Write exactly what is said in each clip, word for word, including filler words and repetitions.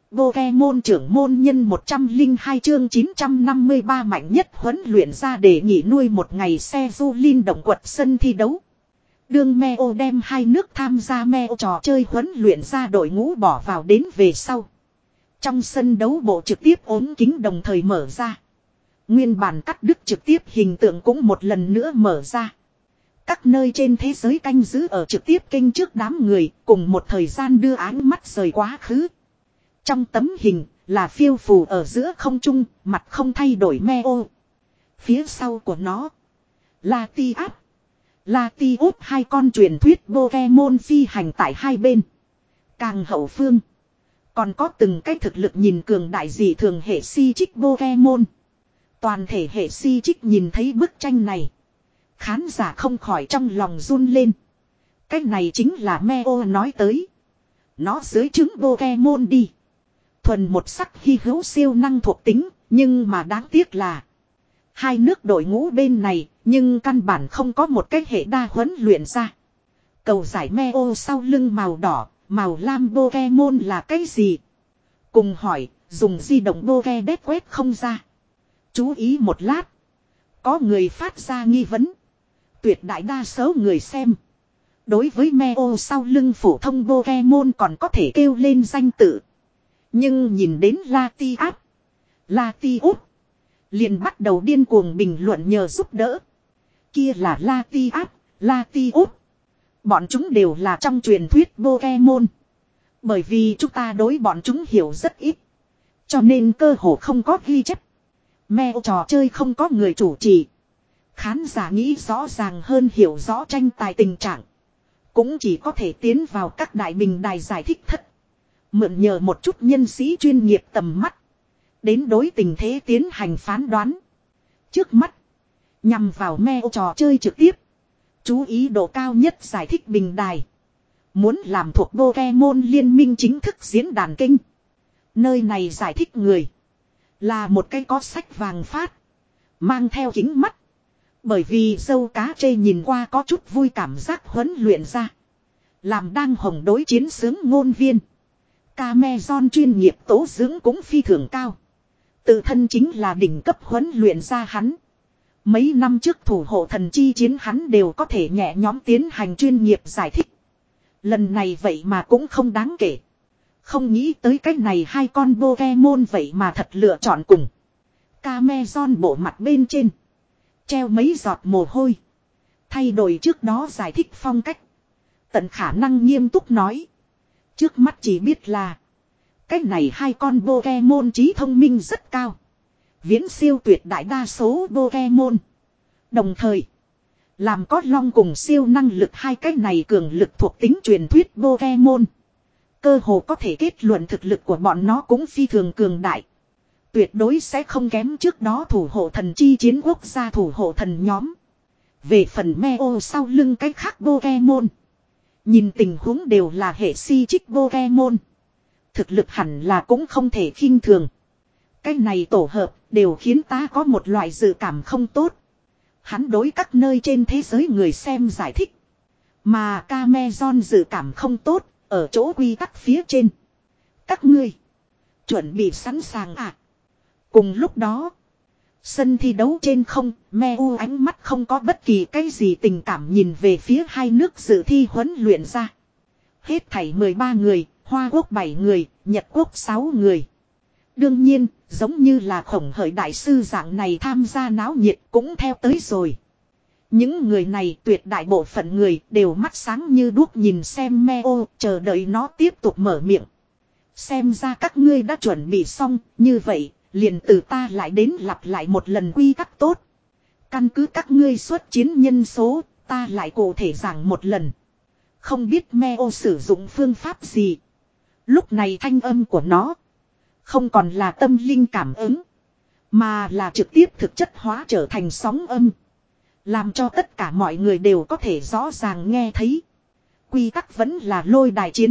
Pokemon trưởng môn nhân một trăm lẻ hai chương chín trăm năm mươi ba mạnh nhất huấn luyện ra để nghỉ nuôi một ngày xe du linh động quật sân thi đấu. Đương Meo đem hai nước tham gia Meo trò chơi huấn luyện ra đội ngũ bỏ vào đến về sau. Trong sân đấu bộ trực tiếp ốm kính đồng thời mở ra. Nguyên bản cắt đứt trực tiếp hình tượng cũng một lần nữa mở ra. Các nơi trên thế giới canh giữ ở trực tiếp kênh trước đám người cùng một thời gian đưa ánh mắt rời quá khứ. Trong tấm hình là phiêu phù ở giữa không trung, mặt không thay đổi Meo. Phía sau của nó là Ti-áp, là Ti-úp, hai con truyền thuyết Pokemon phi hành tại hai bên. Càng hậu phương còn có từng cái thực lực nhìn cường đại dị thường hệ si trích Pokemon. Toàn thể hệ si trích nhìn thấy bức tranh này, khán giả không khỏi trong lòng run lên. Cái này chính là Meo nói tới. Nó dưới trứng Pokemon đi. Thuần một sắc hy hữu siêu năng thuộc tính, nhưng mà đáng tiếc là hai nước đội ngũ bên này, nhưng căn bản không có một cái hệ đa huấn luyện ra. Cầu giải Meo sau lưng màu đỏ, màu lam Pokemon là cái gì? Cùng hỏi, dùng di động Pokédex quét không ra. Chú ý một lát. Có người phát ra nghi vấn. Tuyệt đại đa số người xem. Đối với Meo sau lưng phổ thông Pokemon còn có thể kêu lên danh tự. Nhưng nhìn đến Latias, Latios, liền bắt đầu điên cuồng bình luận nhờ giúp đỡ. Kia là Latias, Latios. Bọn chúng đều là trong truyền thuyết Pokemon. Bởi vì chúng ta đối bọn chúng hiểu rất ít, cho nên cơ hồ không có ghi chép. Meo trò chơi không có người chủ trì. Khán giả nghĩ rõ ràng hơn hiểu rõ tranh tài tình trạng. Cũng chỉ có thể tiến vào các đại bình đài giải thích thất. Mượn nhờ một chút nhân sĩ chuyên nghiệp tầm mắt. Đến đối tình thế tiến hành phán đoán. Trước mắt, nhằm vào Meo trò chơi trực tiếp. Chú ý độ cao nhất giải thích bình đài. Muốn làm thuộc Pokemon liên minh chính thức diễn đàn kênh. Nơi này giải thích người là một cái có sách vàng phát, mang theo kính mắt. Bởi vì dâu cá trê nhìn qua có chút vui cảm giác huấn luyện ra. Làm đang hồng đối chiến sướng ngôn viên. Camezon chuyên nghiệp tố dưỡng cũng phi thường cao. Tự thân chính là đỉnh cấp huấn luyện ra hắn. Mấy năm trước thủ hộ thần chi chiến hắn đều có thể nhẹ nhóm tiến hành chuyên nghiệp giải thích. Lần này vậy mà cũng không đáng kể. Không nghĩ tới cái này hai con Pokemon vậy mà thật lựa chọn cùng. Camezon bộ mặt bên trên treo mấy giọt mồ hôi. Thay đổi trước đó giải thích phong cách. Tận khả năng nghiêm túc nói. Trước mắt chỉ biết là cái này hai con Pokemon trí thông minh rất cao. Viễn siêu tuyệt đại đa số Pokemon. Đồng thời làm có long cùng siêu năng lực hai cái này cường lực thuộc tính truyền thuyết Pokemon. Cơ hồ có thể kết luận thực lực của bọn nó cũng phi thường cường đại. Tuyệt đối sẽ không kém trước đó thủ hộ thần chi chiến quốc gia thủ hộ thần nhóm. Về phần Meo sau lưng cái khác Pokemon, nhìn tình huống đều là hệ si trích Pokemon. Thực lực hẳn là cũng không thể khinh thường. Cái này tổ hợp đều khiến ta có một loại dự cảm không tốt. Hắn đối các nơi trên thế giới người xem giải thích. Mà Camezon dự cảm không tốt, ở chỗ quy tắc phía trên. Các ngươi chuẩn bị sẵn sàng à? Cùng lúc đó, sân thi đấu trên không, Meo ánh mắt không có bất kỳ cái gì tình cảm nhìn về phía hai nước dự thi huấn luyện ra. Hết thảy mười ba người, Hoa Quốc bảy người, Nhật Quốc sáu người. Đương nhiên, giống như là khổng hởi đại sư dạng này tham gia náo nhiệt cũng theo tới rồi. Những người này tuyệt đại bộ phận người đều mắt sáng như đuốc nhìn xem Meo, chờ đợi nó tiếp tục mở miệng. Xem ra các ngươi đã chuẩn bị xong, như vậy, liền từ ta lại đến lặp lại một lần quy tắc tốt. Căn cứ các ngươi xuất chiến nhân số, ta lại cụ thể giảng một lần. Không biết Meo sử dụng phương pháp gì. Lúc này thanh âm của nó không còn là tâm linh cảm ứng, mà là trực tiếp thực chất hóa trở thành sóng âm. Làm cho tất cả mọi người đều có thể rõ ràng nghe thấy. Quy tắc vẫn là lôi đài chiến.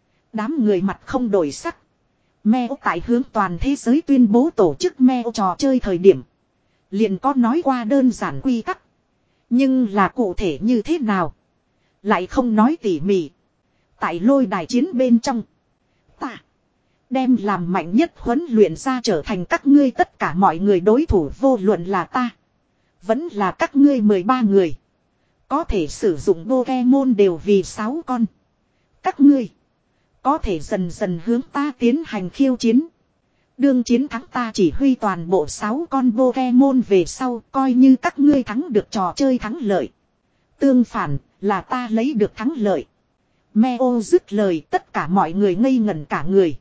Đám người mặt không đổi sắc. Meo tại hướng toàn thế giới tuyên bố tổ chức Meo trò chơi thời điểm liền có nói qua đơn giản quy tắc. Nhưng là cụ thể như thế nào lại không nói tỉ mỉ. Tại lôi đài chiến bên trong, ta Đem làm mạnh nhất huấn luyện ra trở thành các ngươi tất cả mọi người đối thủ, vô luận là ta. Vẫn là các ngươi mười ba người. Có thể sử dụng Pokemon đều vì sáu con. Các ngươi có thể dần dần hướng ta tiến hành khiêu chiến. Đương chiến thắng ta chỉ huy toàn bộ sáu con Pokemon về sau, coi như các ngươi thắng được trò chơi thắng lợi. Tương phản, là ta lấy được thắng lợi. Meo dứt lời, tất cả mọi người ngây ngẩn cả người.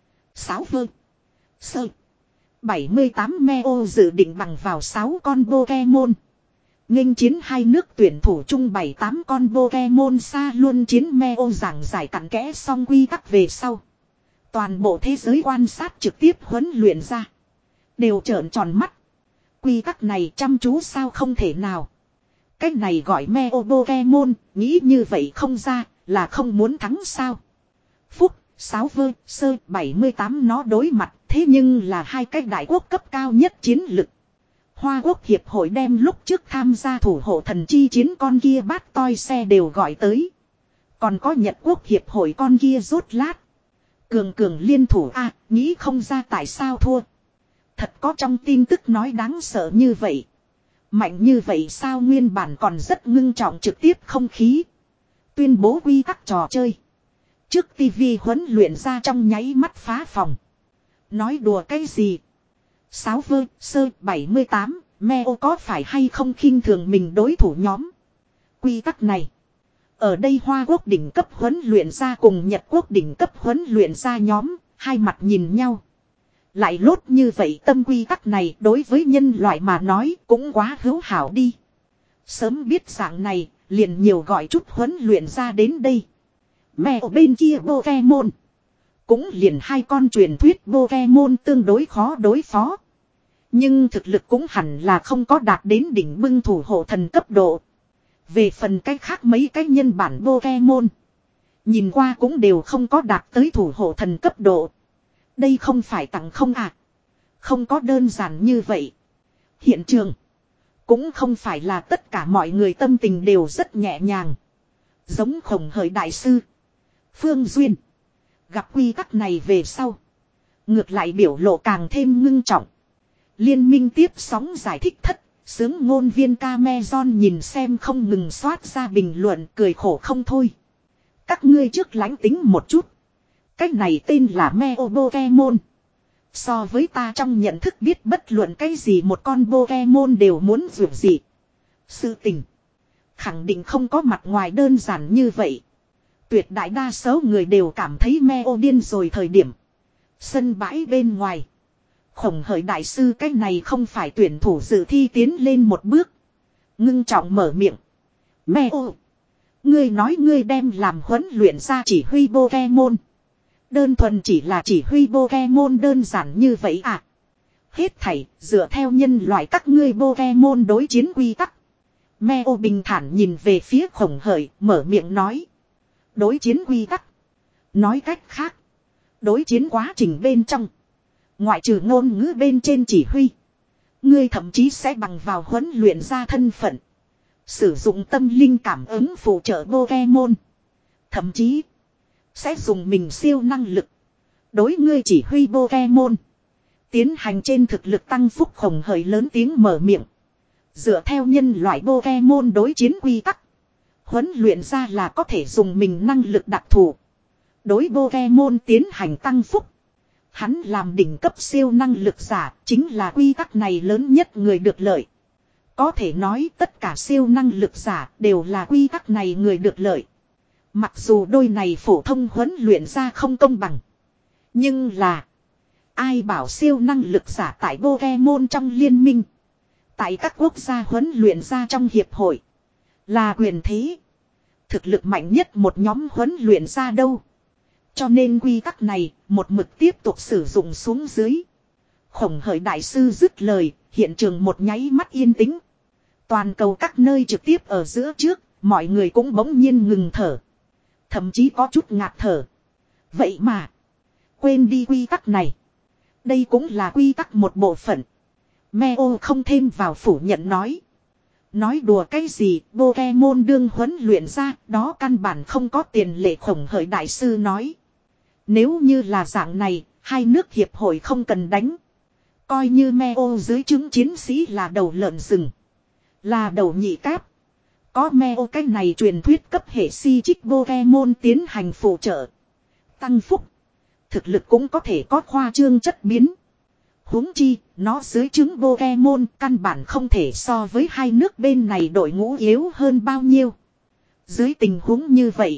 Sáu vơ. Sơ. bảy mươi tám Meo dự định bằng vào sáu con Pokemon. Nghênh chiến hai nước tuyển thủ chung bảy tám con Pokemon xa luôn chiến. Meo giảng giải cặn kẽ xong quy tắc về sau. Toàn bộ thế giới quan sát trực tiếp huấn luyện ra. Đều trợn tròn mắt. Quy tắc này chăm chú sao không thể nào. Cái này gọi Meo Pokemon, nghĩ như vậy không ra, là không muốn thắng sao. Phúc, sáu vơ, sơ, bảy mươi tám nó đối mặt, thế nhưng là hai cái đại quốc cấp cao nhất chiến lực. Hoa Quốc Hiệp hội đem lúc trước tham gia thủ hộ thần chi chiến con kia bát toi xe đều gọi tới. Còn có Nhật Quốc Hiệp hội con kia rốt lát. Cường cường liên thủ a, à, nghĩ không ra tại sao thua. Thật có trong tin tức nói đáng sợ như vậy. Mạnh như vậy sao, nguyên bản còn rất ngưng trọng trực tiếp không khí. Tuyên bố quy tắc trò chơi. Trước tivi huấn luyện ra trong nháy mắt phá phòng. Nói đùa cái gì? Sáu vơ, sơ, bảy mươi tám, Meo có phải hay không khinh thường mình đối thủ nhóm? Quy tắc này. Ở đây Hoa Quốc đỉnh cấp huấn luyện ra cùng Nhật Quốc đỉnh cấp huấn luyện ra nhóm, hai mặt nhìn nhau. Lại lốt như vậy, tâm quy tắc này đối với nhân loại mà nói cũng quá hữu hảo đi. Sớm biết dạng này, liền nhiều gọi chút huấn luyện ra đến đây. Mẹ ở bên kia Pokemon. Cũng liền hai con truyền thuyết Pokemon tương đối khó đối phó. Nhưng thực lực cũng hẳn là không có đạt đến đỉnh bưng thủ hộ thần cấp độ. Về phần cách khác mấy cái nhân bản Pokemon. Nhìn qua cũng đều không có đạt tới thủ hộ thần cấp độ. Đây không phải tặng không à. Không có đơn giản như vậy. Hiện trường. Cũng không phải là tất cả mọi người tâm tình đều rất nhẹ nhàng. Giống Khổng Hởi đại sư. Phương Duyên. Gặp quy tắc này về sau. Ngược lại biểu lộ càng thêm ngưng trọng. Liên minh tiếp sóng giải thích thất. Sướng ngôn viên Cameron nhìn xem không ngừng xoát ra bình luận, cười khổ không thôi. Các ngươi trước lánh tính một chút. Cái này tên là Meo Pokemon. So với ta trong nhận thức biết bất luận cái gì một con Pokemon đều muốn vượt gì. Sự tình. Khẳng định không có mặt ngoài đơn giản như vậy. Tuyệt đại đa số người đều cảm thấy Meo điên rồi thời điểm. Sân bãi bên ngoài. Khổng Hởi đại sư cái này không phải tuyển thủ dự thi tiến lên một bước. Ngưng trọng mở miệng. Meo. Ngươi nói ngươi đem làm huấn luyện ra chỉ huy Pokemon. Đơn thuần chỉ là chỉ huy Pokemon đơn giản như vậy à. Hết thảy dựa theo nhân loại các ngươi Pokemon đối chiến quy tắc. Meo bình thản nhìn về phía Khổng Hởi, mở miệng nói. Đối chiến quy tắc. Nói cách khác. Đối chiến quá trình bên trong. Ngoại trừ ngôn ngữ bên trên chỉ huy. Ngươi thậm chí sẽ bằng vào huấn luyện ra thân phận. Sử dụng tâm linh cảm ứng phụ trợ Pokemon. Thậm chí. Sẽ dùng mình siêu năng lực. Đối ngươi chỉ huy Pokemon. Tiến hành trên thực lực tăng phúc. Khổng Hởi lớn tiếng mở miệng. Dựa theo nhân loại Pokemon đối chiến quy tắc. Huấn luyện ra là có thể dùng mình năng lực đặc thù. Đối Pokemon tiến hành tăng phúc. Hắn làm đỉnh cấp siêu năng lực giả, chính là quy tắc này lớn nhất người được lợi. Có thể nói tất cả siêu năng lực giả đều là quy tắc này người được lợi. Mặc dù đôi này phổ thông huấn luyện ra không công bằng. Nhưng là ai bảo siêu năng lực giả tại Pokemon trong liên minh. Tại các quốc gia huấn luyện ra trong hiệp hội. Là quyền thế. Thực lực mạnh nhất một nhóm huấn luyện ra đâu. Cho nên quy tắc này một mực tiếp tục sử dụng xuống dưới. Khổng Hởi đại sư dứt lời, hiện trường một nháy mắt yên tĩnh. Toàn cầu các nơi trực tiếp ở giữa trước, mọi người cũng bỗng nhiên ngừng thở. Thậm chí có chút ngạt thở. Vậy mà, quên đi quy tắc này. Đây cũng là quy tắc một bộ phận. Meo không thêm vào phủ nhận nói. Nói đùa cái gì, Pokemon đương huấn luyện ra, đó căn bản không có tiền lệ. Khổng Hởi đại sư nói. Nếu như là dạng này, Hai nước hiệp hội không cần đánh. Coi như Meo dưới trướng chiến sĩ là đầu lợn rừng. Là đầu nhị cáp. Có Meo cái này truyền thuyết cấp hệ si chích Pokemon tiến hành phụ trợ. Tăng phúc. Thực lực cũng có thể có khoa trương chất biến. Huống chi, nó dưới trứng Pokemon căn bản không thể so với hai nước bên này đội ngũ yếu hơn bao nhiêu. Dưới tình huống như vậy,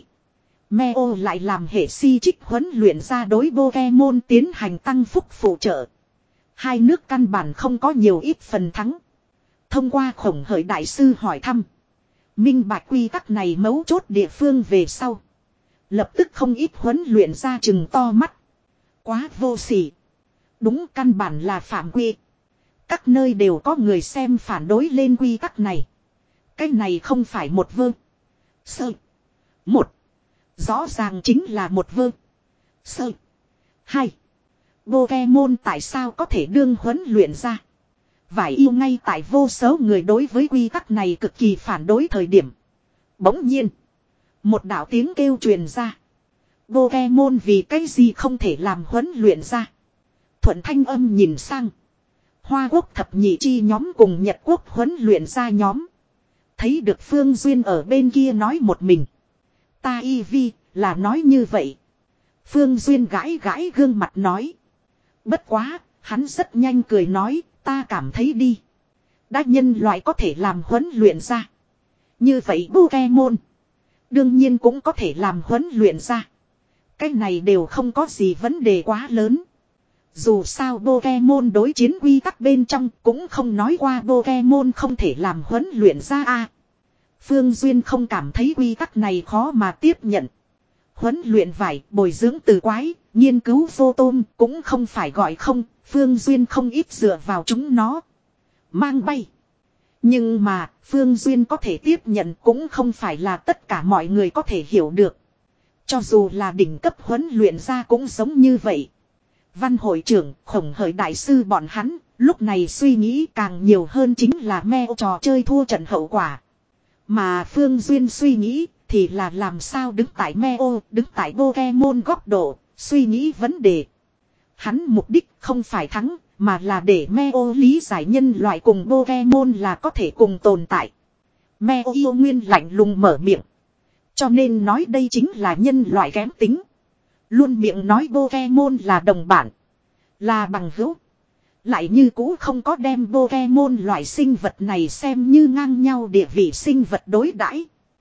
Meo lại làm hệ si chích huấn luyện ra đối Pokemon tiến hành tăng phúc phụ trợ. Hai nước căn bản không có nhiều ít phần thắng. Thông qua khổng hởi đại sư hỏi thăm. Minh bạch quy tắc này mấu chốt địa phương về sau. Lập tức không ít huấn luyện ra chừng to mắt. Quá vô sỉ. Đúng căn bản là phạm quy. Các nơi đều có người xem phản đối lên quy tắc này. Cái này không phải một vơ. Sơ. Một. Rõ ràng chính là một vơ. Sơ. Hai. Pokemon tại sao có thể đương huấn luyện ra. Vải yêu ngay tại vô số người đối với quy tắc này cực kỳ phản đối thời điểm. Bỗng nhiên. Một đạo tiếng kêu truyền ra. Pokemon vì cái gì không thể làm huấn luyện ra. Thuận thanh âm nhìn sang. Hoa quốc thập nhị chi nhóm cùng Nhật quốc huấn luyện ra nhóm. Thấy được Phương Duyên ở bên kia nói một mình. Ta y vi là nói như vậy. Phương Duyên gãi gãi gương mặt nói. Bất quá, hắn rất nhanh cười nói, ta cảm thấy đi. Đã nhân loại có thể làm huấn luyện ra. Như vậy Pokemon. Đương nhiên cũng có thể làm huấn luyện ra. Cái này đều không có gì vấn đề quá lớn. Dù sao Pokemon đối chiến quy tắc bên trong cũng không nói qua Pokemon không thể làm huấn luyện ra a. Phương Duyên không cảm thấy quy tắc này khó mà tiếp nhận. Huấn luyện vải, bồi dưỡng từ quái, nghiên cứu vô tôm cũng không phải gọi không, Phương Duyên không ít dựa vào chúng nó. Mang bay. Nhưng mà, Phương Duyên có thể tiếp nhận cũng không phải là tất cả mọi người có thể hiểu được. Cho dù là đỉnh cấp huấn luyện ra cũng giống như vậy. Văn hội trưởng, khổng hởi đại sư bọn hắn, lúc này suy nghĩ càng nhiều hơn chính là me trò chơi thua trận hậu quả. Mà Phương Duyên suy nghĩ, thì là làm sao đứng tại Meo, đứng tại Pokemon góc độ, suy nghĩ vấn đề. Hắn mục đích không phải thắng, mà là để Meo lý giải nhân loại cùng Pokemon là có thể cùng tồn tại. Meo yêu nguyên lạnh lùng mở miệng. Cho nên nói đây chính là nhân loại kém tính. Luôn miệng nói Pokemon là đồng bản, là bằng hữu. Lại như cũ không có đem Pokemon loại sinh vật này xem như ngang nhau địa vị sinh vật đối đãi.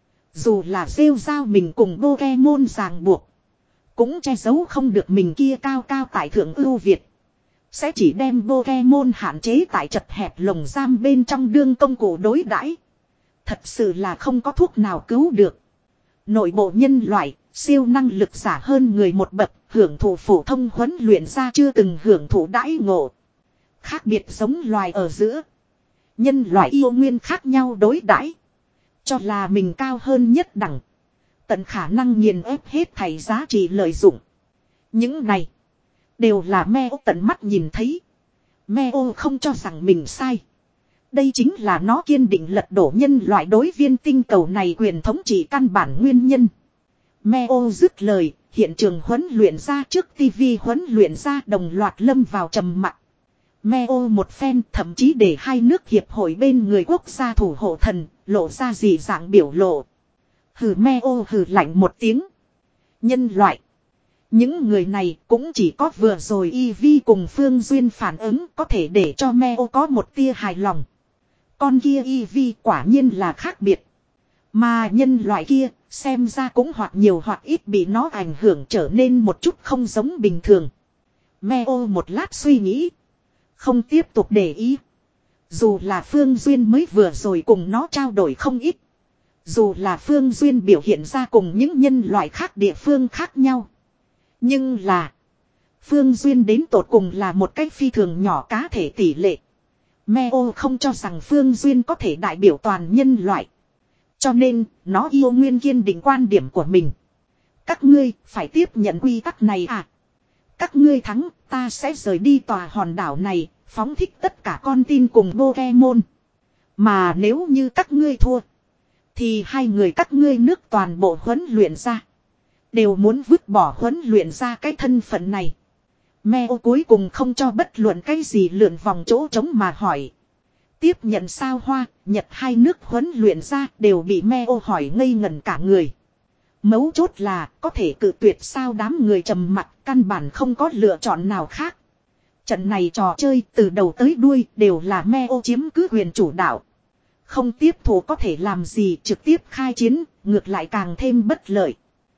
Dù là rêu rao mình cùng Pokemon ràng buộc, cũng che giấu không được mình kia cao cao tại thượng ưu việt. Sẽ chỉ đem Pokemon hạn chế tại chật hẹp lồng giam bên trong đương công cụ đối đãi. Thật sự là không có thuốc nào cứu được. Nội bộ nhân loại, siêu năng lực giả hơn người một bậc, hưởng thụ phổ thông huấn luyện ra chưa từng hưởng thụ đãi ngộ. Khác biệt giống loài ở giữa. Nhân loại yêu nguyên khác nhau đối đãi, cho là mình cao hơn nhất đẳng. Tận khả năng nghiền ép hết thảy giá trị lợi dụng. Những này đều là Meo tận mắt nhìn thấy. Meo không cho rằng mình sai. Đây chính là nó kiên định lật đổ nhân loại đối viên tinh cầu này quyền thống trị căn bản nguyên nhân. Meo dứt lời, hiện trường huấn luyện ra trước tivi huấn luyện ra đồng loạt lâm vào trầm mặc. Meo một phen thậm chí để hai nước hiệp hội bên người quốc gia thủ hộ thần lộ ra dị dạng biểu lộ. Hừ, Meo hừ lạnh một tiếng. Nhân loại. Những người này cũng chỉ có vừa rồi y vi cùng Phương Duyên phản ứng có thể để cho Meo có một tia hài lòng. Con kia y vi quả nhiên là khác biệt. Mà nhân loại kia xem ra cũng hoặc nhiều hoặc ít bị nó ảnh hưởng trở nên một chút không giống bình thường. Meo một lát suy nghĩ. Không tiếp tục để ý. Dù là Phương Duyên mới vừa rồi cùng nó trao đổi không ít. Dù là Phương Duyên biểu hiện ra cùng những nhân loại khác địa phương khác nhau. Nhưng là Phương Duyên đến tột cùng là một cách phi thường nhỏ cá thể tỷ lệ. Meo không cho rằng Phương Duyên có thể đại biểu toàn nhân loại. Cho nên nó yêu nguyên kiên định quan điểm của mình. Các ngươi phải tiếp nhận quy tắc này à? Các ngươi thắng, ta sẽ rời đi tòa hòn đảo này, phóng thích tất cả con tin cùng Pokemon. Mà nếu như các ngươi thua, thì hai người các ngươi nước toàn bộ huấn luyện ra đều muốn vứt bỏ huấn luyện ra cái thân phận này. Meo cuối cùng không cho bất luận cái gì lượn vòng chỗ trống mà hỏi. Tiếp nhận sao Hoa, Nhật hai nước huấn luyện ra đều bị Meo hỏi ngây ngẩn cả người. Mấu chốt là có thể cự tuyệt sao đám người trầm mặc, căn bản không có lựa chọn nào khác. Trận này trò chơi từ đầu tới đuôi đều là Meo chiếm cứ quyền chủ đạo. Không tiếp thủ có thể làm gì, trực tiếp khai chiến, ngược lại càng thêm bất lợi.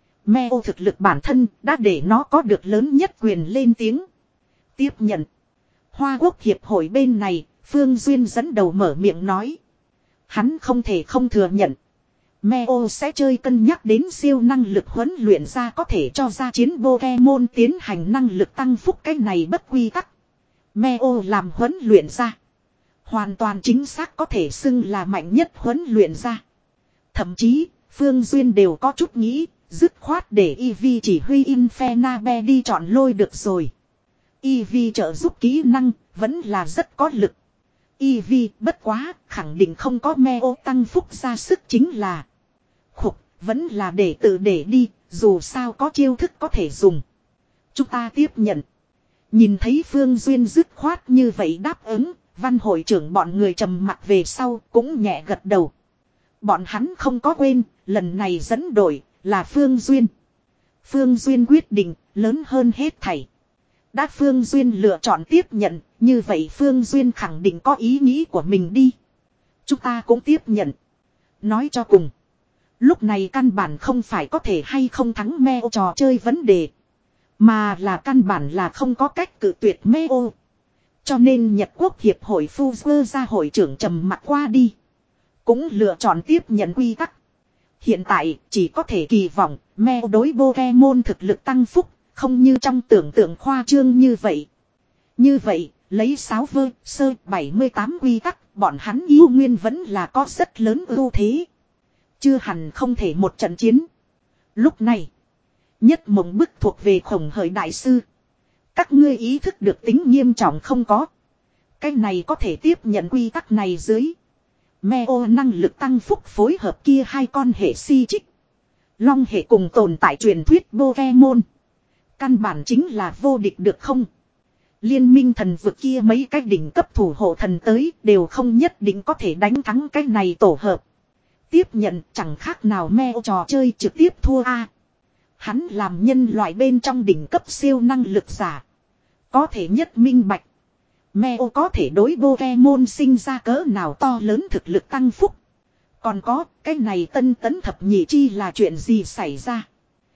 Meo thực lực bản thân đã để nó có được lớn nhất quyền lên tiếng. Tiếp nhận. Hoa Quốc Hiệp hội bên này, Phương Duyên dẫn đầu mở miệng nói. Hắn không thể không thừa nhận. Meo sẽ chơi cân nhắc đến siêu năng lực huấn luyện ra có thể cho ra chiến Pokemon tiến hành năng lực tăng phúc, cái này bất quy tắc. Meo làm huấn luyện ra. Hoàn toàn chính xác có thể xưng là mạnh nhất huấn luyện ra. Thậm chí, Phương Duyên đều có chút nghĩ, dứt khoát để Eevee chỉ huy Infernape đi chọn lôi được rồi. Eevee trợ giúp kỹ năng, vẫn là rất có lực. Eevee bất quá, khẳng định không có Meo tăng phúc ra sức chính là. Khục, vẫn là để tự để đi, dù sao có chiêu thức có thể dùng. Chúng ta tiếp nhận. Nhìn thấy Phương Duyên dứt khoát như vậy đáp ứng, văn hội trưởng bọn người trầm mặt về sau cũng nhẹ gật đầu. Bọn hắn không có quên, lần này dẫn đội là Phương Duyên. Phương Duyên quyết định, lớn hơn hết thảy. Đã Phương Duyên lựa chọn tiếp nhận, như vậy Phương Duyên khẳng định có ý nghĩ của mình đi. Chúng ta cũng tiếp nhận. Nói cho cùng. Lúc này căn bản không phải có thể hay không thắng Meo trò chơi vấn đề. Mà là căn bản là không có cách cự tuyệt Meo. Cho nên Nhật Quốc Hiệp hội Fuzzer ra hội trưởng trầm mặt qua đi. Cũng lựa chọn tiếp nhận quy tắc. Hiện tại chỉ có thể kỳ vọng Meo đối Pokemon thực lực tăng phúc. Không như trong tưởng tượng khoa trương như vậy. Như vậy, lấy sáu vơ sơ bảy mươi tám quy tắc, bọn hắn yêu nguyên vẫn là có rất lớn ưu thế. Chưa hẳn không thể một trận chiến. Lúc này, nhất mộng bức thuộc về Khổng Hởi đại sư. Các ngươi ý thức được tính nghiêm trọng không có. Cái này có thể tiếp nhận quy tắc này dưới. Meo năng lực tăng phúc phối hợp kia hai con hệ si trích. Long hệ cùng tồn tại truyền thuyết Pokemon. Căn bản chính là vô địch được không? Liên minh thần vực kia mấy cái đỉnh cấp thủ hộ thần tới đều không nhất định có thể đánh thắng cái này tổ hợp. Tiếp nhận chẳng khác nào Meo trò chơi trực tiếp thua a. Hắn làm nhân loại bên trong đỉnh cấp siêu năng lực giả. Có thể nhất minh bạch. Meo có thể đối Pokemon sinh ra cỡ nào to lớn thực lực tăng phúc. Còn có cái này tân tấn thập nhị chi là chuyện gì xảy ra?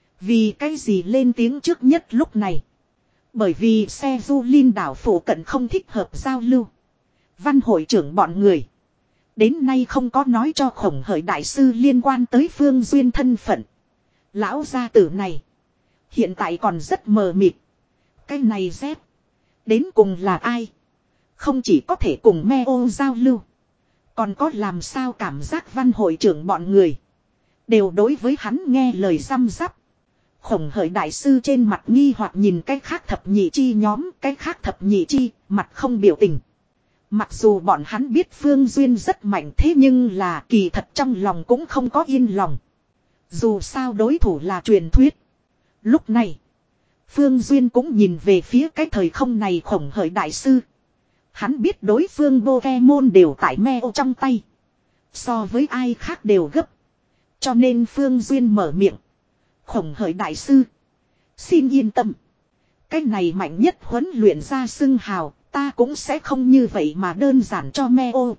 Vì cái gì lên tiếng trước nhất lúc này? Bởi vì xe du linh đảo phủ cận không thích hợp giao lưu. Văn hội trưởng bọn người. Đến nay không có nói cho Khổng Hởi đại sư liên quan tới Phương Duyên thân phận. Lão gia tử này. Hiện tại còn rất mờ mịt. Cái này dép. Đến cùng là ai? Không chỉ có thể cùng Meo giao lưu. Còn có làm sao cảm giác văn hội trưởng bọn người. Đều đối với hắn nghe lời răm rắp. Khổng Hởi đại sư trên mặt nghi hoặc nhìn cái khác thập nhị chi nhóm, cái khác thập nhị chi, mặt không biểu tình. Mặc dù bọn hắn biết Phương Duyên rất mạnh thế nhưng là kỳ thật trong lòng cũng không có yên lòng. Dù sao đối thủ là truyền thuyết. Lúc này, Phương Duyên cũng nhìn về phía cái thời không này Khổng Hởi đại sư. Hắn biết đối phương Pokemon đều tại Meo trong tay. So với ai khác đều gấp. Cho nên Phương Duyên mở miệng. Khổng Hởi đại sư. Xin yên tâm. Cái này mạnh nhất huấn luyện ra xưng hào. Ta cũng sẽ không như vậy mà đơn giản cho Meo.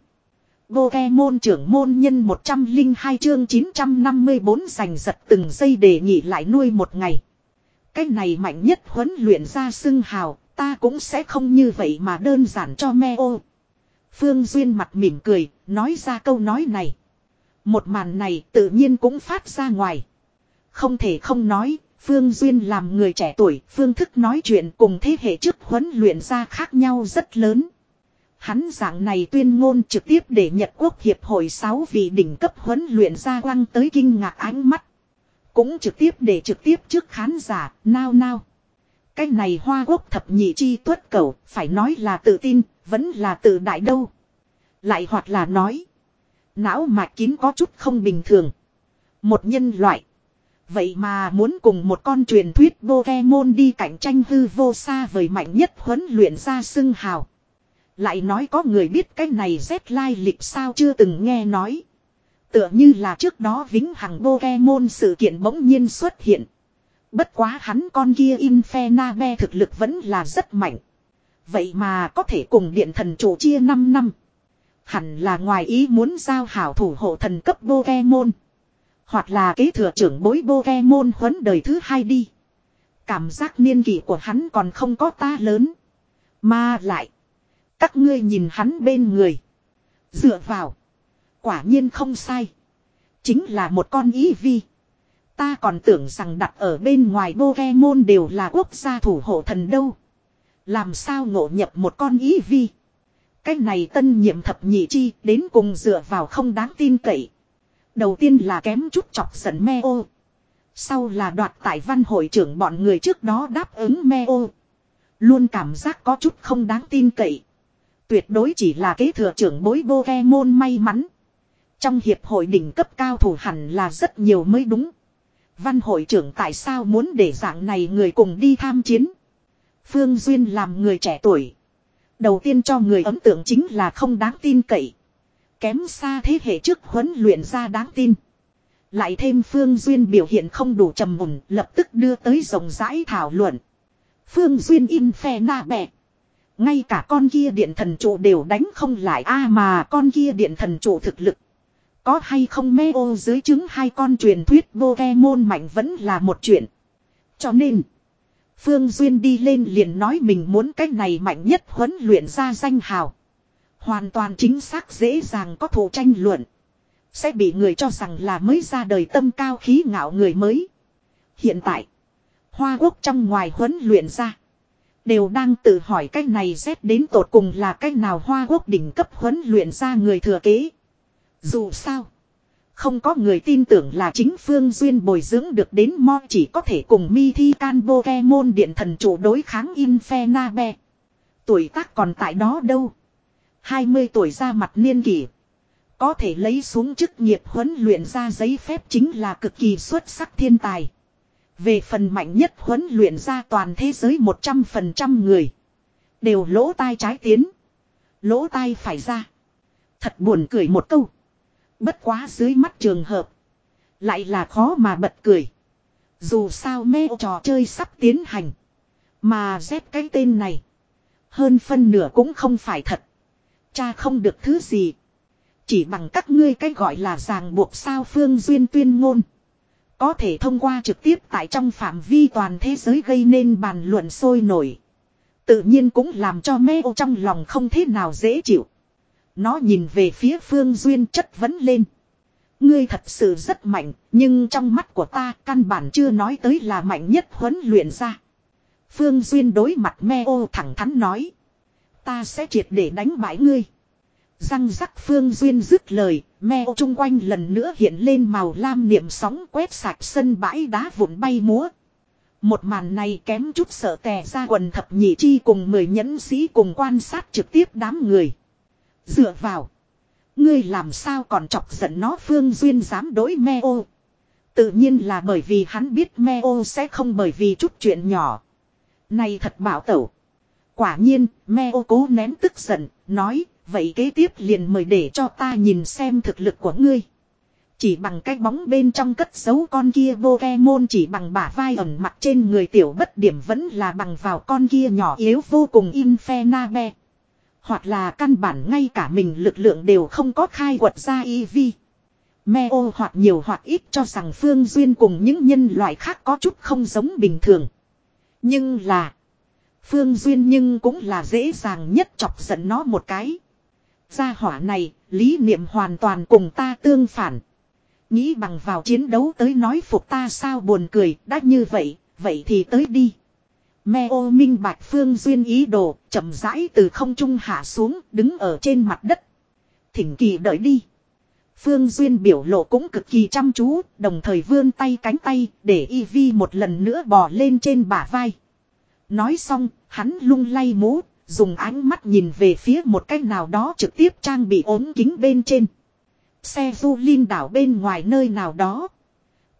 Pokemon trưởng môn nhân một trăm lẻ hai chương chín trăm năm mươi bốn giành giật từng giây để nghỉ lại nuôi một ngày. Cái này mạnh nhất huấn luyện ra xưng hào. Ta cũng sẽ không như vậy mà đơn giản cho Meo. Phương Duyên mặt mỉm cười. Nói ra câu nói này. Một màn này tự nhiên cũng phát ra ngoài. Không thể không nói, Phương Duyên làm người trẻ tuổi, phương thức nói chuyện cùng thế hệ trước huấn luyện ra khác nhau rất lớn. Hắn dạng này tuyên ngôn trực tiếp để Nhật Quốc Hiệp hội sáu vị đỉnh cấp huấn luyện ra quăng tới kinh ngạc ánh mắt. Cũng trực tiếp để trực tiếp trước khán giả, nao nao. Cái này Hoa Quốc thập nhị chi tuất cầu, phải nói là tự tin, vẫn là tự đại đâu. Lại hoặc là nói, não mạch kín có chút không bình thường. Một nhân loại. Vậy mà muốn cùng một con truyền thuyết Pokemon đi cạnh tranh hư vô xa vời mạnh nhất huấn luyện ra xưng hào. Lại nói có người biết cái này Z lai lịch sao chưa từng nghe nói. Tựa như là trước đó vĩnh hằng Pokemon sự kiện bỗng nhiên xuất hiện. Bất quá hắn con kia Infernape thực lực vẫn là rất mạnh. Vậy mà có thể cùng điện thần chủ chia năm năm. Hẳn là ngoài ý muốn giao hảo thủ hộ thần cấp Pokemon. Hoặc là kế thừa trưởng bối Pokemon huấn đời thứ hai đi. Cảm giác niên kỷ của hắn còn không có ta lớn. Mà lại. Các ngươi nhìn hắn bên người. Dựa vào. Quả nhiên không sai. Chính là một con Eevee. Ta còn tưởng rằng đặt ở bên ngoài Pokemon đều là quốc gia thủ hộ thần đâu. Làm sao ngộ nhập một con Eevee. Cái này tân nhiệm thập nhị chi đến cùng dựa vào không đáng tin cậy. Đầu tiên là kém chút chọc giận Meo. Sau là đoạt tại văn hội trưởng bọn người trước đó đáp ứng Meo. Luôn cảm giác có chút không đáng tin cậy. Tuyệt đối chỉ là kế thừa trưởng bối Pokemon may mắn. Trong hiệp hội đỉnh cấp cao thủ hẳn là rất nhiều mới đúng. Văn hội trưởng tại sao muốn để dạng này người cùng đi tham chiến. Phương Duyên làm người trẻ tuổi. Đầu tiên cho người ấn tượng chính là không đáng tin cậy. Kém xa thế hệ trước huấn luyện ra đáng tin. Lại thêm Phương Duyên biểu hiện không đủ trầm mùn, lập tức đưa tới rộng rãi thảo luận. Phương Duyên Infernape. Ngay cả con kia điện thần trụ đều đánh không lại a à mà con kia điện thần trụ thực lực. Có hay không Meo dưới chứng hai con truyền thuyết Pokemon mạnh vẫn là một chuyện. Cho nên, Phương Duyên đi lên liền nói mình muốn cái này mạnh nhất huấn luyện ra danh hào. Hoàn toàn chính xác dễ dàng có thù tranh luận. Sẽ bị người cho rằng là mới ra đời tâm cao khí ngạo người mới. Hiện tại, Hoa Quốc trong ngoài huấn luyện ra. Đều đang tự hỏi cái này xét đến tột cùng là cái nào Hoa Quốc đỉnh cấp huấn luyện ra người thừa kế. Dù sao, không có người tin tưởng là chính Phương Duyên bồi dưỡng được đến mo chỉ có thể cùng Mythical Pokemon điện thần chủ đối kháng Infernape. Tuổi tác còn tại đó đâu. hai mươi tuổi ra mặt niên kỷ. Có thể lấy xuống chức nghiệp huấn luyện ra giấy phép chính là cực kỳ xuất sắc thiên tài. Về phần mạnh nhất huấn luyện ra toàn thế giới một trăm phần trăm người. Đều lỗ tai trái tiến. Lỗ tai phải ra. Thật buồn cười một câu. Bất quá dưới mắt trường hợp. Lại là khó mà bật cười. Dù sao mê trò chơi sắp tiến hành. Mà Z cái tên này. Hơn phân nửa cũng không phải thật. Cha không được thứ gì. Chỉ bằng các ngươi cái gọi là ràng buộc sao Phương Duyên tuyên ngôn. Có thể thông qua trực tiếp tại trong phạm vi toàn thế giới gây nên bàn luận sôi nổi. Tự nhiên cũng làm cho Meo trong lòng không thế nào dễ chịu. Nó nhìn về phía Phương Duyên chất vấn lên. Ngươi thật sự rất mạnh, nhưng trong mắt của ta căn bản chưa nói tới là mạnh nhất huấn luyện ra. Phương Duyên đối mặt Meo thẳng thắn nói. Ta sẽ triệt để đánh bại ngươi. Răng rắc Phương Duyên dứt lời, Meo chung quanh lần nữa hiện lên màu lam niệm sóng quét sạch sân bãi đá vụn bay múa. Một màn này kém chút sợ tè ra quần thập nhị chi cùng mười nhẫn sĩ cùng quan sát trực tiếp đám người. Dựa vào. Ngươi làm sao còn chọc giận nó Phương Duyên dám đối Meo. Tự nhiên là bởi vì hắn biết Meo sẽ không bởi vì chút chuyện nhỏ. Này thật bảo tẩu. Quả nhiên, Meo cố nén tức giận, nói, vậy kế tiếp liền mời để cho ta nhìn xem thực lực của ngươi. Chỉ bằng cái bóng bên trong cất giấu con kia Pokemon chỉ bằng bả vai ẩn mặt trên người tiểu bất điểm vẫn là bằng vào con kia nhỏ yếu vô cùng Infernape. Hoặc là căn bản ngay cả mình lực lượng đều không có khai quật ra Eevee. Meo hoặc nhiều hoặc ít cho rằng Phương Duyên cùng những nhân loại khác có chút không giống bình thường. Nhưng là Phương Duyên nhưng cũng là dễ dàng nhất chọc giận nó một cái. Gia hỏa này, lý niệm hoàn toàn cùng ta tương phản. Nghĩ bằng vào chiến đấu tới nói phục ta sao buồn cười, đã như vậy, vậy thì tới đi. Meo minh bạch Phương Duyên ý đồ, chậm rãi từ không trung hạ xuống, đứng ở trên mặt đất. Thỉnh kỳ đợi đi. Phương Duyên biểu lộ cũng cực kỳ chăm chú, đồng thời vươn tay cánh tay, để Eevee một lần nữa bò lên trên bả vai. Nói xong, hắn lung lay mũ, dùng ánh mắt nhìn về phía một cái nào đó trực tiếp trang bị ốm kính bên trên. Xe du linh đảo bên ngoài nơi nào đó.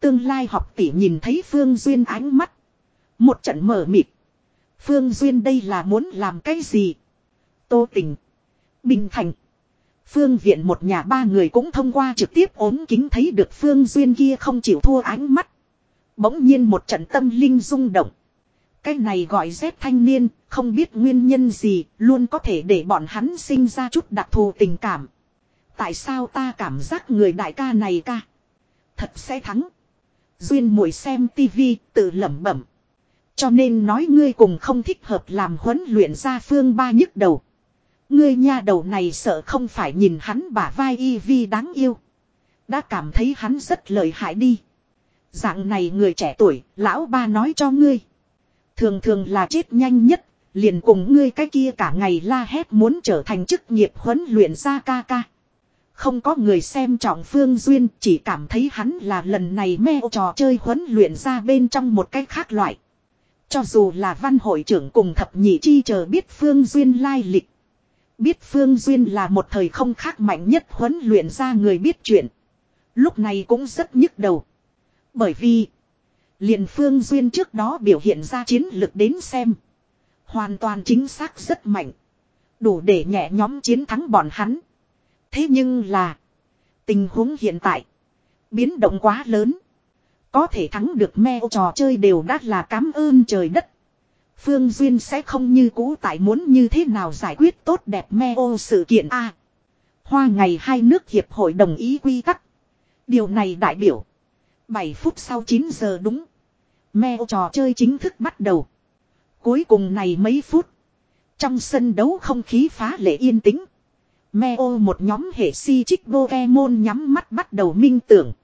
Tương lai học tỷ nhìn thấy Phương Duyên ánh mắt. Một trận mờ mịt. Phương Duyên đây là muốn làm cái gì? Tô Tình, Bình Thành, Phương Viện một nhà ba người cũng thông qua trực tiếp ốm kính thấy được Phương Duyên kia không chịu thua ánh mắt. Bỗng nhiên một trận tâm linh rung động. Cái này gọi Z thanh niên, không biết nguyên nhân gì, luôn có thể để bọn hắn sinh ra chút đặc thù tình cảm. Tại sao ta cảm giác người đại ca này ca thật sẽ thắng? Duyên muội xem tivi, tự lẩm bẩm. Cho nên nói ngươi cùng không thích hợp làm huấn luyện ra Phương Ba nhức đầu. Ngươi nha đầu này sợ không phải nhìn hắn bả vai y vi đáng yêu. Đã cảm thấy hắn rất lợi hại đi. Dạng này người trẻ tuổi, lão ba nói cho ngươi. Thường thường là chết nhanh nhất, liền cùng ngươi cái kia cả ngày la hét muốn trở thành chức nghiệp huấn luyện ra ca ca. Không có người xem trọng Phương Duyên, chỉ cảm thấy hắn là lần này mê trò chơi huấn luyện ra bên trong một cách khác loại. Cho dù là văn hội trưởng cùng thập nhị chi chờ biết Phương Duyên lai lịch. Biết Phương Duyên là một thời không khác mạnh nhất huấn luyện ra người biết chuyện. Lúc này cũng rất nhức đầu. Bởi vì liền Phương Duyên trước đó biểu hiện ra chiến lực đến xem. Hoàn toàn chính xác rất mạnh. Đủ để nhẹ nhóm chiến thắng bọn hắn. Thế nhưng là tình huống hiện tại biến động quá lớn. Có thể thắng được me trò chơi đều đã là cám ơn trời đất. Phương Duyên sẽ không như cũ tại muốn như thế nào giải quyết tốt đẹp me ô sự kiện A. Hoa ngày hai nước hiệp hội đồng ý quy tắc. Điều này đại biểu bảy phút sau chín giờ đúng. Me ô trò chơi chính thức bắt đầu. Cuối cùng này mấy phút. Trong sân đấu không khí phá lệ yên tĩnh. Me ô một nhóm hệ si trích Pokemon nhắm mắt bắt đầu minh tưởng.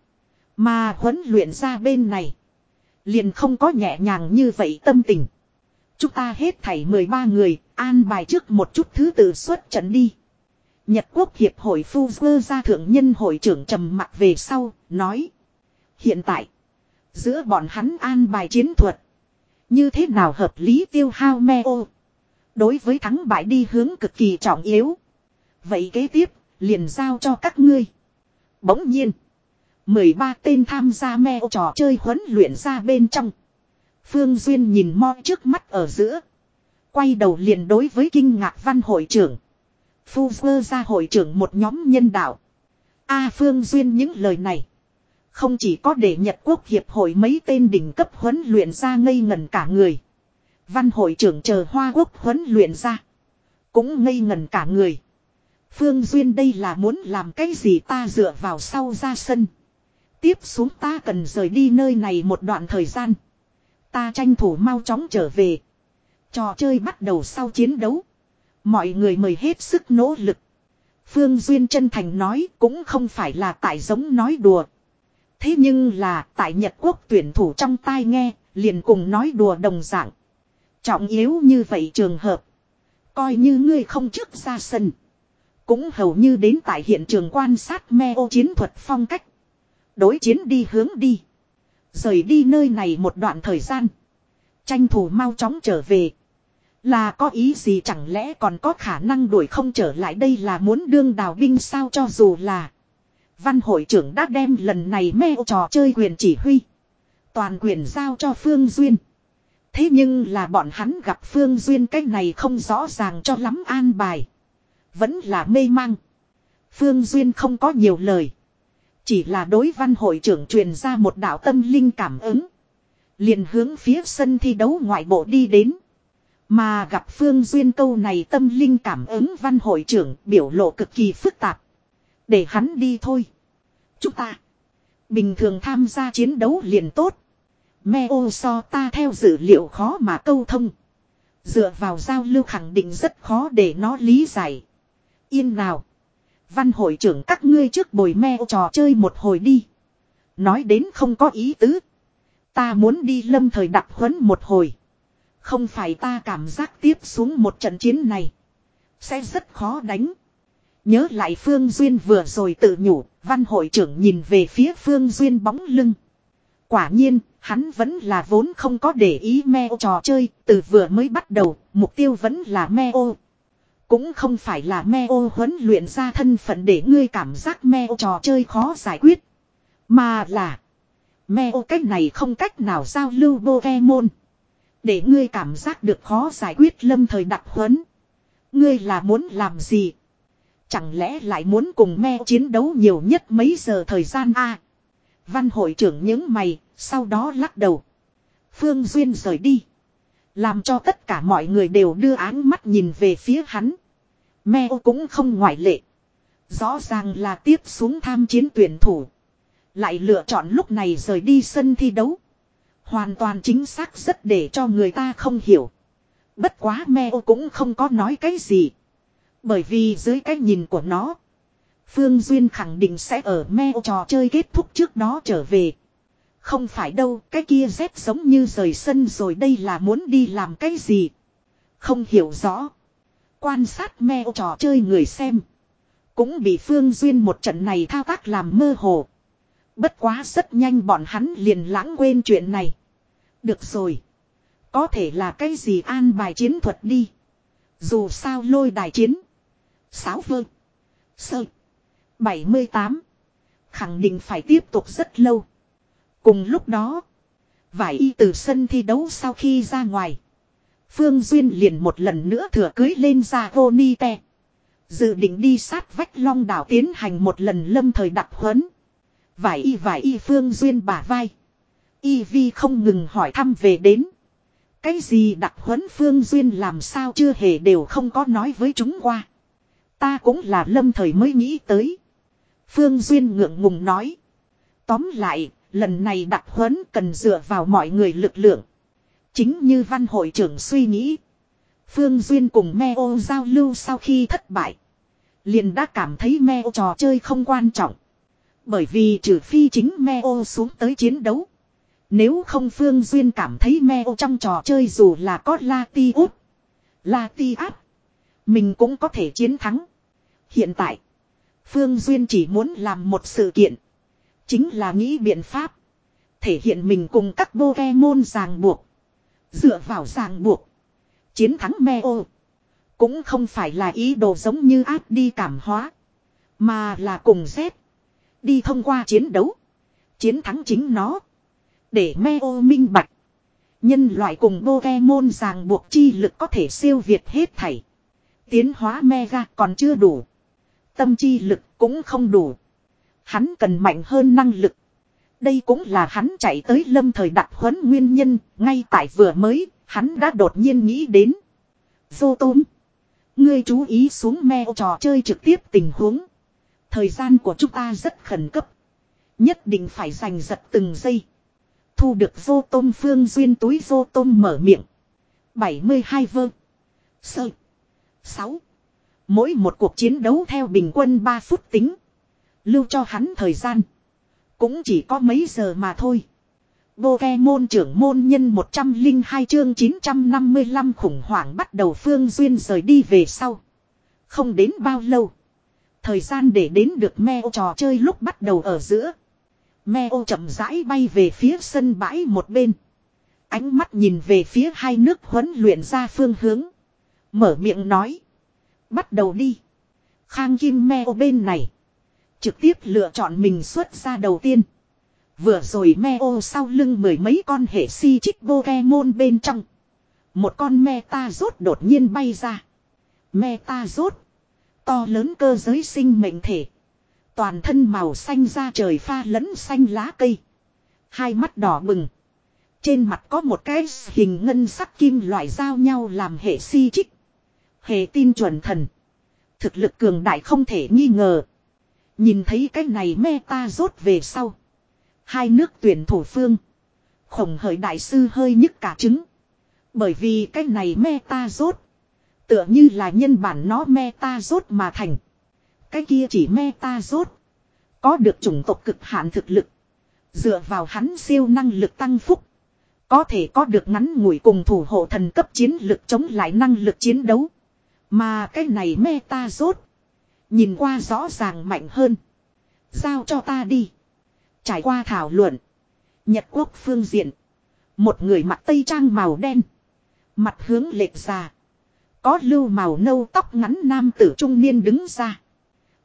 Mà huấn luyện ra bên này. Liền không có nhẹ nhàng như vậy tâm tình. Chúng ta hết thảy mười ba người, an bài trước một chút thứ tự xuất trận đi. Nhật Quốc Hiệp hội Fuzzer gia thượng nhân hội trưởng trầm mặt về sau, nói. Hiện tại, giữa bọn hắn an bài chiến thuật. Như thế nào hợp lý tiêu hao me ô. Đối với thắng bại đi hướng cực kỳ trọng yếu. Vậy kế tiếp, liền giao cho các ngươi. Bỗng nhiên, mười ba tên tham gia me ô trò chơi huấn luyện ra bên trong. Phương Duyên nhìn mo trước mắt ở giữa. Quay đầu liền đối với kinh ngạc văn hội trưởng. Phu vơ ra hội trưởng một nhóm nhân đạo. A Phương Duyên những lời này. Không chỉ có để Nhật Quốc Hiệp hội mấy tên đỉnh cấp huấn luyện ra ngây ngẩn cả người. Văn hội trưởng chờ Hoa Quốc huấn luyện ra. Cũng ngây ngẩn cả người. Phương Duyên đây là muốn làm cái gì ta dựa vào sau ra sân. Tiếp xuống ta cần rời đi nơi này một đoạn thời gian. Ta tranh thủ mau chóng trở về. Trò chơi bắt đầu sau chiến đấu. Mọi người mời hết sức nỗ lực. Phương Duyên chân thành nói cũng không phải là tại giống nói đùa. Thế nhưng là tại Nhật Quốc tuyển thủ trong tai nghe, liền cùng nói đùa đồng dạng. Trọng yếu như vậy trường hợp. Coi như ngươi không trước ra sân. Cũng hầu như đến tại hiện trường quan sát me ô chiến thuật phong cách. Đối chiến đi hướng đi. Rời đi nơi này một đoạn thời gian. Tranh thủ mau chóng trở về. Là có ý gì chẳng lẽ còn có khả năng đuổi không trở lại đây là muốn đương đào binh sao cho dù là. Văn hội trưởng đã đem lần này mê trò chơi quyền chỉ huy. Toàn quyền giao cho Phương Duyên. Thế nhưng là bọn hắn gặp Phương Duyên cái này không rõ ràng cho lắm an bài. Vẫn là mê mang. Phương Duyên không có nhiều lời. Chỉ là đối văn hội trưởng truyền ra một đạo tâm linh cảm ứng. Liền hướng phía sân thi đấu ngoại bộ đi đến. Mà gặp Phương Duyên câu này tâm linh cảm ứng văn hội trưởng biểu lộ cực kỳ phức tạp. Để hắn đi thôi. Chúng ta bình thường tham gia chiến đấu liền tốt. Me ô so ta theo dữ liệu khó mà câu thông. Dựa vào giao lưu khẳng định rất khó để nó lý giải. Yên nào. Văn hội trưởng các ngươi trước bồi me ô trò chơi một hồi đi. Nói đến không có ý tứ. Ta muốn đi lâm thời đặc huấn một hồi. Không phải ta cảm giác tiếp xuống một trận chiến này. Sẽ rất khó đánh. Nhớ lại Phương Duyên vừa rồi tự nhủ. Văn hội trưởng nhìn về phía Phương Duyên bóng lưng. Quả nhiên, hắn vẫn là vốn không có để ý me ô trò chơi. Từ vừa mới bắt đầu, mục tiêu vẫn là me ô. Cũng không phải là me ô huấn luyện ra thân phận để ngươi cảm giác me ô trò chơi khó giải quyết. Mà là Meo cách này không cách nào giao lưu Pokemon. Để ngươi cảm giác được khó giải quyết lâm thời đặc huấn. Ngươi là muốn làm gì? Chẳng lẽ lại muốn cùng Meo chiến đấu nhiều nhất mấy giờ thời gian a? À, Văn hội trưởng những mày, sau đó lắc đầu. Phương Duyên rời đi. Làm cho tất cả mọi người đều đưa áng mắt nhìn về phía hắn. Meo cũng không ngoại lệ. Rõ ràng là tiếp xuống tham chiến tuyển thủ. Lại lựa chọn lúc này rời đi sân thi đấu. Hoàn toàn chính xác rất để cho người ta không hiểu. Bất quá Meo cũng không có nói cái gì. Bởi vì dưới cái nhìn của nó, Phương Duyên khẳng định sẽ ở Meo trò chơi kết thúc trước đó trở về. Không phải đâu, cái kia Z giống như rời sân rồi, đây là muốn đi làm cái gì? Không hiểu rõ. Quan sát Meo trò chơi người xem. Cũng bị Phương Duyên một trận này thao tác làm mơ hồ. Bất quá rất nhanh bọn hắn liền lãng quên chuyện này. Được rồi. Có thể là cái gì an bài chiến thuật đi. Dù sao lôi đài chiến. Sáu vơ. Sơ. bảy mươi tám. Khẳng định phải tiếp tục rất lâu. Cùng lúc đó. Vải y từ sân thi đấu sau khi ra ngoài. Phương Duyên liền một lần nữa thừa cưới lên ra vô ni te. Dự định đi sát vách Long đảo tiến hành một lần lâm thời đặc huấn. Vải y vải y Phương Duyên bả vai. Y Vi không ngừng hỏi thăm về đến. Cái gì đặc huấn Phương Duyên làm sao chưa hề đều không có nói với chúng qua. Ta cũng là lâm thời mới nghĩ tới. Phương Duyên ngượng ngùng nói. Tóm lại, lần này đặc huấn cần dựa vào mọi người lực lượng. Chính như văn hội trưởng suy nghĩ. Phương Duyên cùng Meo giao lưu sau khi thất bại. Liền đã cảm thấy Meo trò chơi không quan trọng. Bởi vì trừ phi chính Meo xuống tới chiến đấu. Nếu không Phương Duyên cảm thấy Meo trong trò chơi dù là có Latios, Latias, mình cũng có thể chiến thắng. Hiện tại, Phương Duyên chỉ muốn làm một sự kiện. Chính là nghĩ biện pháp. Thể hiện mình cùng các Pokemon ràng buộc. Dựa vào ràng buộc. Chiến thắng Meo. Cũng không phải là ý đồ giống như áp đi cảm hóa. Mà là cùng Z. Đi thông qua chiến đấu. Chiến thắng chính nó. Để Meo minh bạch. Nhân loại cùng Pokemon ràng buộc chi lực có thể siêu việt hết thảy. Tiến hóa Mega còn chưa đủ. Tâm chi lực cũng không đủ. Hắn cần mạnh hơn năng lực. Đây cũng là hắn chạy tới lâm thời đặc huấn nguyên nhân. Ngay tại vừa mới, hắn đã đột nhiên nghĩ đến. Dô tôm. Ngươi chú ý xuống Meo trò chơi trực tiếp tình huống. Thời gian của chúng ta rất khẩn cấp. Nhất định phải giành giật từng giây. Thu được vô tôm Phương Duyên túi vô tôm mở miệng. bảy mươi hai vơ. Sơ. sáu. Mỗi một cuộc chiến đấu theo bình quân ba phút tính. Lưu cho hắn thời gian. Cũng chỉ có mấy giờ mà thôi. Pokemon trưởng môn nhân một trăm lẻ hai chương chín trăm năm mươi lăm khủng hoảng bắt đầu. Phương Duyên rời đi về sau. Không đến bao lâu. Thời gian để đến được Meo trò chơi lúc bắt đầu ở giữa. Meo chậm rãi bay về phía sân bãi một bên. Ánh mắt nhìn về phía hai nước huấn luyện ra phương hướng. Mở miệng nói. Bắt đầu đi. Khang Kim Meo bên này. Trực tiếp lựa chọn mình xuất ra đầu tiên. Vừa rồi Meo sau lưng mười mấy con hệ si chích Pokemon bên trong. Một con Metazord đột nhiên bay ra. Metazord. To lớn cơ giới sinh mệnh thể. Toàn thân màu xanh da trời pha lẫn xanh lá cây. Hai mắt đỏ bừng. Trên mặt có một cái hình ngân sắc kim loại giao nhau làm hệ si chích. Hệ tin chuẩn thần. Thực lực cường đại không thể nghi ngờ. Nhìn thấy cái này Metazord về sau. Hai nước tuyển thủ phương. Khổng hởi đại sư hơi nhức cả trứng. Bởi vì cái này Metazord. Tựa như là nhân bản nó Metazord mà thành. Cái kia chỉ Metazord. Có được chủng tộc cực hạn thực lực. Dựa vào hắn siêu năng lực tăng phúc. Có thể có được ngắn ngủi cùng thủ hộ thần cấp chiến lực chống lại năng lực chiến đấu. Mà cái này Metazord. Nhìn qua rõ ràng mạnh hơn. Giao cho ta đi. Trải qua thảo luận. Nhật quốc phương diện. Một người mặc tây trang màu đen. Mặt hướng lệch ra. Có lưu màu nâu tóc ngắn nam tử trung niên đứng ra.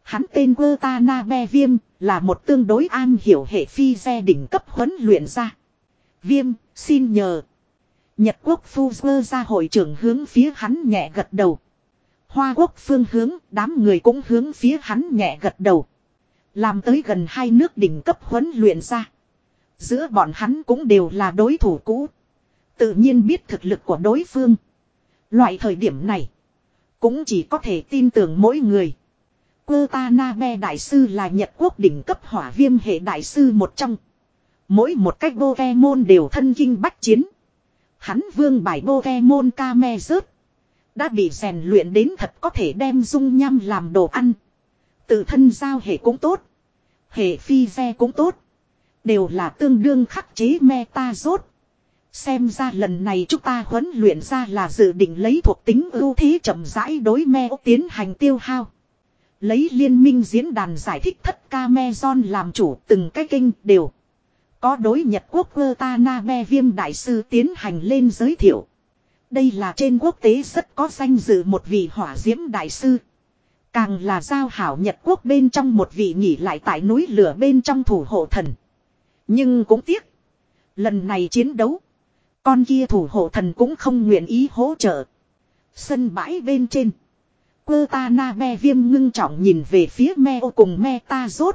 Hắn tên Watanabe Viêm, là một tương đối an hiểu hệ phi xe đỉnh cấp huấn luyện ra. Viêm, xin nhờ. Nhật quốc Fuzzer ra hội trưởng hướng phía hắn nhẹ gật đầu. Hoa quốc phương hướng, đám người cũng hướng phía hắn nhẹ gật đầu. Làm tới gần hai nước đỉnh cấp huấn luyện ra. Giữa bọn hắn cũng đều là đối thủ cũ. Tự nhiên biết thực lực của đối phương. Loại thời điểm này, cũng chỉ có thể tin tưởng mỗi người. Watanabe đại sư là Nhật quốc đỉnh cấp hỏa viêm hệ đại sư một trong. Mỗi một cách Pokemon đều thân kinh bách chiến. Hắn vương bài Pokemon Kamezut đã bị rèn luyện đến thật có thể đem dung nham làm đồ ăn. Tự thân giao hệ cũng tốt. Hệ phi xe cũng tốt. Đều là tương đương khắc chế Metazot. Xem ra lần này chúng ta huấn luyện ra là dự định lấy thuộc tính ưu thế chậm rãi đối me tiến hành tiêu hao. Lấy liên minh diễn đàn giải thích thất Kamezon làm chủ từng cái kênh đều. Có đối Nhật quốc Watanabe Viêm đại sư tiến hành lên giới thiệu. Đây là trên quốc tế rất có danh dự một vị hỏa diễm đại sư. Càng là giao hảo Nhật quốc bên trong một vị nghỉ lại tại núi lửa bên trong thủ hộ thần. Nhưng cũng tiếc. Lần này chiến đấu. Con kia thủ hộ thần cũng không nguyện ý hỗ trợ. Sân bãi bên trên. Watanabe Viêm ngưng trọng nhìn về phía Meo cùng Metazot.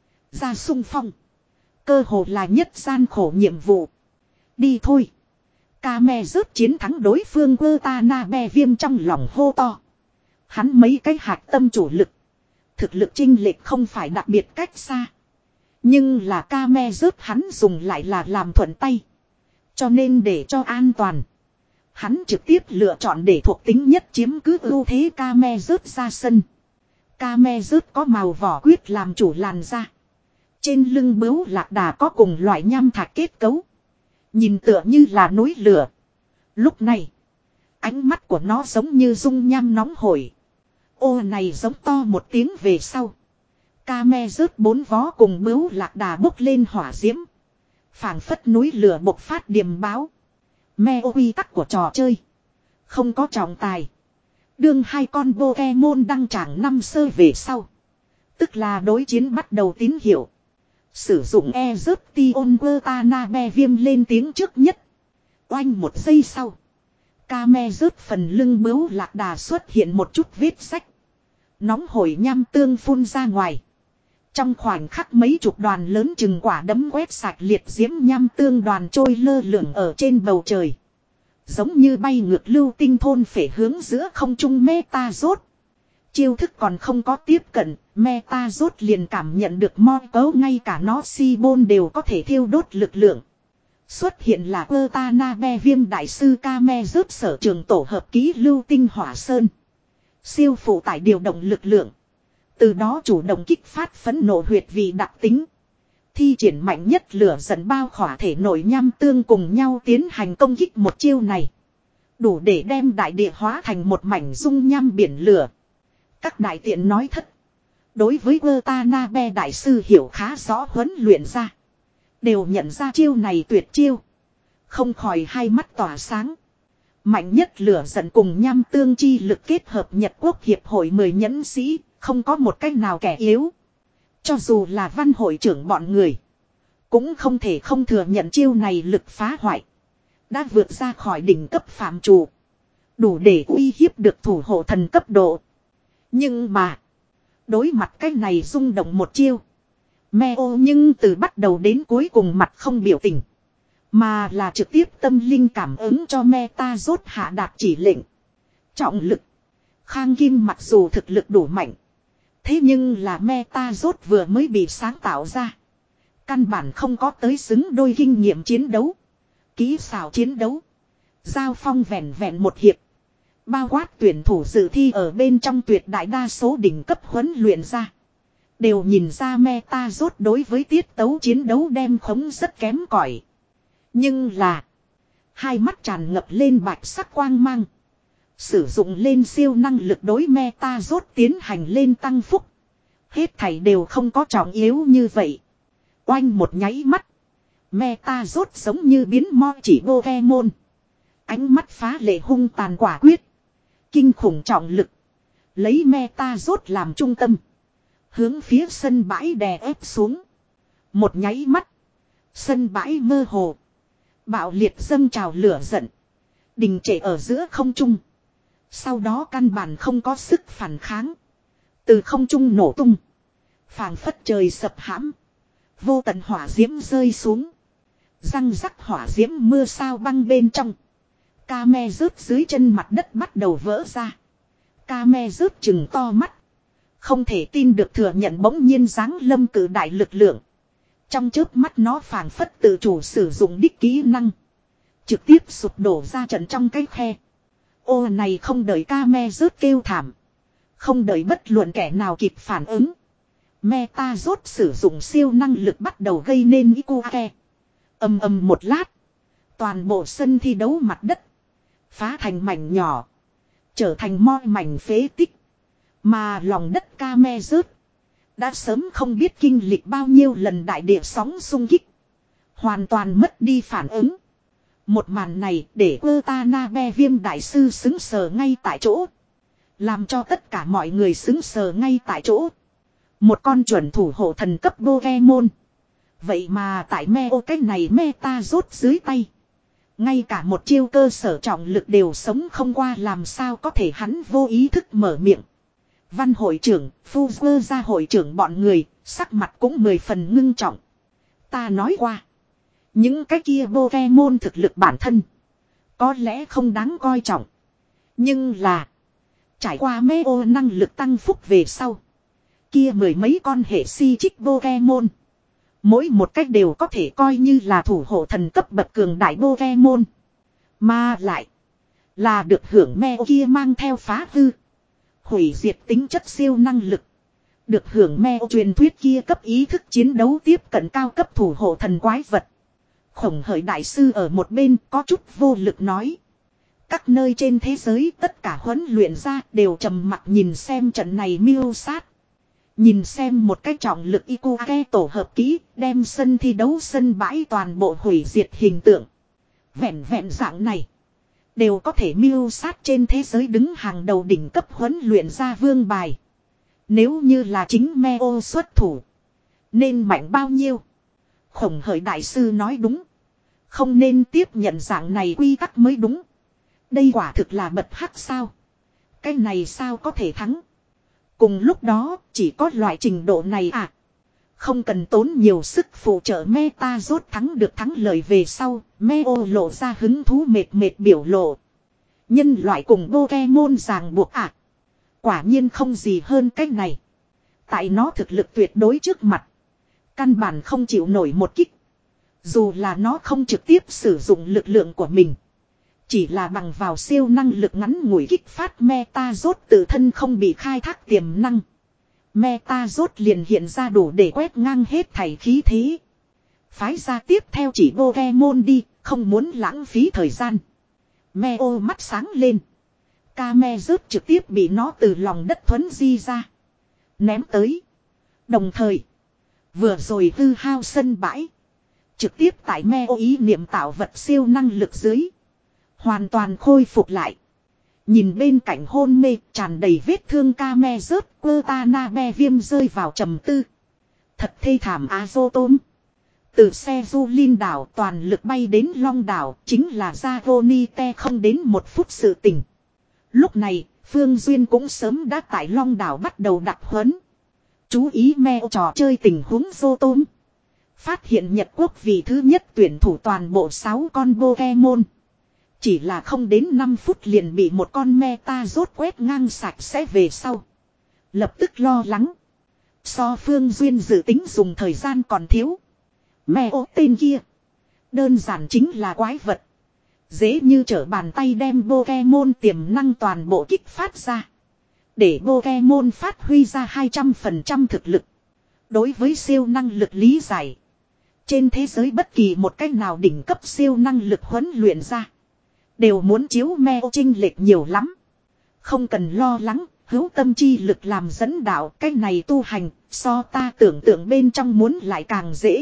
Ra sung phong. Cơ hồ là nhất gian khổ nhiệm vụ. Đi thôi. Kamezut chiến thắng đối phương Watanabe Viêm trong lòng hô to. Hắn mấy cái hạt tâm chủ lực. Thực lực chênh lệch không phải đặc biệt cách xa. Nhưng là Kamezut hắn dùng lại là làm thuận tay. Cho nên để cho an toàn. Hắn trực tiếp lựa chọn để thuộc tính nhất chiếm cứ ưu thế Kamezut ra sân. Kamezut có màu vỏ quyết làm chủ làn da. Trên lưng bướu lạc đà có cùng loại nham thạch kết cấu. Nhìn tựa như là núi lửa. Lúc này, ánh mắt của nó giống như dung nham nóng hổi. Ô này giống to một tiếng về sau. Kamezut bốn vó cùng bướu lạc đà bốc lên hỏa diễm. Phảng phất núi lửa bộc phát điềm báo. Meo quy tắc của trò chơi. Không có trọng tài. Đương hai con Pokemon đăng tràng năm sơ về sau. Tức là đối chiến bắt đầu tín hiệu. Sử dụng Ezertion Watanabe Viêm lên tiếng trước nhất. Oanh một giây sau. Kamezut phần lưng bướu lạc đà xuất hiện một chút vết sách. Nóng hổi nham tương phun ra ngoài. Trong khoảnh khắc mấy chục đoàn lớn chừng quả đấm quét sạch liệt diễm nham tương đoàn trôi lơ lửng ở trên bầu trời. Giống như bay ngược lưu tinh thôn phể hướng giữa không trung Metazot. Chiêu thức còn không có tiếp cận, Metazot liền cảm nhận được mo cấu ngay cả nó si bôn đều có thể thiêu đốt lực lượng. Xuất hiện là Watanabe Viêm đại sư Kamezut sở trường tổ hợp ký lưu tinh hỏa sơn. Siêu phụ tải điều động lực lượng. Từ đó chủ động kích phát phấn nộ huyệt vị đặc tính. Thi triển mạnh nhất lửa dẫn bao khỏa thể nội nham tương cùng nhau tiến hành công kích một chiêu này. Đủ để đem đại địa hóa thành một mảnh dung nham biển lửa. Các đại tiện nói thất. Đối với Watanabe đại sư hiểu khá rõ huấn luyện ra. Đều nhận ra chiêu này tuyệt chiêu. Không khỏi hai mắt tỏa sáng. Mạnh nhất lửa giận cùng nham tương chi lực kết hợp Nhật quốc hiệp hội mười nhẫn sĩ. Không có một cách nào kẻ yếu. Cho dù là văn hội trưởng bọn người. Cũng không thể không thừa nhận chiêu này lực phá hoại. Đã vượt ra khỏi đỉnh cấp phạm trù. Đủ để uy hiếp được thủ hộ thần cấp độ. Nhưng mà. Đối mặt cái này rung động một chiêu. Meo nhưng từ bắt đầu đến cuối cùng mặt không biểu tình. Mà là trực tiếp tâm linh cảm ứng cho Metazot hạ đạt chỉ lệnh. Trọng lực. Khang Kim mặc dù thực lực đủ mạnh. Thế nhưng là Metazot vừa mới bị sáng tạo ra. Căn bản không có tới xứng đôi kinh nghiệm chiến đấu. Kỹ xảo chiến đấu. Giao phong vẹn vẹn một hiệp. Bao quát tuyển thủ dự thi ở bên trong tuyệt đại đa số đỉnh cấp huấn luyện ra. Đều nhìn ra Metazot đối với tiết tấu chiến đấu đem khống rất kém cỏi. Nhưng là. Hai mắt tràn ngập lên bạch sắc quang mang. Sử dụng lên siêu năng lực đối Metazot tiến hành lên tăng phúc. Hết thảy đều không có trọng yếu như vậy. Oanh một nháy mắt. Metazot giống như biến mo chỉ Pokemon. Ánh mắt phá lệ hung tàn quả quyết. Kinh khủng trọng lực. Lấy Metazot làm trung tâm. Hướng phía sân bãi đè ép xuống. Một nháy mắt. Sân bãi mơ hồ. Bạo liệt dâng trào lửa giận. Đình trệ ở giữa không trung. Sau đó căn bản không có sức phản kháng. Từ không trung nổ tung. Phảng phất trời sập hãm. Vô tận hỏa diễm rơi xuống. Răng rắc hỏa diễm mưa sao băng bên trong. Ca me rớt dưới chân mặt đất bắt đầu vỡ ra. Ca me rớt chừng to mắt. Không thể tin được thừa nhận bỗng nhiên giáng lâm cử đại lực lượng. Trong chớp mắt nó phảng phất tự chủ sử dụng đích kỹ năng. Trực tiếp sụp đổ ra trận trong cái khe. Ô này không đợi ca me rớt kêu thảm. Không đợi bất luận kẻ nào kịp phản ứng. Meta rốt sử dụng siêu năng lực bắt đầu gây nên Ikuke. Âm âm một lát. Toàn bộ sân thi đấu mặt đất. Phá thành mảnh nhỏ. Trở thành mo mảnh phế tích. Mà lòng đất ca me rớt. Đã sớm không biết kinh lịch bao nhiêu lần đại địa sóng xung kích. Hoàn toàn mất đi phản ứng. Một màn này để Watanabe viêm đại sư xứng sờ ngay tại chỗ. Làm cho tất cả mọi người xứng sờ ngay tại chỗ. Một con chuẩn thủ hộ thần cấp Pokemon. Vậy mà tại Meo cái này meta rốt dưới tay. Ngay cả một chiêu cơ sở trọng lực đều sống không qua, làm sao có thể hắn vô ý thức mở miệng. Văn hội trưởng, Fuzzer ra hội trưởng bọn người, sắc mặt cũng mười phần ngưng trọng. Ta nói qua. Những cái kia Pokemon thực lực bản thân. Có lẽ không đáng coi trọng. Nhưng là. Trải qua Meo năng lực tăng phúc về sau. Kia mười mấy con hệ si chích Pokemon. Mỗi một cách đều có thể coi như là thủ hộ thần cấp bậc cường đại Pokemon. Mà lại. Là được hưởng Meo kia mang theo phá hư. Hủy diệt tính chất siêu năng lực. Được hưởng Meo truyền thuyết kia cấp ý thức chiến đấu tiếp cận cao cấp thủ hộ thần quái vật. Khổng hởi đại sư ở một bên có chút vô lực nói. Các nơi trên thế giới tất cả huấn luyện ra đều trầm mặc nhìn xem trận này miêu sát. Nhìn xem một cái trọng lực Ikuke tổ hợp kỹ đem sân thi đấu sân bãi toàn bộ hủy diệt hình tượng. Vẹn vẹn dạng này. Đều có thể miêu sát trên thế giới đứng hàng đầu đỉnh cấp huấn luyện ra vương bài. Nếu như là chính Meo xuất thủ. Nên mạnh bao nhiêu? Khổng hởi đại sư nói đúng. Không nên tiếp nhận dạng này quy tắc mới đúng. Đây quả thực là bật hắc sao. Cái này sao có thể thắng. Cùng lúc đó chỉ có loại trình độ này à. Không cần tốn nhiều sức phụ trợ meta rốt thắng được thắng lợi về sau. Meo lộ ra hứng thú mệt mệt biểu lộ. Nhân loại cùng Pokemon ràng buộc à. Quả nhiên không gì hơn cái này. Tại nó thực lực tuyệt đối trước mặt. Căn bản không chịu nổi một kích. Dù là nó không trực tiếp sử dụng lực lượng của mình. Chỉ là bằng vào siêu năng lực ngắn ngủi kích phát meta rốt tự thân không bị khai thác tiềm năng. Meta rốt liền hiện ra đủ để quét ngang hết thảy khí thế. Phái ra tiếp theo chỉ Pokemon đi, không muốn lãng phí thời gian. Meo mắt sáng lên. Kame rớt trực tiếp bị nó từ lòng đất thuấn di ra. Ném tới. Đồng thời. Vừa rồi hư hao sân bãi. Trực tiếp tại Meo ý niệm tạo vật siêu năng lực dưới. Hoàn toàn khôi phục lại. Nhìn bên cạnh hôn mê tràn đầy vết thương Kame rớt. Watanabe viêm rơi vào trầm tư. Thật thê thảm Azotome. Từ xe du linh đảo toàn lực bay đến Long đảo chính là Zagonite không đến một phút sự tình. Lúc này Phương Duyên cũng sớm đã tại Long đảo bắt đầu đặt huấn. Chú ý Meo trò chơi tình huống Azotome. Phát hiện Nhật Quốc vị thứ nhất tuyển thủ toàn bộ sáu con Pokemon. Chỉ là không đến năm phút liền bị một con meta rốt quét ngang sạch sẽ về sau. Lập tức lo lắng. So Phương Duyên dự tính dùng thời gian còn thiếu. Meo tên kia. Đơn giản chính là quái vật. Dễ như trở bàn tay đem Pokemon tiềm năng toàn bộ kích phát ra. Để Pokemon phát huy ra hai trăm phần trăm thực lực. Đối với siêu năng lực lý giải. Trên thế giới bất kỳ một cách nào đỉnh cấp siêu năng lực huấn luyện ra. Đều muốn chiếu Meo chênh lệch nhiều lắm. Không cần lo lắng, hữu tâm chi lực làm dẫn đạo. Cách này tu hành, so ta tưởng tượng bên trong muốn lại càng dễ.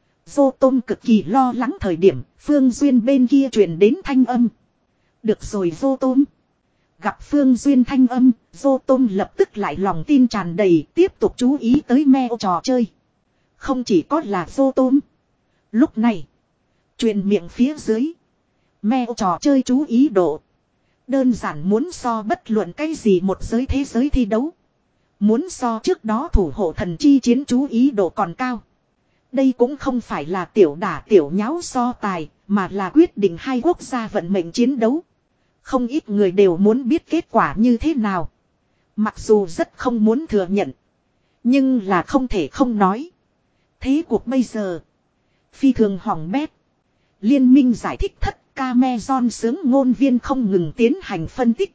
Vô Tôm cực kỳ lo lắng thời điểm, Phương Duyên bên kia truyền đến thanh âm. Được rồi Vô Tôm. Gặp Phương Duyên thanh âm, Vô Tôm lập tức lại lòng tin tràn đầy tiếp tục chú ý tới Meo trò chơi. Không chỉ có là Vô Tôm. Lúc này, truyền miệng phía dưới. Meo trò chơi chú ý độ. Đơn giản muốn so bất luận cái gì một giới thế giới thi đấu. Muốn so trước đó thủ hộ thần chi chiến chú ý độ còn cao. Đây cũng không phải là tiểu đả tiểu nháo so tài, mà là quyết định hai quốc gia vận mệnh chiến đấu. Không ít người đều muốn biết kết quả như thế nào. Mặc dù rất không muốn thừa nhận. Nhưng là không thể không nói. Thế cuộc bây giờ. Phi thường hỏng bét. Liên minh giải thích thất Cameron sướng ngôn viên không ngừng tiến hành phân tích.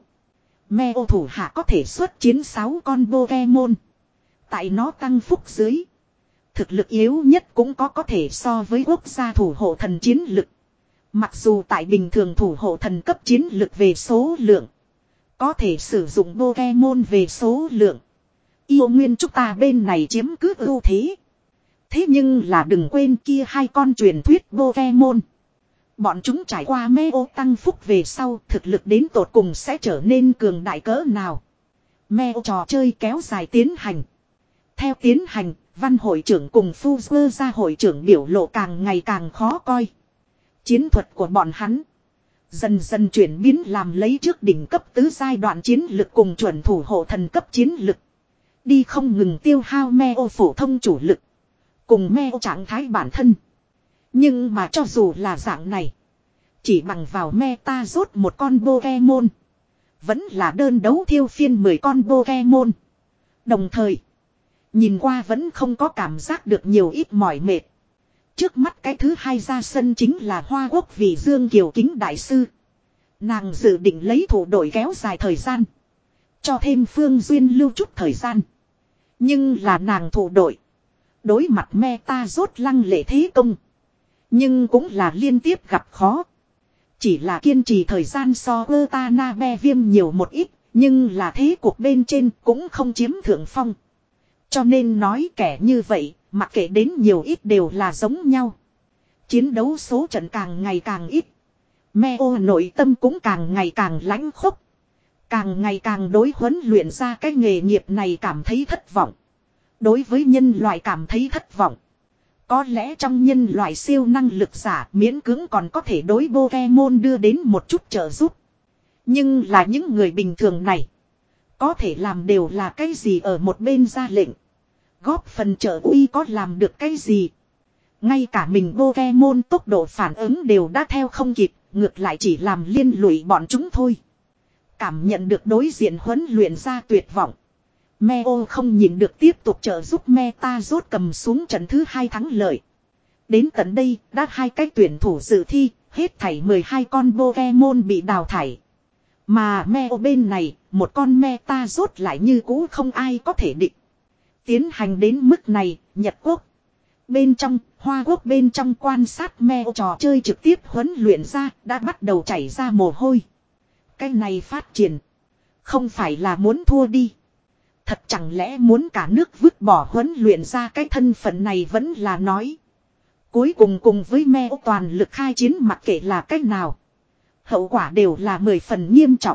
Meo thủ hạ có thể xuất chiến sáu con Pokemon. Tại nó tăng phúc dưới. Thực lực yếu nhất cũng có có thể so với quốc gia thủ hộ thần chiến lực. Mặc dù tại bình thường thủ hộ thần cấp chiến lực về số lượng. Có thể sử dụng Pokemon về số lượng. Yêu nguyên chúng ta bên này chiếm cứ ưu thế. Thế nhưng là đừng quên kia hai con truyền thuyết Pokemon. Bọn chúng trải qua Meo tăng phúc về sau thực lực đến tột cùng sẽ trở nên cường đại cỡ nào. Meo trò chơi kéo dài tiến hành. Theo tiến hành, văn hội trưởng cùng Fuzzer ra hội trưởng biểu lộ càng ngày càng khó coi. Chiến thuật của bọn hắn dần dần chuyển biến làm lấy trước đỉnh cấp tứ giai đoạn chiến lực cùng chuẩn thủ hộ thần cấp chiến lực. Đi không ngừng tiêu hao Meo phổ thông chủ lực. Cùng Meo trạng thái bản thân. Nhưng mà cho dù là dạng này. Chỉ bằng vào meta rốt một con Pokemon. Vẫn là đơn đấu thiêu phiên mười con Pokemon. Đồng thời. Nhìn qua vẫn không có cảm giác được nhiều ít mỏi mệt. Trước mắt cái thứ hai ra sân chính là Hoa Quốc vị Dương Kiều Kính Đại Sư. Nàng dự định lấy thủ đội kéo dài thời gian. Cho thêm Phương Duyên lưu chút thời gian. Nhưng là nàng thủ đội. Đối mặt meta rốt lăng lệ thế công. Nhưng cũng là liên tiếp gặp khó. Chỉ là kiên trì thời gian so với Tanabe viêm nhiều một ít. Nhưng là thế cuộc bên trên cũng không chiếm thượng phong. Cho nên nói kẻ như vậy, mặc kệ đến nhiều ít đều là giống nhau. Chiến đấu số trận càng ngày càng ít. Meo nội tâm cũng càng ngày càng lãnh khốc. Càng ngày càng đối huấn luyện ra cái nghề nghiệp này cảm thấy thất vọng. Đối với nhân loại cảm thấy thất vọng. Có lẽ trong nhân loại siêu năng lực giả miễn cưỡng còn có thể đối Pokemon đưa đến một chút trợ giúp. Nhưng là những người bình thường này. Có thể làm đều là cái gì ở một bên ra lệnh. Góp phần trợ uy có làm được cái gì. Ngay cả mình Pokemon tốc độ phản ứng đều đã theo không kịp. Ngược lại chỉ làm liên lụy bọn chúng thôi. Cảm nhận được đối diện huấn luyện ra tuyệt vọng. Meo không nhìn được tiếp tục trợ giúp Meta rốt cầm xuống trận thứ hai thắng lợi. Đến tận đây đã hai cái tuyển thủ dự thi. Hết thảy mười hai con Pokemon bị đào thải. Mà Meo bên này một con Meta rốt lại như cũ không ai có thể địch. Tiến hành đến mức này, Nhật Quốc. Bên trong, Hoa Quốc bên trong quan sát Meo trò chơi trực tiếp huấn luyện ra, đã bắt đầu chảy ra mồ hôi. Cái này phát triển. Không phải là muốn thua đi. Thật chẳng lẽ muốn cả nước vứt bỏ huấn luyện ra cái thân phận này vẫn là nói. Cuối cùng cùng với Meo toàn lực khai chiến mặc kệ là cách nào. Hậu quả đều là mười phần nghiêm trọng.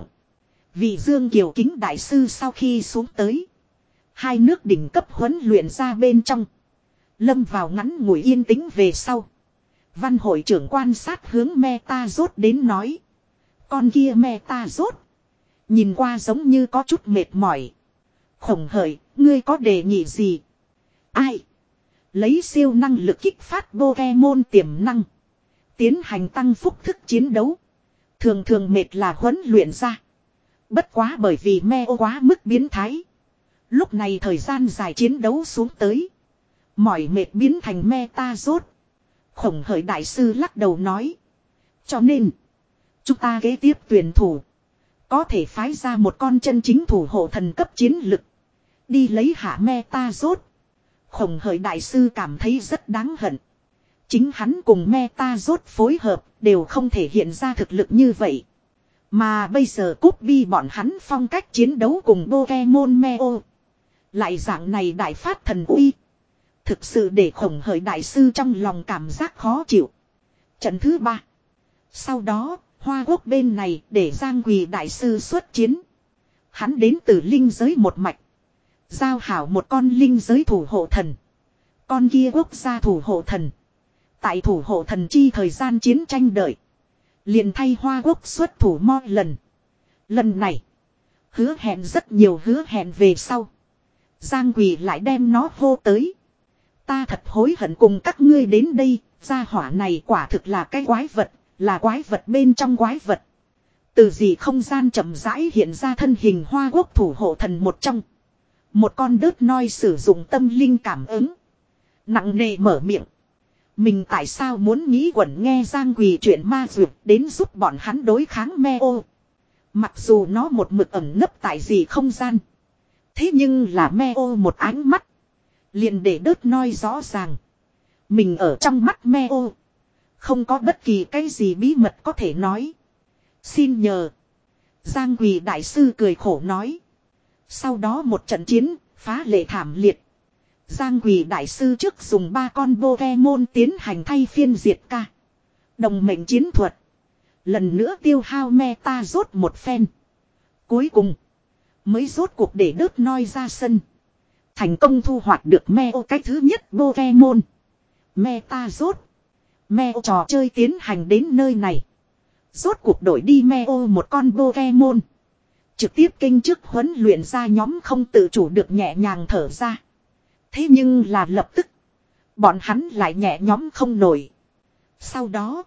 Vị Dương Kiều Kính Đại Sư sau khi xuống tới. Hai nước đỉnh cấp huấn luyện ra bên trong. Lâm vào ngắn ngủi yên tĩnh về sau. Văn hội trưởng quan sát hướng Meta rốt đến nói. Con kia Meta rốt. Nhìn qua giống như có chút mệt mỏi. Khổng hởi, ngươi có đề nghị gì? Ai? Lấy siêu năng lực kích phát Pokemon tiềm năng. Tiến hành tăng phúc thức chiến đấu. Thường thường mệt là huấn luyện ra. Bất quá bởi vì Meo quá mức biến thái. Lúc này thời gian dài chiến đấu xuống tới. Mỏi mệt biến thành Meta rốt. Khổng hởi đại sư lắc đầu nói. Cho nên. Chúng ta kế tiếp tuyển thủ. Có thể phái ra một con chân chính thủ hộ thần cấp chiến lực. Đi lấy hạ Meta rốt. Khổng hởi đại sư cảm thấy rất đáng hận. Chính hắn cùng Meta rốt phối hợp. Đều không thể hiện ra thực lực như vậy. Mà bây giờ cúp bi bọn hắn phong cách chiến đấu cùng Pokemon Meo. Lại dạng này đại phát thần uy. Thực sự để khổng hởi đại sư trong lòng cảm giác khó chịu. Trận thứ ba. Sau đó, Hoa Quốc bên này để Giang Quỳ đại sư xuất chiến. Hắn đến từ linh giới một mạch. Giao hảo một con linh giới thủ hộ thần. Con kia quốc gia thủ hộ thần. Tại thủ hộ thần chi thời gian chiến tranh đợi. Liền thay Hoa Quốc xuất thủ mo lần. Lần này. Hứa hẹn rất nhiều hứa hẹn về sau. Giang Quỳ lại đem nó hô tới. Ta thật hối hận cùng các ngươi đến đây. Gia hỏa này quả thực là cái quái vật. Là quái vật bên trong quái vật. Từ gì không gian chậm rãi hiện ra thân hình Hoa Quốc thủ hộ thần một trong. Một con đớt noi sử dụng tâm linh cảm ứng. Nặng nề mở miệng. Mình tại sao muốn nghĩ quẩn nghe Giang Quỳ chuyện ma dược đến giúp bọn hắn đối kháng me ô. Mặc dù nó một mực ẩn nấp tại gì không gian. Thế nhưng là me ô một ánh mắt. Liền để đớt noi rõ ràng. Mình ở trong mắt me ô. Không có bất kỳ cái gì bí mật có thể nói. Xin nhờ. Giang Quỳ đại sư cười khổ nói. Sau đó một trận chiến, phá lệ thảm liệt. Giang Quỳ đại sư trước dùng ba con Pokemon tiến hành thay phiên diệt ca. Đồng mệnh chiến thuật. Lần nữa tiêu hao meta rốt một phen. Cuối cùng, mới rốt cuộc để đớt noi ra sân. Thành công thu hoạch được Meo cách thứ nhất Pokemon. Meta rốt. Meo trò chơi tiến hành đến nơi này. Rốt cuộc đổi đi Meo một con Pokemon. Trực tiếp kênh trước huấn luyện ra nhóm không tự chủ được nhẹ nhàng thở ra. Thế nhưng là lập tức. Bọn hắn lại nhẹ nhóm không nổi. Sau đó.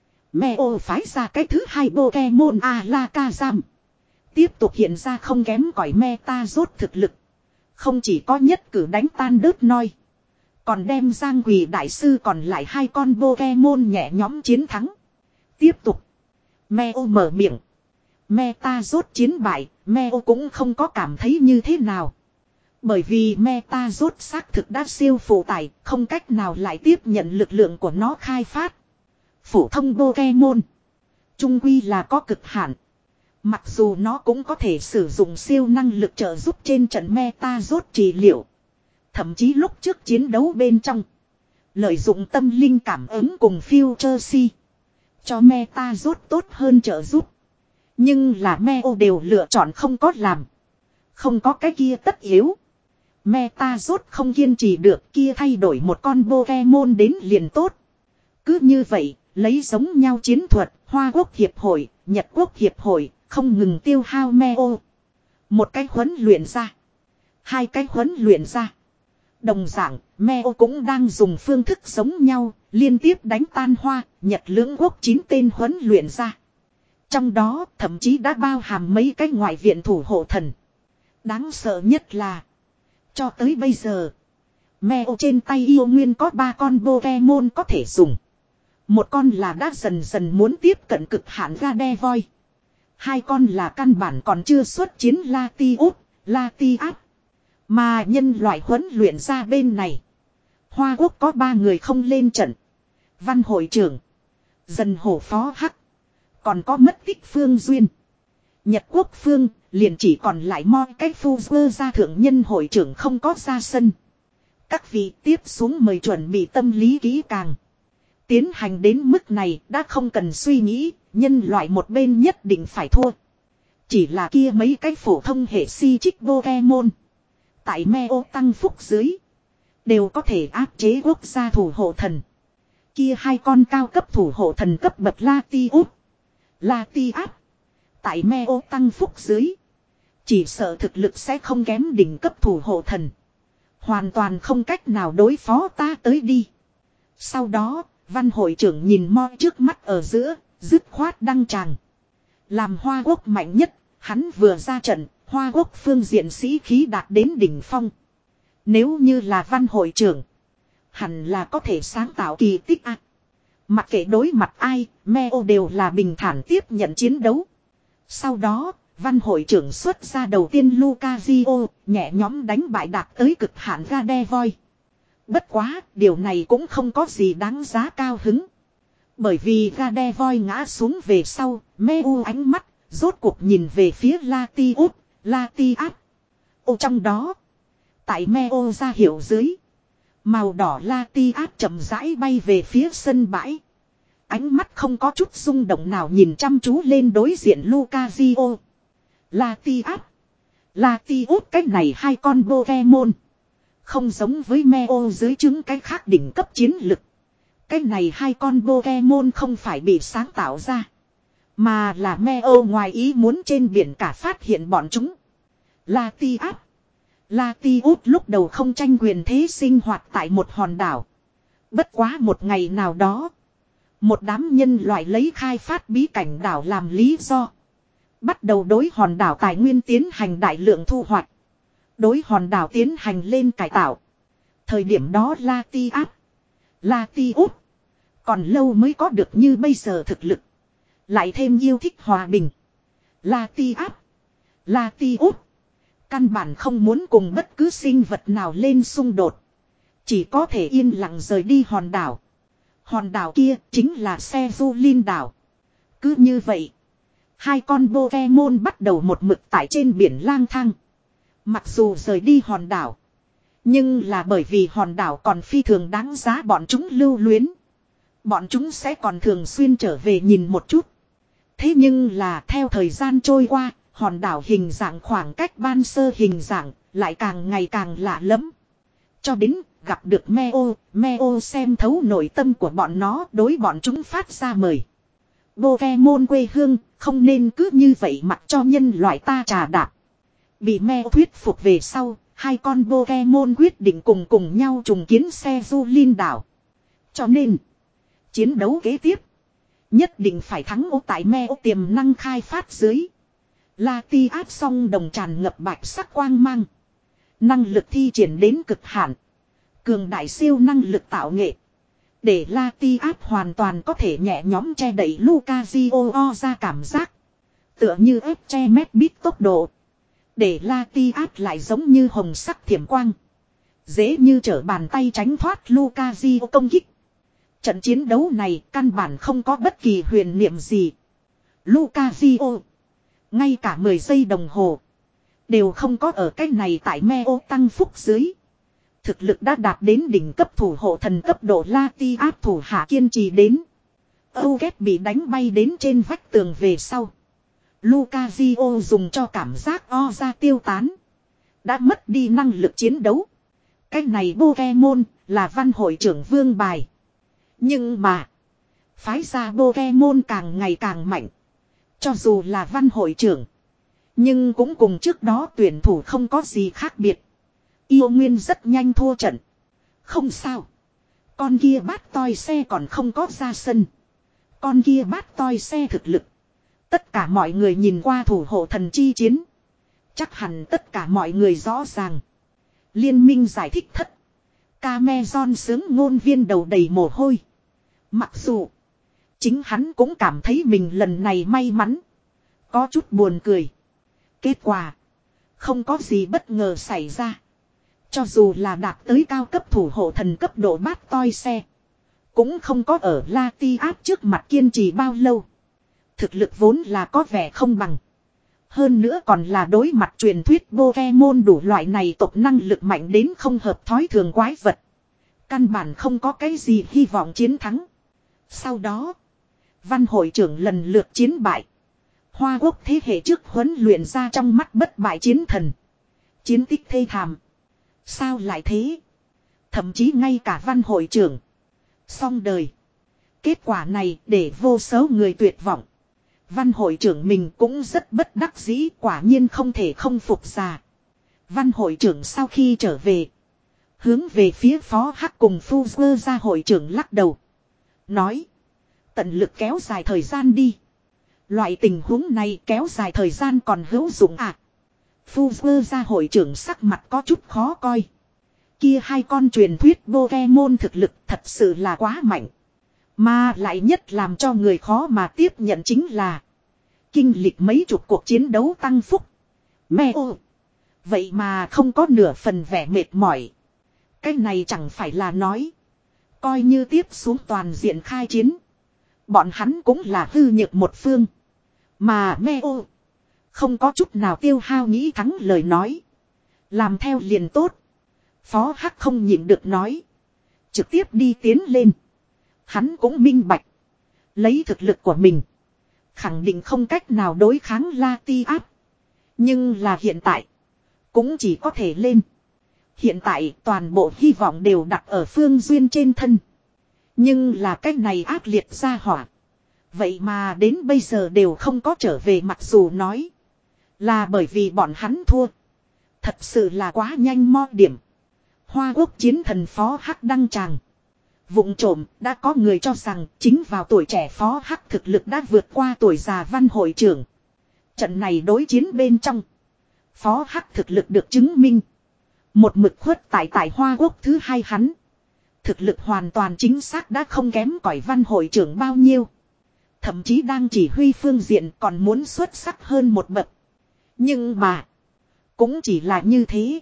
Meo phái ra cái thứ hai Pokemon Alakazam. Tiếp tục hiện ra không kém cỏi meta rốt thực lực. Không chỉ có nhất cử đánh tan đớt noi. Còn đem Giang Quỳ đại sư còn lại hai con Pokemon nhẹ nhóm chiến thắng. Tiếp tục. Meo mở miệng. Meta rốt chiến bại, Meo cũng không có cảm thấy như thế nào. Bởi vì Meta rốt xác thực đã siêu phụ tải, không cách nào lại tiếp nhận lực lượng của nó khai phát. Phổ thông Pokemon. Trung quy là có cực hạn. Mặc dù nó cũng có thể sử dụng siêu năng lực trợ giúp trên trận Meta rốt trị liệu. Thậm chí lúc trước chiến đấu bên trong. Lợi dụng tâm linh cảm ứng cùng Future Si. Cho Meta rốt tốt hơn trợ giúp. Nhưng là Meo đều lựa chọn không có làm. Không có cái kia tất yếu. Meta rốt không kiên trì được kia thay đổi một con Pokemon đến liền tốt. Cứ như vậy, lấy giống nhau chiến thuật, Hoa Quốc Hiệp hội, Nhật Quốc Hiệp hội, không ngừng tiêu hao Meo. Một cái huấn luyện ra. Hai cái huấn luyện ra. Đồng dạng, Meo cũng đang dùng phương thức giống nhau, liên tiếp đánh tan Hoa, Nhật lưỡng quốc chín tên huấn luyện ra. Trong đó, thậm chí đã bao hàm mấy cái ngoại viện thủ hộ thần. Đáng sợ nhất là, cho tới bây giờ, Meo trên tay yêu nguyên có ba con Pokemon có thể dùng. Một con là đã dần dần muốn tiếp cận cực hạn Gardevoir. Hai con là căn bản còn chưa xuất chiến Latios, Latias. Mà nhân loại huấn luyện ra bên này. Hoa Quốc có ba người không lên trận. Văn hội trưởng. Dần hổ phó hắc. Còn có mất tích Phương Duyên. Nhật Quốc Phương liền chỉ còn lại moi cái phu vơ ra thượng nhân hội trưởng không có ra sân. Các vị tiếp xuống mời chuẩn bị tâm lý kỹ càng. Tiến hành đến mức này đã không cần suy nghĩ, nhân loại một bên nhất định phải thua. Chỉ là kia mấy cái phổ thông hệ si trích Pokemon. Tại Meo tăng phúc dưới. Đều có thể áp chế quốc gia thủ hộ thần. Kia hai con cao cấp thủ hộ thần cấp bậc Latios. Latias. Tại Meo tăng phúc dưới. Chỉ sợ thực lực sẽ không kém đỉnh cấp thủ hộ thần. Hoàn toàn không cách nào đối phó ta tới đi. Sau đó, văn hội trưởng nhìn mo trước mắt ở giữa, dứt khoát đăng tràng. Làm Hoa Quốc mạnh nhất, hắn vừa ra trận, Hoa Quốc phương diện sĩ khí đạt đến đỉnh phong. Nếu như là văn hội trưởng, hẳn là có thể sáng tạo kỳ tích ạ. À. Mặc kệ đối mặt ai, Meo đều là bình thản tiếp nhận chiến đấu. Sau đó, văn hội trưởng xuất ra đầu tiên Lucario, nhẹ nhóm đánh bại đạt tới cực hạn Gardevoir. Bất quá, điều này cũng không có gì đáng giá cao hứng. Bởi vì Gardevoir ngã xuống về sau, Meo ánh mắt, rốt cuộc nhìn về phía Latios, Latias. Ô trong đó, tại Meo ra hiệu dưới, màu đỏ Latias chậm rãi bay về phía sân bãi. Ánh mắt không có chút rung động nào nhìn chăm chú lên đối diện Lucario. Latias. Latios cách này hai con Pokemon. Không giống với Meo dưới trứng cái khác đỉnh cấp chiến lực. Cái này hai con Pokemon không phải bị sáng tạo ra. Mà là Meo ngoài ý muốn trên biển cả phát hiện bọn chúng. Latias. Latios lúc đầu không tranh quyền thế sinh hoạt tại một hòn đảo. Bất quá một ngày nào đó. Một đám nhân loại lấy khai phát bí cảnh đảo làm lý do. Bắt đầu đối hòn đảo tài nguyên tiến hành đại lượng thu hoạch. Đối hòn đảo tiến hành lên cải tạo. Thời điểm đó Latias. Latios. Còn lâu mới có được như bây giờ thực lực. Lại thêm yêu thích hòa bình. Latias. Latios. Căn bản không muốn cùng bất cứ sinh vật nào lên xung đột. Chỉ có thể yên lặng rời đi hòn đảo. Hòn đảo kia chính là Sezulin đảo. Cứ như vậy. Hai con Pokemon bắt đầu một mực tại trên biển lang thang. Mặc dù rời đi hòn đảo. Nhưng là bởi vì hòn đảo còn phi thường đáng giá bọn chúng lưu luyến. Bọn chúng sẽ còn thường xuyên trở về nhìn một chút. Thế nhưng là theo thời gian trôi qua. Hòn đảo hình dạng khoảng cách ban sơ hình dạng lại càng ngày càng lạ lẫm. Cho đến gặp được Meo, Meo xem thấu nội tâm của bọn nó đối bọn chúng phát ra mời. Pokemon quê hương không nên cứ như vậy mặc cho nhân loại ta trà đạp. Bị Meo thuyết phục về sau, hai con Pokemon quyết định cùng cùng nhau trùng kiến Sezulin đảo. Cho nên, chiến đấu kế tiếp, nhất định phải thắng ô tại Meo tiềm năng khai phát dưới. Latias song đồng tràn ngập bạch sắc quang mang. Năng lực thi triển đến cực hạn. Cường đại siêu năng lực tạo nghệ. Để Latias hoàn toàn có thể nhẹ nhóm che đẩy Lucario ra cảm giác. Tựa như ép che mét bít tốc độ. Để Latias lại giống như hồng sắc thiểm quang. Dễ như trở bàn tay tránh thoát Lucario công kích. Trận chiến đấu này căn bản không có bất kỳ huyền niệm gì. Lucario. Ngay cả mười giây đồng hồ. Đều không có ở cách này tại Meo tăng phúc dưới. Thực lực đã đạt đến đỉnh cấp thủ hộ thần cấp độ. Latias thủ hạ kiên trì đến. Âu ghét bị đánh bay đến trên vách tường về sau. Lucario dùng cho cảm giác o ra tiêu tán. Đã mất đi năng lực chiến đấu. Cách này Pokemon là văn hội trưởng vương bài. Nhưng mà. Phái ra Pokemon càng ngày càng mạnh. Cho dù là văn hội trưởng. Nhưng cũng cùng trước đó tuyển thủ không có gì khác biệt. Yêu Nguyên rất nhanh thua trận. Không sao. Con kia bát toi xe còn không có ra sân. Con kia bát toi xe thực lực. Tất cả mọi người nhìn qua thủ hộ thần chi chiến. Chắc hẳn tất cả mọi người rõ ràng. Liên minh giải thích thất. Cameron sướng ngôn viên đầu đầy mồ hôi. Mặc dù. Chính hắn cũng cảm thấy mình lần này may mắn. Có chút buồn cười. Kết quả. Không có gì bất ngờ xảy ra. Cho dù là đạt tới cao cấp thủ hộ thần cấp độ bát toi xe. Cũng không có ở Latias trước mặt kiên trì bao lâu. Thực lực vốn là có vẻ không bằng. Hơn nữa còn là đối mặt truyền thuyết Pokemon đủ loại này tộc năng lực mạnh đến không hợp thói thường quái vật. Căn bản không có cái gì hy vọng chiến thắng. Sau đó. Văn hội trưởng lần lượt chiến bại. Hoa Quốc thế hệ trước huấn luyện ra trong mắt bất bại chiến thần. Chiến tích thê thảm. Sao lại thế? Thậm chí ngay cả văn hội trưởng. Xong đời. Kết quả này để vô số người tuyệt vọng. Văn hội trưởng mình cũng rất bất đắc dĩ, quả nhiên không thể không phục già. Văn hội trưởng sau khi trở về. Hướng về phía phó hắc cùng phu dơ ra hội trưởng lắc đầu. Nói. Tận lực kéo dài thời gian đi. Loại tình huống này kéo dài thời gian còn hữu dụng à. Phu dơ ra hội trưởng sắc mặt có chút khó coi. Kia hai con truyền thuyết Pokemon thực lực thật sự là quá mạnh. Mà lại nhất làm cho người khó mà tiếp nhận chính là. Kinh lịch mấy chục cuộc chiến đấu tăng phúc. Meo. Vậy mà không có nửa phần vẻ mệt mỏi. Cái này chẳng phải là nói. Coi như tiếp xuống toàn diện khai chiến. Bọn hắn cũng là hư nhược một phương. Mà Meo. Không có chút nào tiêu hao nghĩ thắng lời nói. Làm theo liền tốt. Phó Hắc không nhịn được nói. Trực tiếp đi tiến lên. Hắn cũng minh bạch. Lấy thực lực của mình. Khẳng định không cách nào đối kháng Latias. Nhưng là hiện tại. Cũng chỉ có thể lên. Hiện tại toàn bộ hy vọng đều đặt ở Phương Duyên trên thân. Nhưng là cách này ác liệt ra hỏa. Vậy mà đến bây giờ đều không có trở về, mặc dù nói. Là bởi vì bọn hắn thua. Thật sự là quá nhanh mo điểm. Hoa Quốc chiến thần Phó Hắc đăng tràng. Vụng trộm đã có người cho rằng chính vào tuổi trẻ Phó Hắc thực lực đã vượt qua tuổi già Văn hội trưởng. Trận này đối chiến bên trong. Phó Hắc thực lực được chứng minh. Một mực khuất tại tại Hoa Quốc thứ hai hắn. Thực lực hoàn toàn chính xác đã không kém cỏi Văn hội trưởng bao nhiêu. Thậm chí đang chỉ huy phương diện còn muốn xuất sắc hơn một bậc. Nhưng mà. Cũng chỉ là như thế.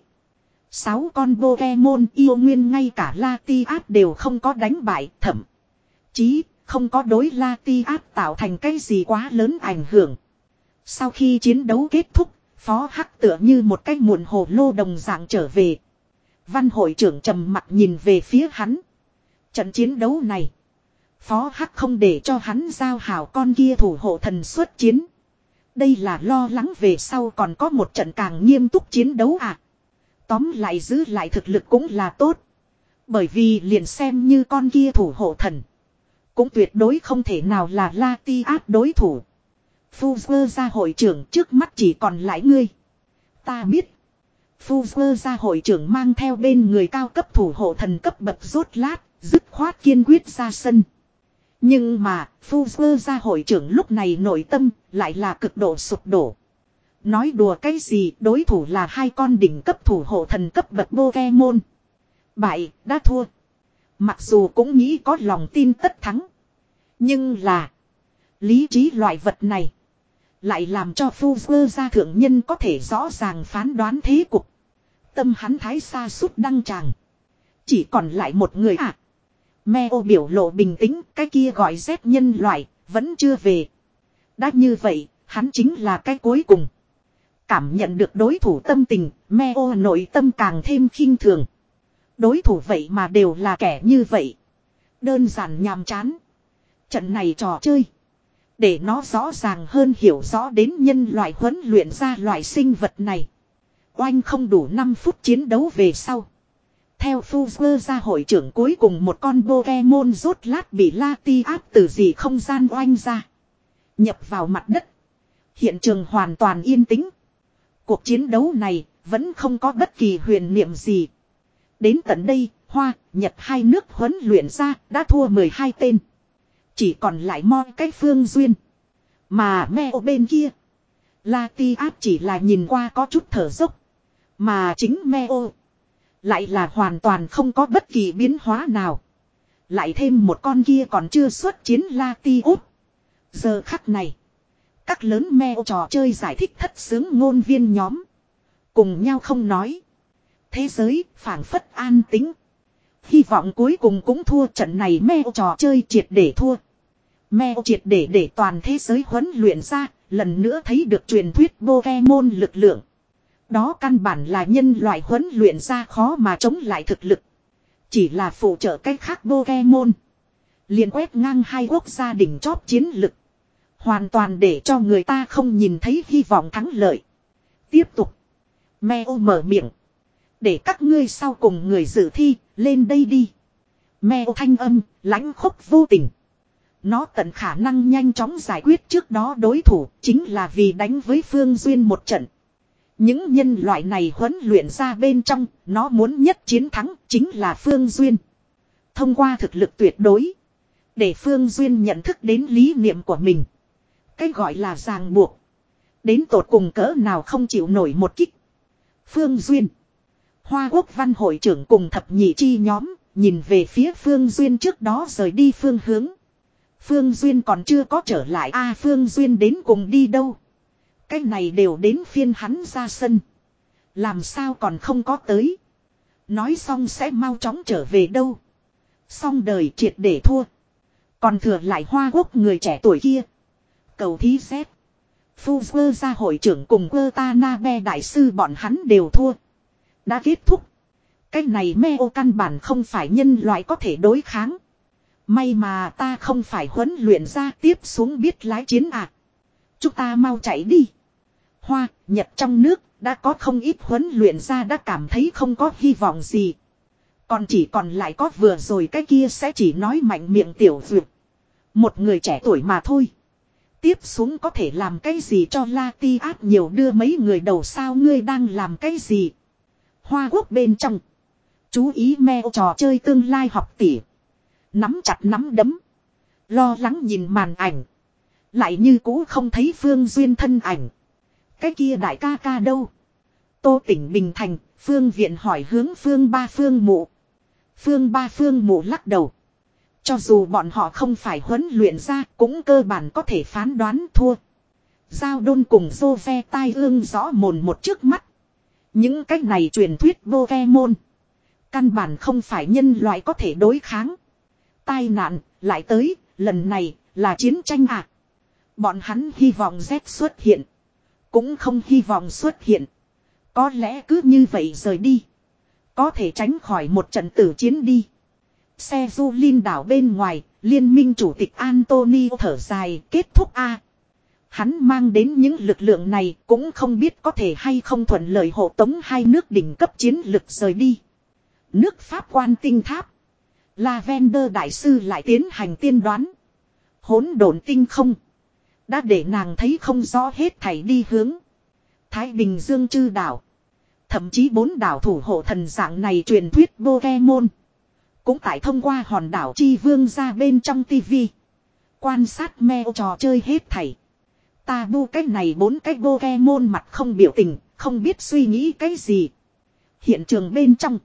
Sáu con Pokemon yêu nguyên ngay cả Latias đều không có đánh bại. Thậm chí không có đối Latias tạo thành cái gì quá lớn ảnh hưởng. Sau khi chiến đấu kết thúc. Phó Hắc tựa như một cái muộn hồ lô đồng dạng trở về. Văn hội trưởng trầm mặt nhìn về phía hắn. Trận chiến đấu này. Phó Hắc không để cho hắn giao hảo con kia thủ hộ thần xuất chiến. Đây là lo lắng về sau còn có một trận càng nghiêm túc chiến đấu à. Tóm lại giữ lại thực lực cũng là tốt. Bởi vì liền xem như con kia thủ hộ thần. Cũng tuyệt đối không thể nào là Latias đối thủ. Fuzzer ra hội trưởng trước mắt chỉ còn lại ngươi. Ta biết. Fuzzer ra hội trưởng mang theo bên người cao cấp thủ hộ thần cấp bậc rốt lát, dứt khoát kiên quyết ra sân. Nhưng mà, Fuzzer ra hội trưởng lúc này nội tâm lại là cực độ sụp đổ. Nói đùa cái gì, đối thủ là hai con đỉnh cấp thủ hộ thần cấp bậc Pokemon. Bại, đã thua. Mặc dù cũng nghĩ có lòng tin tất thắng. Nhưng là, lý trí loại vật này lại làm cho Fuzzer gia thượng nhân có thể rõ ràng phán đoán thế cục. Tâm hắn thái xa suốt đăng tràng. Chỉ còn lại một người à. Meo biểu lộ bình tĩnh, cái kia gọi Z nhân loại, vẫn chưa về. Đã như vậy, hắn chính là cái cuối cùng. Cảm nhận được đối thủ tâm tình, Meo nội tâm càng thêm khinh thường. Đối thủ vậy mà đều là kẻ như vậy. Đơn giản nhàm chán. Trận này trò chơi. Để nó rõ ràng hơn hiểu rõ đến nhân loại huấn luyện ra loại sinh vật này. Oanh không đủ năm phút chiến đấu về sau. Theo Fuzzer ra hội trưởng cuối cùng một con Pokemon rốt lát bị Latias từ gì không gian oanh ra. Nhập vào mặt đất. Hiện trường hoàn toàn yên tĩnh. Cuộc chiến đấu này vẫn không có bất kỳ huyền niệm gì. Đến tận đây, Hoa, Nhật hai nước huấn luyện ra đã thua mười hai tên. Chỉ còn lại moi cái Phương Duyên. Mà Meo bên kia. Latias chỉ là nhìn qua có chút thở dốc. Mà chính Meo lại là hoàn toàn không có bất kỳ biến hóa nào. Lại thêm một con kia còn chưa xuất chiến Latias. Giờ khắc này. Các lớn Meo trò chơi giải thích thất sướng ngôn viên nhóm. Cùng nhau không nói. Thế giới phảng phất an tĩnh. Hy vọng cuối cùng cũng thua trận này. Meo trò chơi triệt để thua. Meo triệt để để toàn thế giới huấn luyện ra. Lần nữa thấy được truyền thuyết Pokemon lực lượng. Đó căn bản là nhân loại huấn luyện ra khó mà chống lại thực lực. Chỉ là phụ trợ cách khác Pokemon. Liền quét ngang hai quốc gia đỉnh chóp chiến lực. Hoàn toàn để cho người ta không nhìn thấy hy vọng thắng lợi. Tiếp tục. Meo mở miệng. Để các ngươi sau cùng người dự thi, lên đây đi. Meo thanh âm, lãnh khốc vô tình. Nó tận khả năng nhanh chóng giải quyết trước đó đối thủ, chính là vì đánh với Phương Duyên một trận. Những nhân loại này huấn luyện ra bên trong, nó muốn nhất chiến thắng, chính là Phương Duyên. Thông qua thực lực tuyệt đối, để Phương Duyên nhận thức đến lý niệm của mình. Cái gọi là ràng buộc. Đến tột cùng cỡ nào không chịu nổi một kích. Phương Duyên. Hoa Quốc văn hội trưởng cùng thập nhị chi nhóm, nhìn về phía Phương Duyên trước đó rời đi phương hướng. Phương Duyên còn chưa có trở lại. A à, Phương Duyên đến cùng đi đâu? Cái này đều đến phiên hắn ra sân. Làm sao còn không có tới? Nói xong sẽ mau chóng trở về đâu? Xong đời triệt để thua. Còn thừa lại Hoa Quốc người trẻ tuổi kia. Cầu thí xét. Fuzzer ra hội trưởng cùng Watanabe đại sư bọn hắn đều thua. Đã kết thúc. Cái này Meo căn bản không phải nhân loại có thể đối kháng. May mà ta không phải huấn luyện ra tiếp xuống biết lái chiến à. Chúng ta mau chạy đi. Hoa, Nhật trong nước, đã có không ít huấn luyện ra đã cảm thấy không có hy vọng gì. Còn chỉ còn lại có vừa rồi cái kia sẽ chỉ nói mạnh miệng tiểu dược. Một người trẻ tuổi mà thôi. Tiếp xuống có thể làm cái gì cho Latiat nhiều đưa mấy người đầu sao ngươi đang làm cái gì. Hoa Quốc bên trong. Chú ý meo trò chơi tương lai học tỉ. Nắm chặt nắm đấm. Lo lắng nhìn màn ảnh. Lại như cũ không thấy Phương Duyên thân ảnh. Cái kia đại ca ca đâu? Tô tỉnh Bình Thành, Phương Viện hỏi hướng Phương Ba Phương Mụ. Phương Ba Phương Mụ lắc đầu. Cho dù bọn họ không phải huấn luyện ra cũng cơ bản có thể phán đoán thua. Giao đôn cùng dô ve tai ương rõ mồn một trước mắt. Những cái này truyền thuyết Pokemon. Căn bản không phải nhân loại có thể đối kháng. Tai nạn lại tới, lần này là chiến tranh à. Bọn hắn hy vọng Z xuất hiện. Cũng không hy vọng xuất hiện. Có lẽ cứ như vậy rời đi. Có thể tránh khỏi một trận tử chiến đi. Xe du linh đảo bên ngoài, liên minh chủ tịch Antonio thở dài kết thúc a. Hắn mang đến những lực lượng này cũng không biết có thể hay không thuận lợi hộ tống hai nước đỉnh cấp chiến lực rời đi. Nước Pháp quan tinh tháp. Lavender đại sư lại tiến hành tiên đoán. Hỗn độn tinh không. Đã để nàng thấy không rõ hết thảy đi hướng. Thái Bình Dương chư đảo. Thậm chí bốn đảo thủ hộ thần dạng này truyền thuyết Pokemon. Cũng tại thông qua hòn đảo Chi Vương ra bên trong tivi. Quan sát meo trò chơi hết thảy. Ta bu cái này bốn cái Pokemon mặt không biểu tình, không biết suy nghĩ cái gì. Hiện trường bên trong.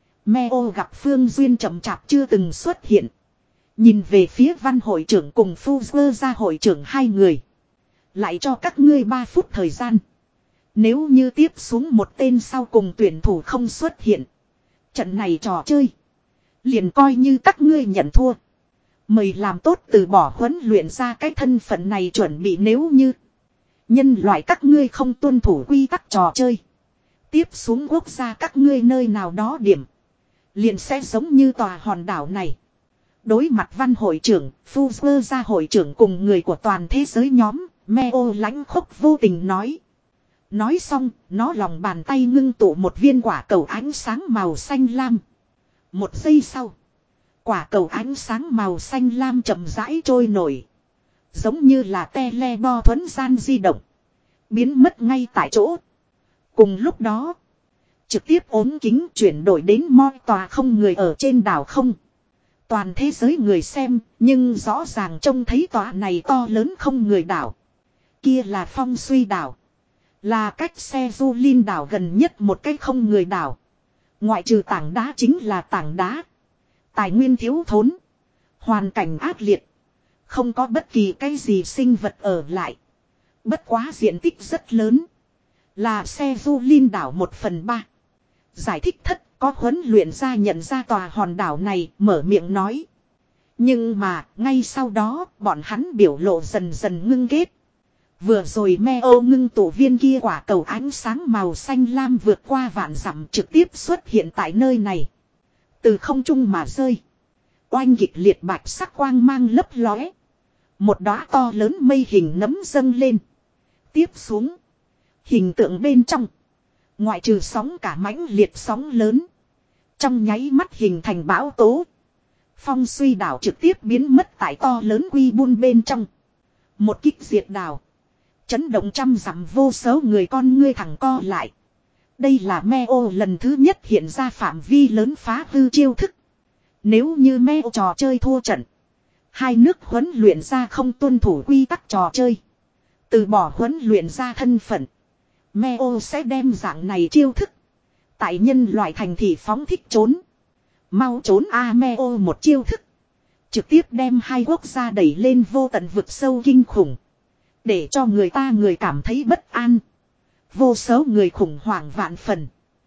Meo gặp Phương Duyên chậm chạp chưa từng xuất hiện. Nhìn về phía văn hội trưởng cùng phu dơ ra hội trưởng hai người. Lại cho các ngươi ba phút thời gian. Nếu như tiếp xuống một tên sau cùng tuyển thủ không xuất hiện. Trận này trò chơi. Liền coi như các ngươi nhận thua. Mời làm tốt từ bỏ huấn luyện ra cái thân phận này chuẩn bị nếu như. Nhân loại các ngươi không tuân thủ quy tắc trò chơi. Tiếp xuống quốc gia các ngươi nơi nào đó điểm. Liền sẽ giống như tòa hòn đảo này. Đối mặt văn hội trưởng, phu dơ ra hội trưởng cùng người của toàn thế giới nhóm, Meo lãnh khốc vô tình nói. Nói xong, nó lòng bàn tay ngưng tụ một viên quả cầu ánh sáng màu xanh lam. Một giây sau, quả cầu ánh sáng màu xanh lam chậm rãi trôi nổi. Giống như là telebo thuấn gian di động. Biến mất ngay tại chỗ. Cùng lúc đó, trực tiếp ốm kính chuyển đổi đến mo tòa không người ở trên đảo không. Toàn thế giới người xem, nhưng rõ ràng trông thấy tòa này to lớn không người đảo. Kia là Phong Suy đảo. Là cách xe du linh đảo gần nhất một cái không người đảo. Ngoại trừ tảng đá chính là tảng đá. Tài nguyên thiếu thốn. Hoàn cảnh ác liệt. Không có bất kỳ cái gì sinh vật ở lại. Bất quá diện tích rất lớn. Là xe du linh đảo một phần ba. Giải thích thất có huấn luyện ra nhận ra tòa hòn đảo này mở miệng nói. Nhưng mà ngay sau đó bọn hắn biểu lộ dần dần ngưng kết. Vừa rồi Meo ngưng tụ viên kia quả cầu ánh sáng màu xanh lam vượt qua vạn dặm trực tiếp xuất hiện tại nơi này. Từ không trung mà rơi. Oanh kịch liệt bạch sắc quang mang lấp lóe. Một đóa to lớn mây hình nấm dâng lên. Tiếp xuống. Hình tượng bên trong. Ngoại trừ sóng cả mãnh liệt sóng lớn. Trong nháy mắt hình thành bão tố. Phong Suy đảo trực tiếp biến mất tại to lớn quy buôn bên trong. Một kích diệt đảo. Chấn động trăm dặm vô số người con ngươi thẳng co lại. Đây là Meo lần thứ nhất hiện ra phạm vi lớn phá hư chiêu thức. Nếu như Meo trò chơi thua trận. Hai nước huấn luyện ra không tuân thủ quy tắc trò chơi. Từ bỏ huấn luyện ra thân phận. Meo sẽ đem dạng này chiêu thức. Tại nhân loại thành thị phóng thích trốn. Mau trốn a Meo một chiêu thức. Trực tiếp đem hai quốc gia đẩy lên vô tận vực sâu kinh khủng. Để cho người ta người cảm thấy bất an. Vô số người khủng hoảng vạn phần.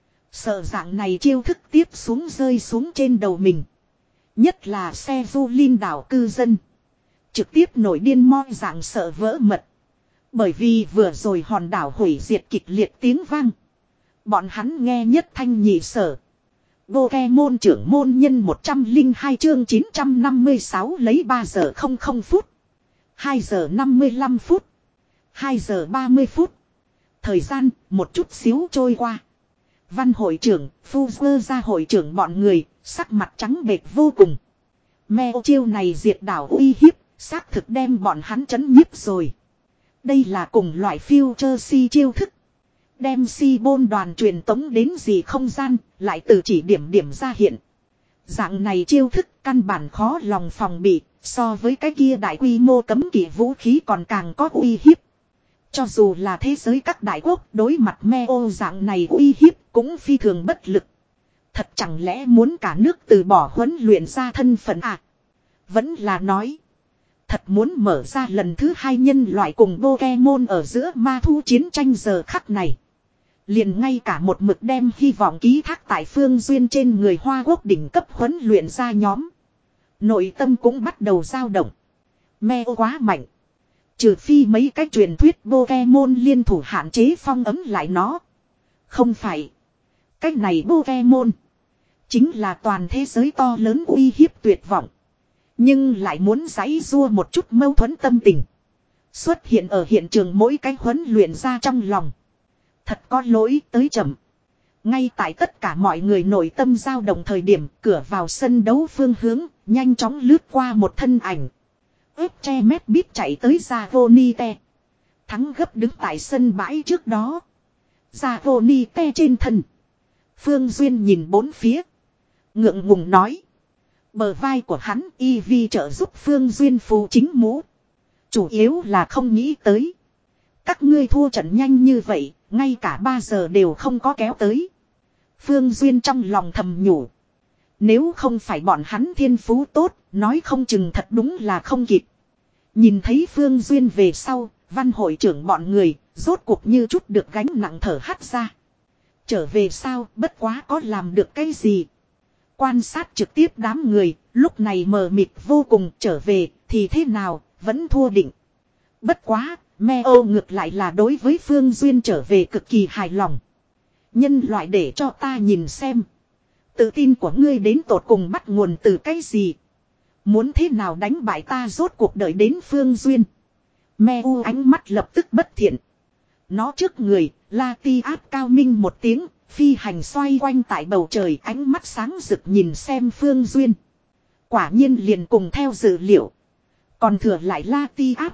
Sợ dạng này chiêu thức tiếp xuống rơi xuống trên đầu mình. Nhất là xe du linh đảo cư dân. Trực tiếp nổi điên mo dạng sợ vỡ mật. Bởi vì vừa rồi hòn đảo hủy diệt kịch liệt tiếng vang. Bọn hắn nghe nhất thanh nhị sở. Pokemon trưởng môn nhân một trăm lẻ hai chương chín trăm năm mươi sáu lấy ba giờ không không phút. hai giờ năm mươi lăm phút. hai giờ ba mươi phút. Thời gian một chút xíu trôi qua. Văn hội trưởng, Fuzzer ra hội trưởng bọn người, sắc mặt trắng bệch vô cùng. Mèo chiêu này diệt đảo uy hiếp, xác thực đem bọn hắn chấn nhiếp rồi. Đây là cùng loại Future Si chiêu thức. Đem Si bôn đoàn truyền tống đến gì không gian, lại từ chỉ điểm điểm ra hiện. Dạng này chiêu thức căn bản khó lòng phòng bị, so với cái kia đại quy mô cấm kỵ vũ khí còn càng có uy hiếp. Cho dù là thế giới các đại quốc đối mặt Meo dạng này uy hiếp cũng phi thường bất lực. Thật chẳng lẽ muốn cả nước từ bỏ huấn luyện ra thân phận à? Vẫn là nói. Thật muốn mở ra lần thứ hai nhân loại cùng Pokemon ở giữa ma thu chiến tranh giờ khắc này. Liền ngay cả một mực đem hy vọng ký thác tại Phương Duyên trên người Hoa Quốc đỉnh cấp huấn luyện ra nhóm. Nội tâm cũng bắt đầu dao động. Meo quá mạnh. Trừ phi mấy cái truyền thuyết Pokemon liên thủ hạn chế phong ấm lại nó. Không phải. Cách này Pokemon. Chính là toàn thế giới to lớn uy hiếp tuyệt vọng. Nhưng lại muốn giãy rua một chút mâu thuẫn tâm tình. Xuất hiện ở hiện trường mỗi cái huấn luyện ra trong lòng. Thật có lỗi tới chậm. Ngay tại tất cả mọi người nội tâm dao động thời điểm cửa vào sân đấu phương hướng nhanh chóng lướt qua một thân ảnh. ép tre mét bít chạy tới Zavonite. Thắng gấp đứng tại sân bãi trước đó. Zavonite trên thân. Phương Duyên nhìn bốn phía. Ngượng ngùng nói. Bờ vai của hắn Eevee trợ giúp Phương Duyên phù chính mũ. Chủ yếu là không nghĩ tới. Các ngươi thua trận nhanh như vậy, ngay cả ba giờ đều không có kéo tới. Phương Duyên trong lòng thầm nhủ. Nếu không phải bọn hắn thiên phú tốt, nói không chừng thật đúng là không kịp. Nhìn thấy Phương Duyên về sau, văn hội trưởng bọn người, rốt cuộc như chút được gánh nặng thở hắt ra. Trở về sao, bất quá có làm được cái gì. Quan sát trực tiếp đám người, lúc này mờ mịt vô cùng trở về, thì thế nào, vẫn thua định. Bất quá, Meo ngược lại là đối với Phương Duyên trở về cực kỳ hài lòng. Nhân loại để cho ta nhìn xem. Tự tin của ngươi đến tột cùng bắt nguồn từ cái gì. Muốn thế nào đánh bại ta rốt cuộc đợi đến Phương Duyên. Meo ánh mắt lập tức bất thiện. Nó trước người, La Ti áp cao minh một tiếng, phi hành xoay quanh tại bầu trời ánh mắt sáng rực nhìn xem Phương Duyên. Quả nhiên liền cùng theo dự liệu. Còn thừa lại La Ti áp.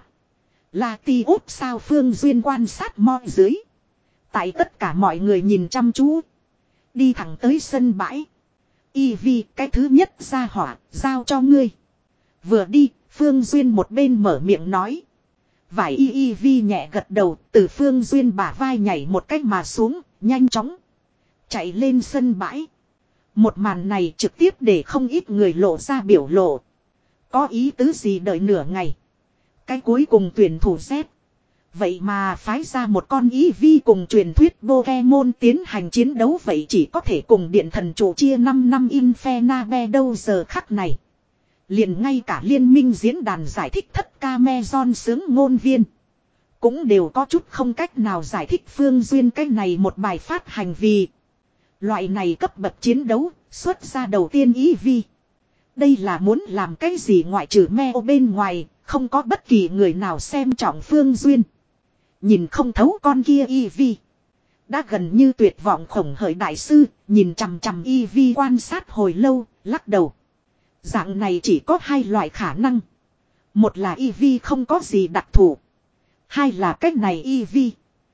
La Ti úp sao Phương Duyên quan sát mo dưới. Tại tất cả mọi người nhìn chăm chú. Đi thẳng tới sân bãi. Eevee cái thứ nhất ra hỏa, giao cho ngươi. Vừa đi, Phương Duyên một bên mở miệng nói. Vải y Eevee nhẹ gật đầu, từ Phương Duyên bả vai nhảy một cách mà xuống, nhanh chóng. Chạy lên sân bãi. Một màn này trực tiếp để không ít người lộ ra biểu lộ. Có ý tứ gì đợi nửa ngày. Cái cuối cùng tuyển thủ Z. Vậy mà phái ra một con Eevee cùng truyền thuyết Pokemon tiến hành chiến đấu vậy chỉ có thể cùng điện thần chủ chia năm năm Infernape đâu giờ khắc này. Liền ngay cả liên minh diễn đàn giải thích thất Cameron sướng ngôn viên. Cũng đều có chút không cách nào giải thích Phương Duyên cái này một bài phát hành vì. Loại này cấp bậc chiến đấu, xuất ra đầu tiên Eevee. Đây là muốn làm cái gì ngoại trừ Meo bên ngoài, không có bất kỳ người nào xem trọng Phương Duyên. Nhìn không thấu con kia Eevee. Đã gần như tuyệt vọng khổng hởi đại sư, nhìn chằm chằm Eevee quan sát hồi lâu, lắc đầu. Dạng này chỉ có hai loại khả năng. Một là Eevee không có gì đặc thù. Hai là cách này Eevee.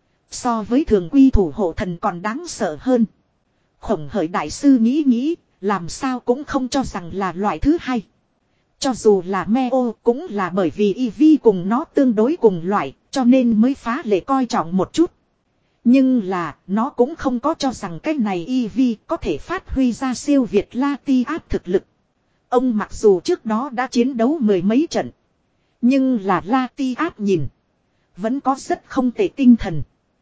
So với thường quy thủ hộ thần còn đáng sợ hơn. Khổng hởi đại sư nghĩ nghĩ, làm sao cũng không cho rằng là loại thứ hai. Cho dù là Meo cũng là bởi vì Eevee cùng nó tương đối cùng loại, cho nên mới phá lệ coi trọng một chút. Nhưng là, nó cũng không có cho rằng cái này Eevee có thể phát huy ra siêu việt Latias thực lực. Ông mặc dù trước đó đã chiến đấu mười mấy trận. Nhưng là Latias nhìn. Vẫn có rất không tệ tinh thần.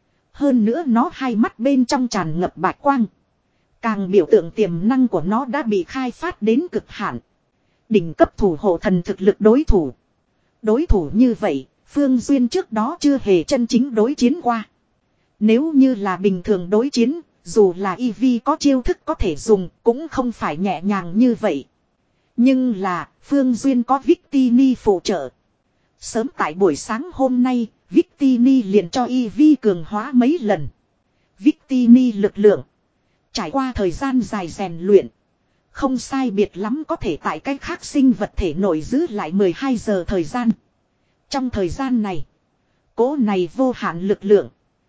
Hơn nữa nó hai mắt bên trong tràn ngập bạch quang. Càng biểu tượng tiềm năng của nó đã bị khai phát đến cực hạn. Đỉnh cấp thủ hộ thần thực lực đối thủ. Đối thủ như vậy, Phương Duyên trước đó chưa hề chân chính đối chiến qua. Nếu như là bình thường đối chiến, Dù là Eevee có chiêu thức có thể dùng cũng không phải nhẹ nhàng như vậy. Nhưng là Phương Duyên có Victini phụ trợ. Sớm tại buổi sáng hôm nay, Victini liền cho Eevee cường hóa mấy lần. Victini lực lượng. Trải qua thời gian dài rèn luyện. Không sai biệt lắm có thể tại cách khác sinh vật thể nội giữ lại mười hai giờ thời gian. Trong thời gian này, cỗ này vô hạn lực lượng.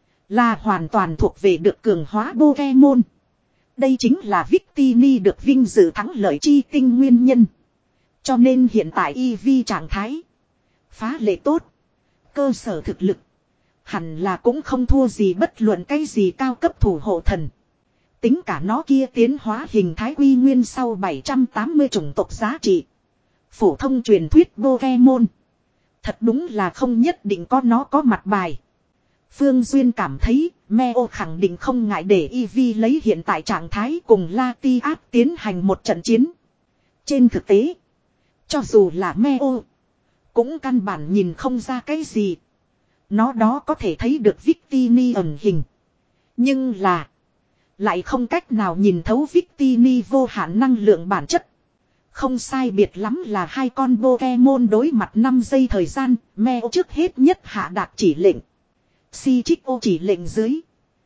Là hoàn toàn thuộc về được cường hóa Pokemon. Đây chính là Victini được vinh dự thắng lợi chi tinh nguyên nhân. Cho nên hiện tại Eevee trạng thái phá lệ tốt. Cơ sở thực lực hẳn là cũng không thua gì bất luận cái gì cao cấp thủ hộ thần. Tính cả nó kia tiến hóa hình thái quy nguyên sau bảy trăm tám mươi chủng tộc giá trị. Phổ thông truyền thuyết Pokemon. Thật đúng là không nhất định có nó có mặt bài. Phương Duyên cảm thấy Meo khẳng định không ngại để Eevee lấy hiện tại trạng thái cùng Latias tiến hành một trận chiến. Trên thực tế, cho dù là Meo, cũng căn bản nhìn không ra cái gì. Nó đó có thể thấy được Victini ẩn hình. Nhưng là, lại không cách nào nhìn thấu Victini vô hạn năng lượng bản chất. Không sai biệt lắm là hai con Pokemon đối mặt năm giây thời gian, Meo trước hết nhất hạ đạt chỉ lệnh. Shichiko chỉ lệnh dưới.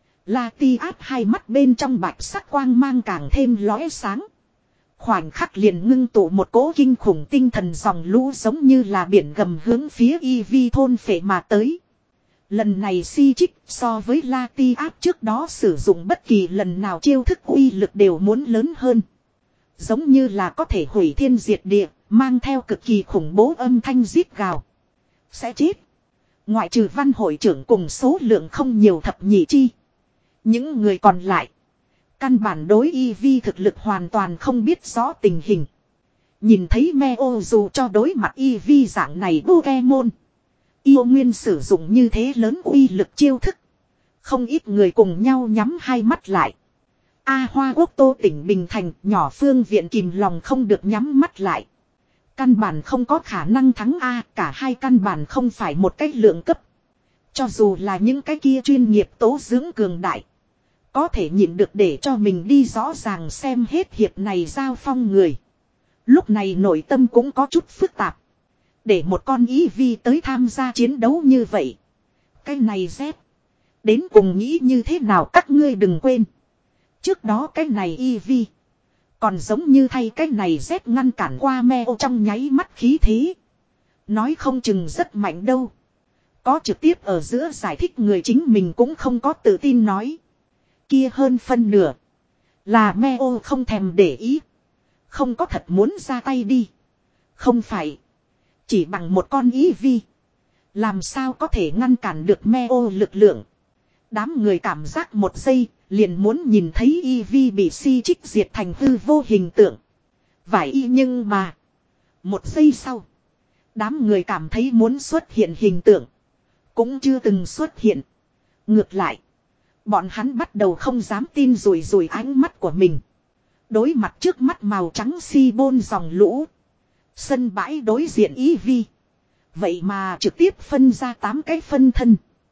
Latias hai mắt bên trong bạch sắc quang mang càng thêm lóe sáng. Khoảnh khắc liền ngưng tụ một cỗ kinh khủng tinh thần dòng lũ giống như là biển gầm hướng phía Eevee thôn phệ mà tới. Lần này Shichik so với Latias trước đó sử dụng bất kỳ lần nào chiêu thức uy lực đều muốn lớn hơn. Giống như là có thể hủy thiên diệt địa, mang theo cực kỳ khủng bố âm thanh rít gào. Sẽ chết. Ngoại trừ văn hội trưởng cùng số lượng không nhiều thập nhị chi. Những người còn lại. Căn bản đối Eevee thực lực hoàn toàn không biết rõ tình hình. Nhìn thấy Meo dù cho đối mặt Eevee dạng này Pokemon. Yêu nguyên sử dụng như thế lớn uy lực chiêu thức. Không ít người cùng nhau nhắm hai mắt lại. A Hoa Quốc Tô tỉnh Bình Thành nhỏ phương viện kìm lòng không được nhắm mắt lại. Căn bản không có khả năng thắng A, cả hai căn bản không phải một cách lượng cấp. Cho dù là những cái kia chuyên nghiệp tố dưỡng cường đại. Có thể nhịn được để cho mình đi rõ ràng xem hết hiệp này giao phong người. Lúc này nội tâm cũng có chút phức tạp. Để một con Eevee tới tham gia chiến đấu như vậy. Cái này Z. Đến cùng nghĩ như thế nào các ngươi đừng quên. Trước đó cái này Eevee. Còn giống như thay cái này Z ngăn cản qua Meo trong nháy mắt khí thế. Nói không chừng rất mạnh đâu. Có trực tiếp ở giữa giải thích người chính mình cũng không có tự tin nói. Kia hơn phân nửa. Là Meo không thèm để ý. Không có thật muốn ra tay đi. Không phải. Chỉ bằng một con Eevee. Làm sao có thể ngăn cản được Meo lực lượng. Đám người cảm giác một giây. Liền muốn nhìn thấy Eevee bị Shichik diệt thành hư vô hình tượng. Vải y nhưng mà. Một giây sau. Đám người cảm thấy muốn xuất hiện hình tượng. Cũng chưa từng xuất hiện. Ngược lại. Bọn hắn bắt đầu không dám tin rủi rủi ánh mắt của mình. Đối mặt trước mắt màu trắng si bôn dòng lũ. Sân bãi đối diện Eevee. Vậy mà trực tiếp phân ra tám cái phân thân.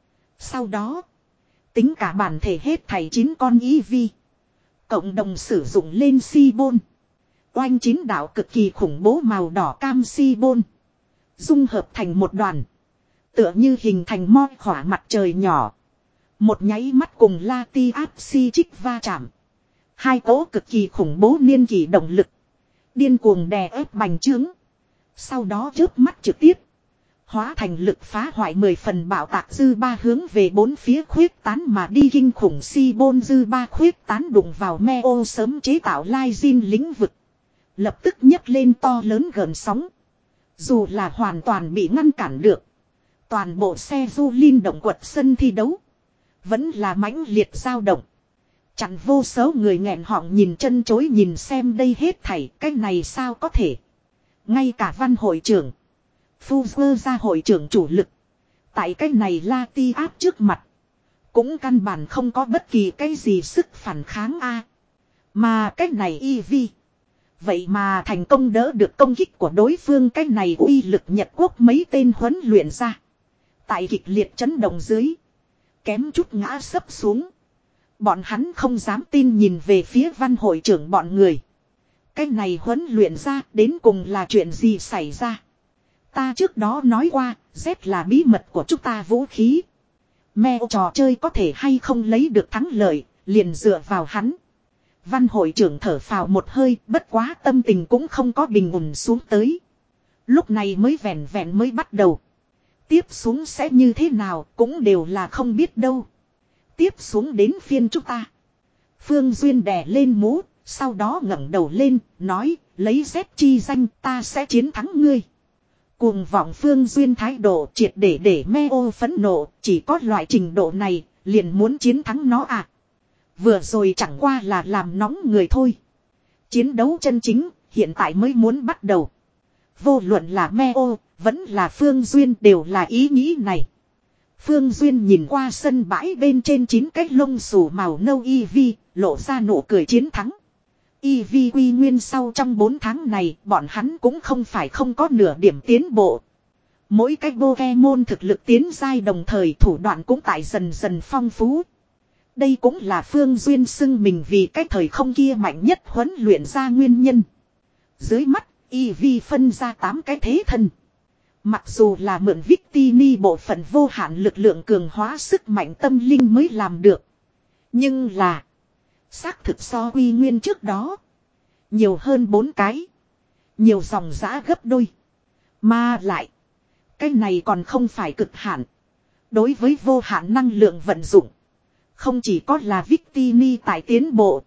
Sau đó. Tính cả bản thể hết thảy chín con Eevee. Cộng đồng sử dụng lên si bôn. Oanh chín đạo cực kỳ khủng bố màu đỏ cam si bôn. Dung hợp thành một đoàn. Tựa như hình thành mo khỏa mặt trời nhỏ. Một nháy mắt cùng Latias Shichik va chạm. Hai cỗ cực kỳ khủng bố niên kỳ động lực. Điên cuồng đè ép bành trướng. Sau đó chớp mắt trực tiếp. Hóa thành lực phá hoại mười phần bạo tạc dư ba hướng về bốn phía khuyết tán mà đi kinh khủng si bôn dư ba khuyết tán đụng vào Meo sớm chế tạo lai zin lĩnh vực. Lập tức nhấc lên to lớn gần sóng. Dù là hoàn toàn bị ngăn cản được. Toàn bộ xe du linh động quật sân thi đấu. Vẫn là mãnh liệt dao động. Chặn vô số người nghẹn họng nhìn chân chối nhìn xem đây hết thảy. Cái này sao có thể. Ngay cả văn hội trưởng. Fuzzer ra hội trưởng chủ lực. Tại cái này Latias trước mặt. Cũng căn bản không có bất kỳ cái gì sức phản kháng a. Mà cái này Eevee. Vậy mà thành công đỡ được công kích của đối phương. Cái này uy lực Nhật Quốc mấy tên huấn luyện ra. Tại kịch liệt chấn động dưới. Kém chút ngã sấp xuống. Bọn hắn không dám tin nhìn về phía văn hội trưởng bọn người. Cái này huấn luyện ra đến cùng là chuyện gì xảy ra. Ta trước đó nói qua, Z là bí mật của chúng ta vũ khí. Mèo trò chơi có thể hay không lấy được thắng lợi, liền dựa vào hắn. Văn hội trưởng thở phào một hơi, bất quá tâm tình cũng không có bình ổn xuống tới. Lúc này mới vẹn vẹn mới bắt đầu. Tiếp xuống sẽ như thế nào cũng đều là không biết đâu. Tiếp xuống đến phiên chúng ta. Phương Duyên đè lên mũ, sau đó ngẩng đầu lên, nói, lấy Z chi danh ta sẽ chiến thắng ngươi. Cuồng vọng Phương Duyên thái độ triệt để để Meo phẫn nộ, chỉ có loại trình độ này, liền muốn chiến thắng nó à. Vừa rồi chẳng qua là làm nóng người thôi. Chiến đấu chân chính, hiện tại mới muốn bắt đầu. Vô luận là Meo, vẫn là Phương Duyên đều là ý nghĩ này. Phương Duyên nhìn qua sân bãi bên trên chín cái lông xù màu nâu y vi, lộ ra nụ cười chiến thắng. y vê quy nguyên sau trong bốn tháng này, bọn hắn cũng không phải không có nửa điểm tiến bộ. Mỗi cái Pokemon thực lực tiến giai đồng thời thủ đoạn cũng tại dần dần phong phú. Đây cũng là Phương Duyên xưng mình vì cái thời không kia mạnh nhất huấn luyện ra nguyên nhân. Dưới mắt, y vê phân ra tám cái thế thân. Mặc dù là mượn Victini bộ phận vô hạn lực lượng cường hóa sức mạnh tâm linh mới làm được. Nhưng là xác thực so quy nguyên trước đó nhiều hơn bốn cái. Nhiều dòng giã gấp đôi. Mà lại cái này còn không phải cực hạn. Đối với vô hạn năng lượng vận dụng, không chỉ có là Victini tại tiến bộ,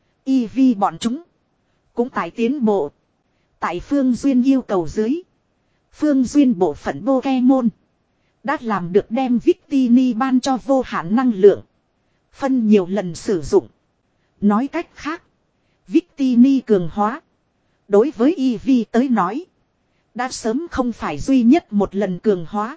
i vê bọn chúng cũng tại tiến bộ. Tại Phương Duyên yêu cầu dưới, Phương Duyên bộ phận Pokemon đã làm được đem Victini ban cho vô hạn năng lượng, phân nhiều lần sử dụng. Nói cách khác, Victini cường hóa đối với i vê tới nói đã sớm không phải duy nhất một lần cường hóa,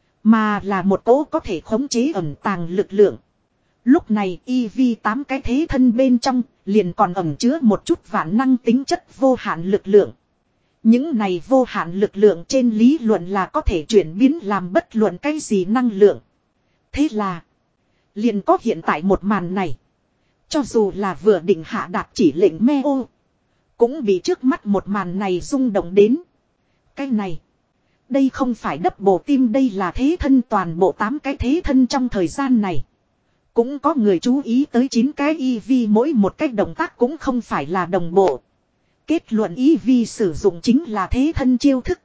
mà là một cỗ có thể khống chế ẩn tàng lực lượng. Lúc này i vê tám cái thế thân bên trong liền còn ẩn chứa một chút vạn năng tính chất vô hạn lực lượng. Những này vô hạn lực lượng trên lý luận là có thể chuyển biến làm bất luận cái gì năng lượng. Thế là liền có hiện tại một màn này. Cho dù là vừa định hạ đạt chỉ lệnh Meo, cũng bị trước mắt một màn này rung động đến. Cái này, đây không phải đắp bộ tim, đây là thế thân toàn bộ tám cái thế thân trong thời gian này. Cũng có người chú ý tới chín cái i vê mỗi một cách động tác cũng không phải là đồng bộ. Kết luận i vê sử dụng chính là thế thân chiêu thức,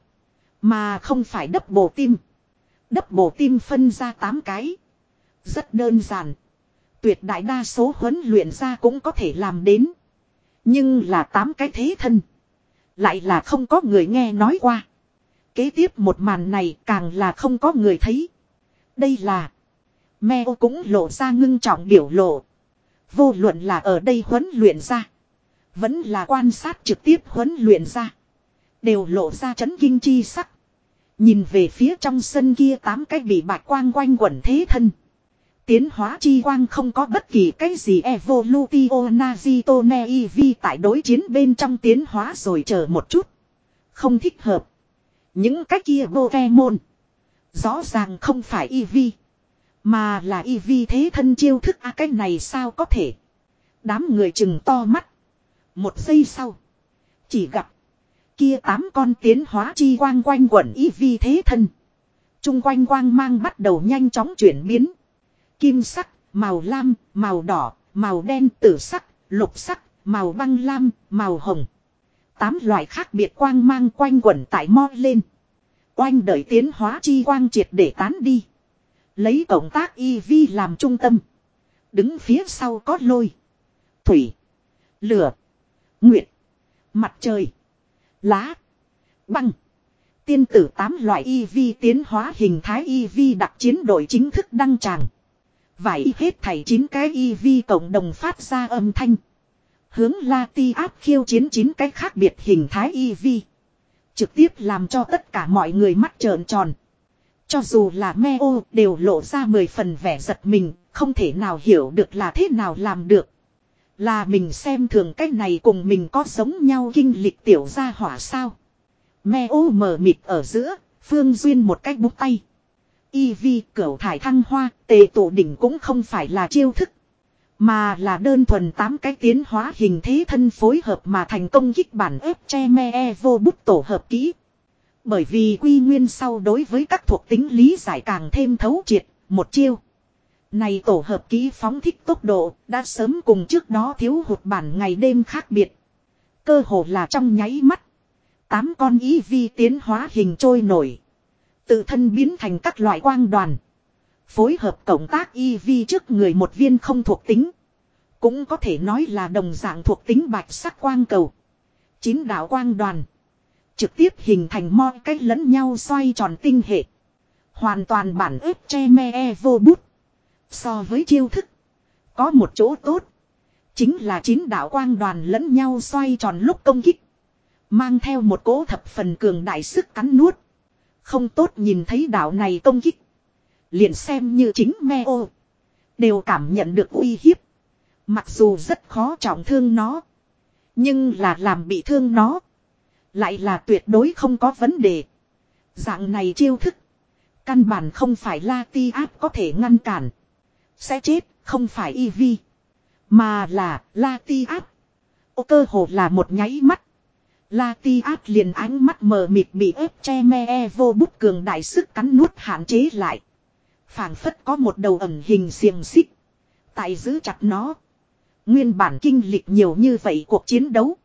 mà không phải đắp bộ tim. Đắp bộ tim phân ra tám cái. Rất đơn giản. Tuyệt đại đa số huấn luyện ra cũng có thể làm đến. Nhưng là tám cái thế thân, lại là không có người nghe nói qua. Kế tiếp một màn này càng là không có người thấy. Đây là Meo cũng lộ ra ngưng trọng biểu lộ. Vô luận là ở đây huấn luyện ra, vẫn là quan sát trực tiếp huấn luyện ra, đều lộ ra chấn kinh chi sắc. Nhìn về phía trong sân kia tám cái bị bạch quang quanh quẩn thế thân. Tiến hóa chi quang không có bất kỳ cái gì evolutio Nazitone i vê tại đối chiến bên trong tiến hóa rồi chờ một chút. Không thích hợp. Những cái kia Pokemon rõ ràng không phải i vê, mà là i vê thế thân chiêu thức. À, cái này sao có thể? Đám người chừng to mắt. Một giây sau, chỉ gặp kia tám con tiến hóa chi quang quanh quẩn i vê thế thân. Trung quanh quang mang bắt đầu nhanh chóng chuyển biến. Kim sắc, màu lam, màu đỏ, màu đen, tử sắc, lục sắc, màu băng lam, màu hồng. Tám loại khác biệt quang mang quanh quẩn tại mo lên. Oanh đợi tiến hóa chi quang triệt để tán đi. Lấy cộng tác i vê làm trung tâm. Đứng phía sau có lôi, thủy, lửa, nguyệt, mặt trời, lá, băng. Tiên tử tám loại i vê tiến hóa hình thái i vê đặc chiến đội chính thức đăng tràng. Vải hết thảy chín cái i vê cộng đồng phát ra âm thanh. Hướng Latias khiêu chiến chín cái khác biệt hình thái i vê. Trực tiếp làm cho tất cả mọi người mắt trợn tròn. Cho dù là Meo đều lộ ra mười phần vẻ giật mình, không thể nào hiểu được là thế nào làm được. Là mình xem thường cái này cùng mình có giống nhau kinh lịch tiểu gia hỏa sao. Meo mờ mịt ở giữa, Phương Duyên một cái búng tay. i vê cửu thải thăng hoa, tề tổ đỉnh cũng không phải là chiêu thức, Mà là đơn thuần tám cái tiến hóa hình thế thân phối hợp mà thành công kích bản ép che me e vô bút tổ hợp kỹ. Bởi vì quy nguyên sau đối với các thuộc tính lý giải càng thêm thấu triệt, một chiêu. Này tổ hợp kỹ phóng thích tốc độ đã sớm cùng trước đó thiếu hụt bản ngày đêm khác biệt. Cơ hồ là trong nháy mắt. Tám con ý vi tiến hóa hình trôi nổi. Tự thân biến thành các loại quang đoàn. Phối hợp cộng tác i vê trước người một viên không thuộc tính. Cũng có thể nói là đồng dạng thuộc tính bạch sắc quang cầu. Chín đạo quang đoàn. Trực tiếp hình thành mọi cách lẫn nhau xoay tròn tinh hệ. Hoàn toàn bản ếp che me e vô bút. So với chiêu thức. Có một chỗ tốt. Chính là chín đạo quang đoàn lẫn nhau xoay tròn lúc công kích. Mang theo một cỗ thập phần cường đại sức cắn nuốt. Không tốt nhìn thấy đạo này công kích. Liền xem như chính Meo. Đều cảm nhận được uy hiếp. Mặc dù rất khó trọng thương nó. Nhưng là làm bị thương nó. Lại là tuyệt đối không có vấn đề. Dạng này chiêu thức. Căn bản không phải Latias có thể ngăn cản. Sẽ chết không phải Eevee. Mà là Latias. Ô cơ hồ là một nháy mắt. Latias liền ánh mắt mờ mịt bị ép che me e vô bút cường đại sức cắn nuốt hạn chế lại. Phảng phất có một đầu ẩn hình xiềng xích. Tại giữ chặt nó. Nguyên bản kinh lịch nhiều như vậy cuộc chiến đấu.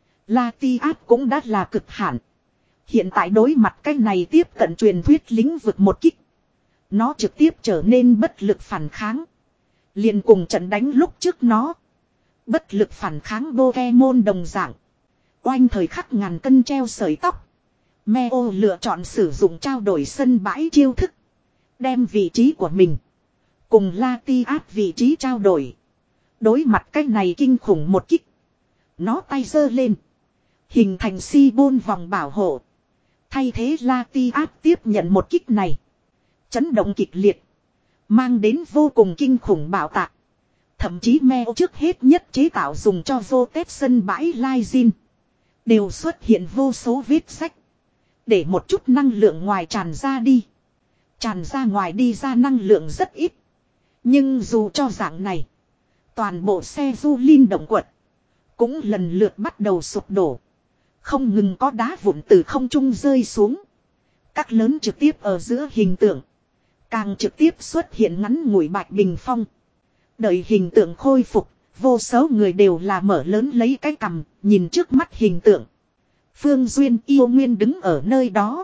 Latias cũng đã là cực hạn. Hiện tại đối mặt cái này tiếp cận truyền thuyết lĩnh vực một kích. Nó trực tiếp trở nên bất lực phản kháng. Liền cùng trận đánh lúc trước nó. Bất lực phản kháng Pokemon đồng dạng. Oanh thời khắc ngàn cân treo sợi tóc. Meo lựa chọn sử dụng trao đổi sân bãi chiêu thức. Đem vị trí của mình. Cùng Latias vị trí trao đổi. Đối mặt cái này kinh khủng một kích. Nó tay giơ lên. Hình thành si bôn vòng bảo hộ. Thay thế Latias tiếp nhận một kích này. Chấn động kịch liệt. Mang đến vô cùng kinh khủng bạo tạc. Thậm chí Meo trước hết nhất chế tạo dùng cho vô tép sân bãi Lysin. Đều xuất hiện vô số vết sách. Để một chút năng lượng ngoài tràn ra đi. Tràn ra ngoài đi ra năng lượng rất ít. Nhưng dù cho dạng này. Toàn bộ xe du linh động quật. Cũng lần lượt bắt đầu sụp đổ. Không ngừng có đá vụn từ không trung rơi xuống. Các lớn trực tiếp ở giữa hình tượng. Càng trực tiếp xuất hiện ngắn ngủi bạch bình phong. Đợi hình tượng khôi phục. Vô số người đều là mở lớn lấy cái cằm. Nhìn trước mắt hình tượng. Phương Duyên yêu nguyên đứng ở nơi đó.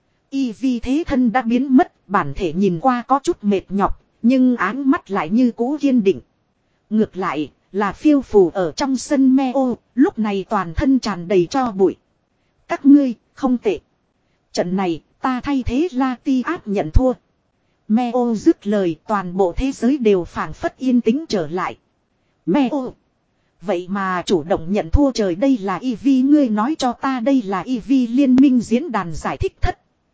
Y vi thế thân đã biến mất. Bản thể nhìn qua có chút mệt nhọc. Nhưng áng mắt lại như cũ kiên định. Ngược lại là phiêu phù ở trong sân Meo. Lúc này toàn thân tràn đầy tro bụi. Các ngươi không tệ. Trận này ta thay thế Latias nhận thua. Meo dứt lời toàn bộ thế giới đều phảng phất yên tĩnh trở lại. Meo. Vậy mà chủ động nhận thua trời đây là Eevee ngươi nói cho ta đây là Eevee liên minh diễn đàn giải thích thất.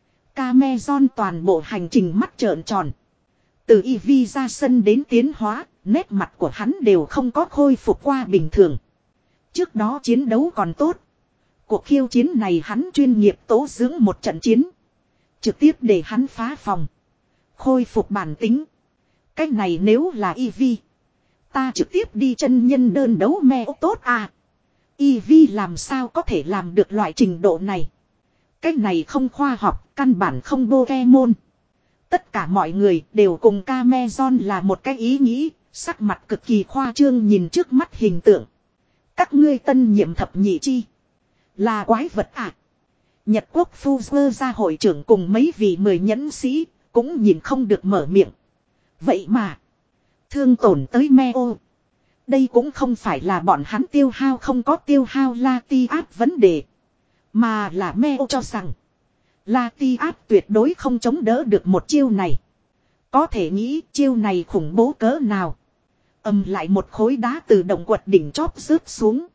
Camezon toàn bộ hành trình mắt trợn tròn. Từ Eevee ra sân đến tiến hóa, nét mặt của hắn đều không có khôi phục qua bình thường. Trước đó chiến đấu còn tốt. Cuộc khiêu chiến này hắn chuyên nghiệp tố dưỡng một trận chiến. Trực tiếp để hắn phá phòng. Khôi phục bản tính. Cách này nếu là Eevee. Ta trực tiếp đi chân nhân đơn đấu Meo tốt à. Eevee làm sao có thể làm được loại trình độ này. Cách này không khoa học, căn bản không Pokemon. Tất cả mọi người đều cùng Camezon là một cái ý nghĩ, sắc mặt cực kỳ khoa trương nhìn trước mắt hình tượng. Các ngươi tân nhiệm thập nhị chi. Là quái vật à. Nhật quốc phu dơ ra hội trưởng cùng mấy vị mười nhẫn sĩ, cũng nhìn không được mở miệng. Vậy mà, thương tổn tới Meo. Đây cũng không phải là bọn hắn tiêu hao không có tiêu hao Latias vấn đề. Mà là Meo cho rằng Latias tuyệt đối không chống đỡ được một chiêu này. Có thể nghĩ chiêu này khủng bố cỡ nào. Ầm lại một khối đá từ động quật đỉnh chóp rớt xuống.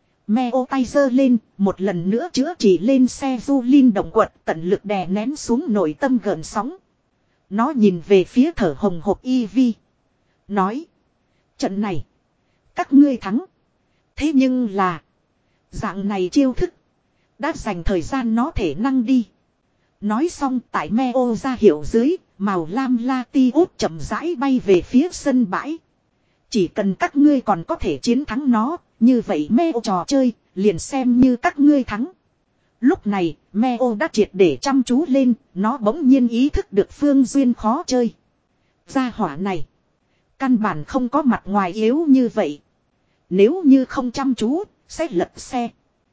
Meo tay giơ lên, một lần nữa chữa trị lên xe du linh động quật tận lực đè nén xuống nội tâm gợn sóng. Nó nhìn về phía thở hồng hộc Eevee. Nói. Trận này. Các ngươi thắng. Thế nhưng là. Dạng này chiêu thức. Đã dành thời gian nó thể năng đi. Nói xong tại Meo ra hiệu dưới. Màu lam Latios chậm rãi bay về phía sân bãi. Chỉ cần các ngươi còn có thể chiến thắng nó, như vậy Meo trò chơi, liền xem như các ngươi thắng. Lúc này, Meo đã triệt để chăm chú lên, nó bỗng nhiên ý thức được Phương Duyên khó chơi. Gia hỏa này, căn bản không có mặt ngoài yếu như vậy. Nếu như không chăm chú, sẽ lật xe.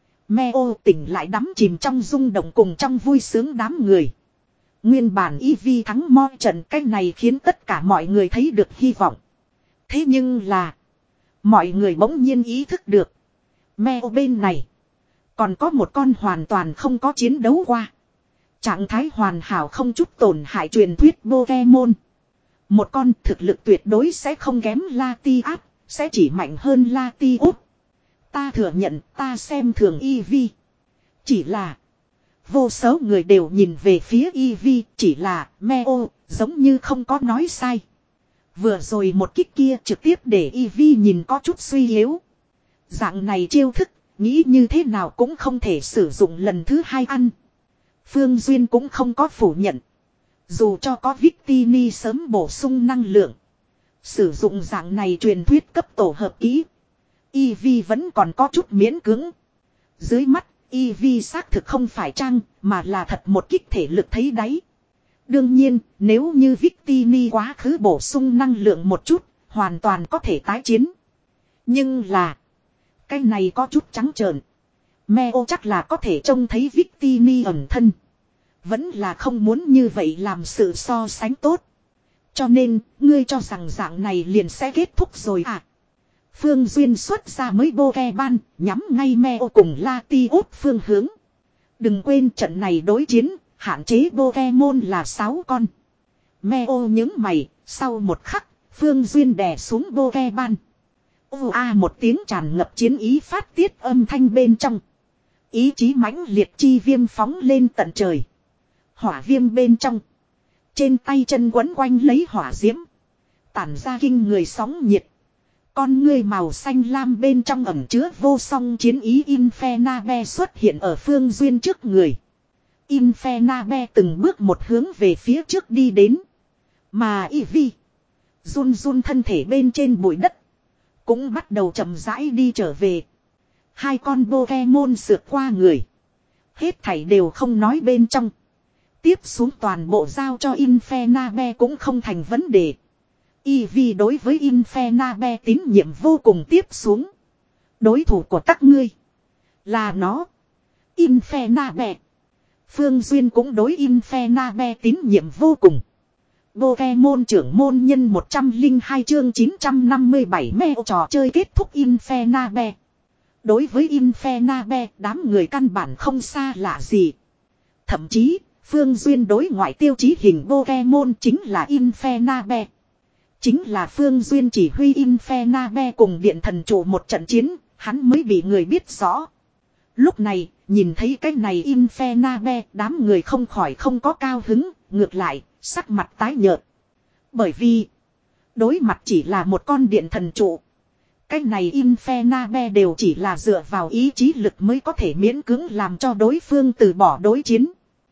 Meo tỉnh lại đắm chìm trong rung động cùng trong vui sướng đám người. Nguyên bản Eevee thắng moi trận, cái này khiến tất cả mọi người thấy được hy vọng. Thế nhưng là, mọi người bỗng nhiên ý thức được. Meo bên này, còn có một con hoàn toàn không có chiến đấu qua. Trạng thái hoàn hảo không chút tổn hại truyền thuyết Pokemon. Một con thực lực tuyệt đối sẽ không kém Latias, sẽ chỉ mạnh hơn Latios. Ta thừa nhận ta xem thường Eevee. Chỉ là, vô số người đều nhìn về phía Eevee, chỉ là Meo giống như không có nói sai. Vừa rồi một kích kia trực tiếp để Eevee nhìn có chút suy yếu. Dạng này chiêu thức, nghĩ như thế nào cũng không thể sử dụng lần thứ hai ăn. Phương Duyên cũng không có phủ nhận. Dù cho có Victini sớm bổ sung năng lượng, sử dụng dạng này truyền thuyết cấp tổ hợp kỹ, Eevee vẫn còn có chút miễn cưỡng. Dưới mắt, Eevee xác thực không phải trang, mà là thật một kích thể lực thấy đáy. Đương nhiên, nếu như Victini quá khứ bổ sung năng lượng một chút, hoàn toàn có thể tái chiến. Nhưng là, cái này có chút trắng trợn. Meo chắc là có thể trông thấy Victini ẩn thân. Vẫn là không muốn như vậy làm sự so sánh tốt. Cho nên, ngươi cho rằng dạng này liền sẽ kết thúc rồi à? Phương Duyên xuất ra mới Pokemon, nhắm ngay Meo cùng Latios phương hướng. Đừng quên trận này đối chiến, hạn chế Pokemon là sáu con. Meo nhướng mày, sau một khắc, Phương Duyên đè xuống Pokemon. Ô a một tiếng tràn ngập chiến ý phát tiết âm thanh bên trong. Ý chí mãnh liệt chi viêm phóng lên tận trời. Hỏa viêm bên trong. Trên tay chân quấn quanh lấy hỏa diễm. Tản ra kinh người sóng nhiệt. Con ngươi màu xanh lam bên trong ẩn chứa vô song chiến ý Infernape xuất hiện ở Phương Duyên trước người. Infernape từng bước một hướng về phía trước đi đến. Mà Eevee run run thân thể bên trên bụi đất, cũng bắt đầu chậm rãi đi trở về. Hai con Pokemon sượt qua người. Hết thảy đều không nói bên trong. Tiếp xuống toàn bộ giao cho Infernape cũng không thành vấn đề. Eevee đối với Infernape tín nhiệm vô cùng tiếp xuống. Đối thủ của các ngươi là nó. Infernape. Phương Duyên cũng đối Infernape tín nhiệm vô cùng. Pokemon trưởng môn nhân một trăm lẻ hai chương chín trăm năm mươi bảy Meo trò chơi kết thúc Infernape. Đối với Infernape, đám người căn bản không xa lạ gì. Thậm chí, Phương Duyên đối ngoại tiêu chí hình Pokemon chính là Infernape. Chính là Phương Duyên chỉ huy Infernape cùng điện thần chủ một trận chiến, hắn mới bị người biết rõ. Lúc này, nhìn thấy cái này Infernape, đám người không khỏi không có cao hứng, ngược lại, sắc mặt tái nhợt. Bởi vì, đối mặt chỉ là một con điện thần trụ. Cái này Infernape đều chỉ là dựa vào ý chí lực mới có thể miễn cưỡng làm cho đối phương từ bỏ đối chiến.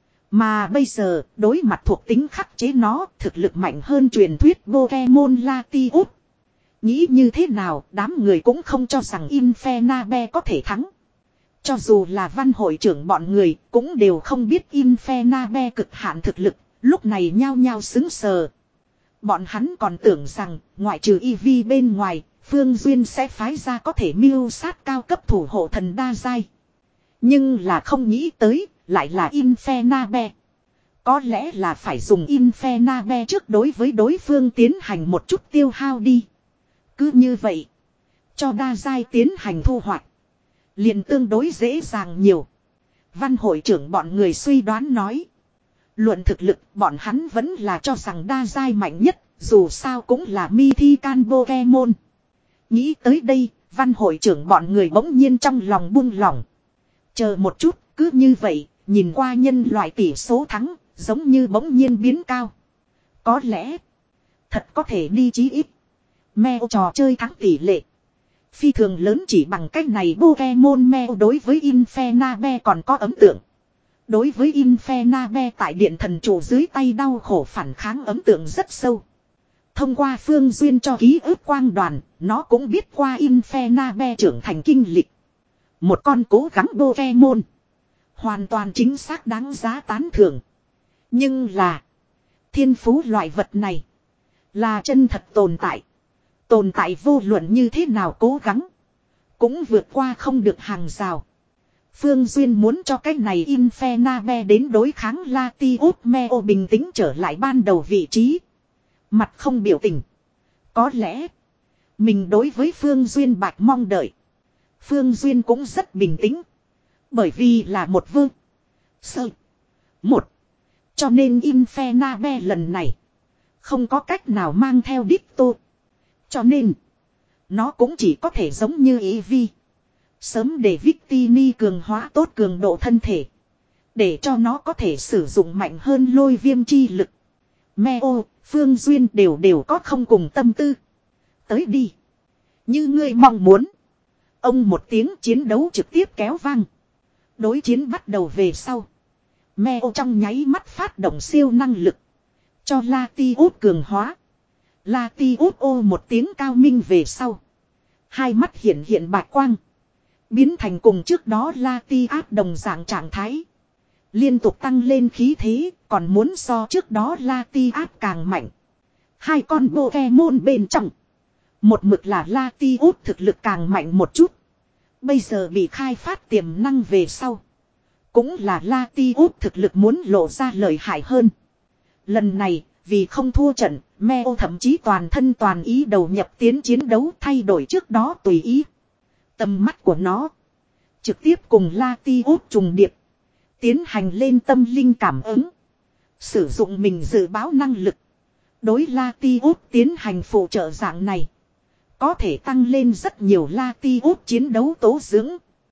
Mà bây giờ, đối mặt thuộc tính khắc chế nó, thực lực mạnh hơn truyền thuyết Pokemon Latios. Nghĩ như thế nào, đám người cũng không cho rằng Infernape có thể thắng. Cho dù là văn hội trưởng bọn người, cũng đều không biết Infernape cực hạn thực lực, lúc này nhao nhao sững sờ. Bọn hắn còn tưởng rằng, ngoại trừ Eevee bên ngoài, Phương Duyên sẽ phái ra có thể mưu sát cao cấp thủ hộ thần đa giai. Nhưng là không nghĩ tới, lại là Infernape. Có lẽ là phải dùng Infernape trước đối với đối phương tiến hành một chút tiêu hao đi. Cứ như vậy, cho đa giai tiến hành thu hoạch, liền tương đối dễ dàng nhiều. Văn hội trưởng bọn người suy đoán nói. Luận thực lực, bọn hắn vẫn là cho rằng đa giai mạnh nhất, dù sao cũng là Mythical Pokemon. Nghĩ tới đây, văn hội trưởng bọn người bỗng nhiên trong lòng buông lỏng. Chờ một chút, cứ như vậy, nhìn qua nhân loại tỷ số thắng, giống như bỗng nhiên biến cao. Có lẽ, thật có thể đi chí ít. Meo trò chơi thắng tỷ lệ phi thường lớn chỉ bằng cách này. Pokemon Meo đối với Infernape còn có ấn tượng. Đối với Infernape tại điện thần chủ dưới tay đau khổ phản kháng ấn tượng rất sâu. Thông qua Phương Duyên cho ký ức quang đoàn, nó cũng biết qua Infernabe trưởng thành kinh lịch. Một con cố gắng Pokemon. Hoàn toàn chính xác đáng giá tán thưởng. Nhưng là thiên phú loại vật này là chân thật tồn tại. Tồn tại vô luận như thế nào cố gắng cũng vượt qua không được hàng rào. Phương Duyên muốn cho cái này Infernabe đến đối kháng Latios Meo bình tĩnh trở lại ban đầu vị trí. Mặt không biểu tình. Có lẽ mình đối với Phương Duyên bạch mong đợi. Phương Duyên cũng rất bình tĩnh. Bởi vì là một vương. Sơ. Một. Cho nên Infernabe lần này không có cách nào mang theo Ditto. Cho nên nó cũng chỉ có thể giống như Eevee. Sớm để Victini cường hóa tốt cường độ thân thể. Để cho nó có thể sử dụng mạnh hơn lôi viêm chi lực. Meo, Phương Duyên đều đều có không cùng tâm tư. Tới đi. Như ngươi mong muốn. Ông một tiếng chiến đấu trực tiếp kéo vang. Đối chiến bắt đầu về sau. Meo trong nháy mắt phát động siêu năng lực. Cho Latios cường hóa. Latios ô một tiếng cao minh về sau. Hai mắt hiện hiện bạch quang. Biến thành cùng trước đó Latias đồng dạng trạng thái. Liên tục tăng lên khí thế, còn muốn so trước đó Latias càng mạnh. Hai con Pokemon bên trong. Một mực là Latios thực lực càng mạnh một chút. Bây giờ bị khai phát tiềm năng về sau. Cũng là Latios thực lực muốn lộ ra lợi hại hơn. Lần này, vì không thua trận, Meo thậm chí toàn thân toàn ý đầu nhập tiến chiến đấu thay đổi trước đó tùy ý. Tầm mắt của nó trực tiếp cùng Latios trùng điệp. Tiến hành lên tâm linh cảm ứng. Sử dụng mình dự báo năng lực. Đối Latios tiến hành phụ trợ dạng này. Có thể tăng lên rất nhiều Latios chiến đấu tố dưỡng.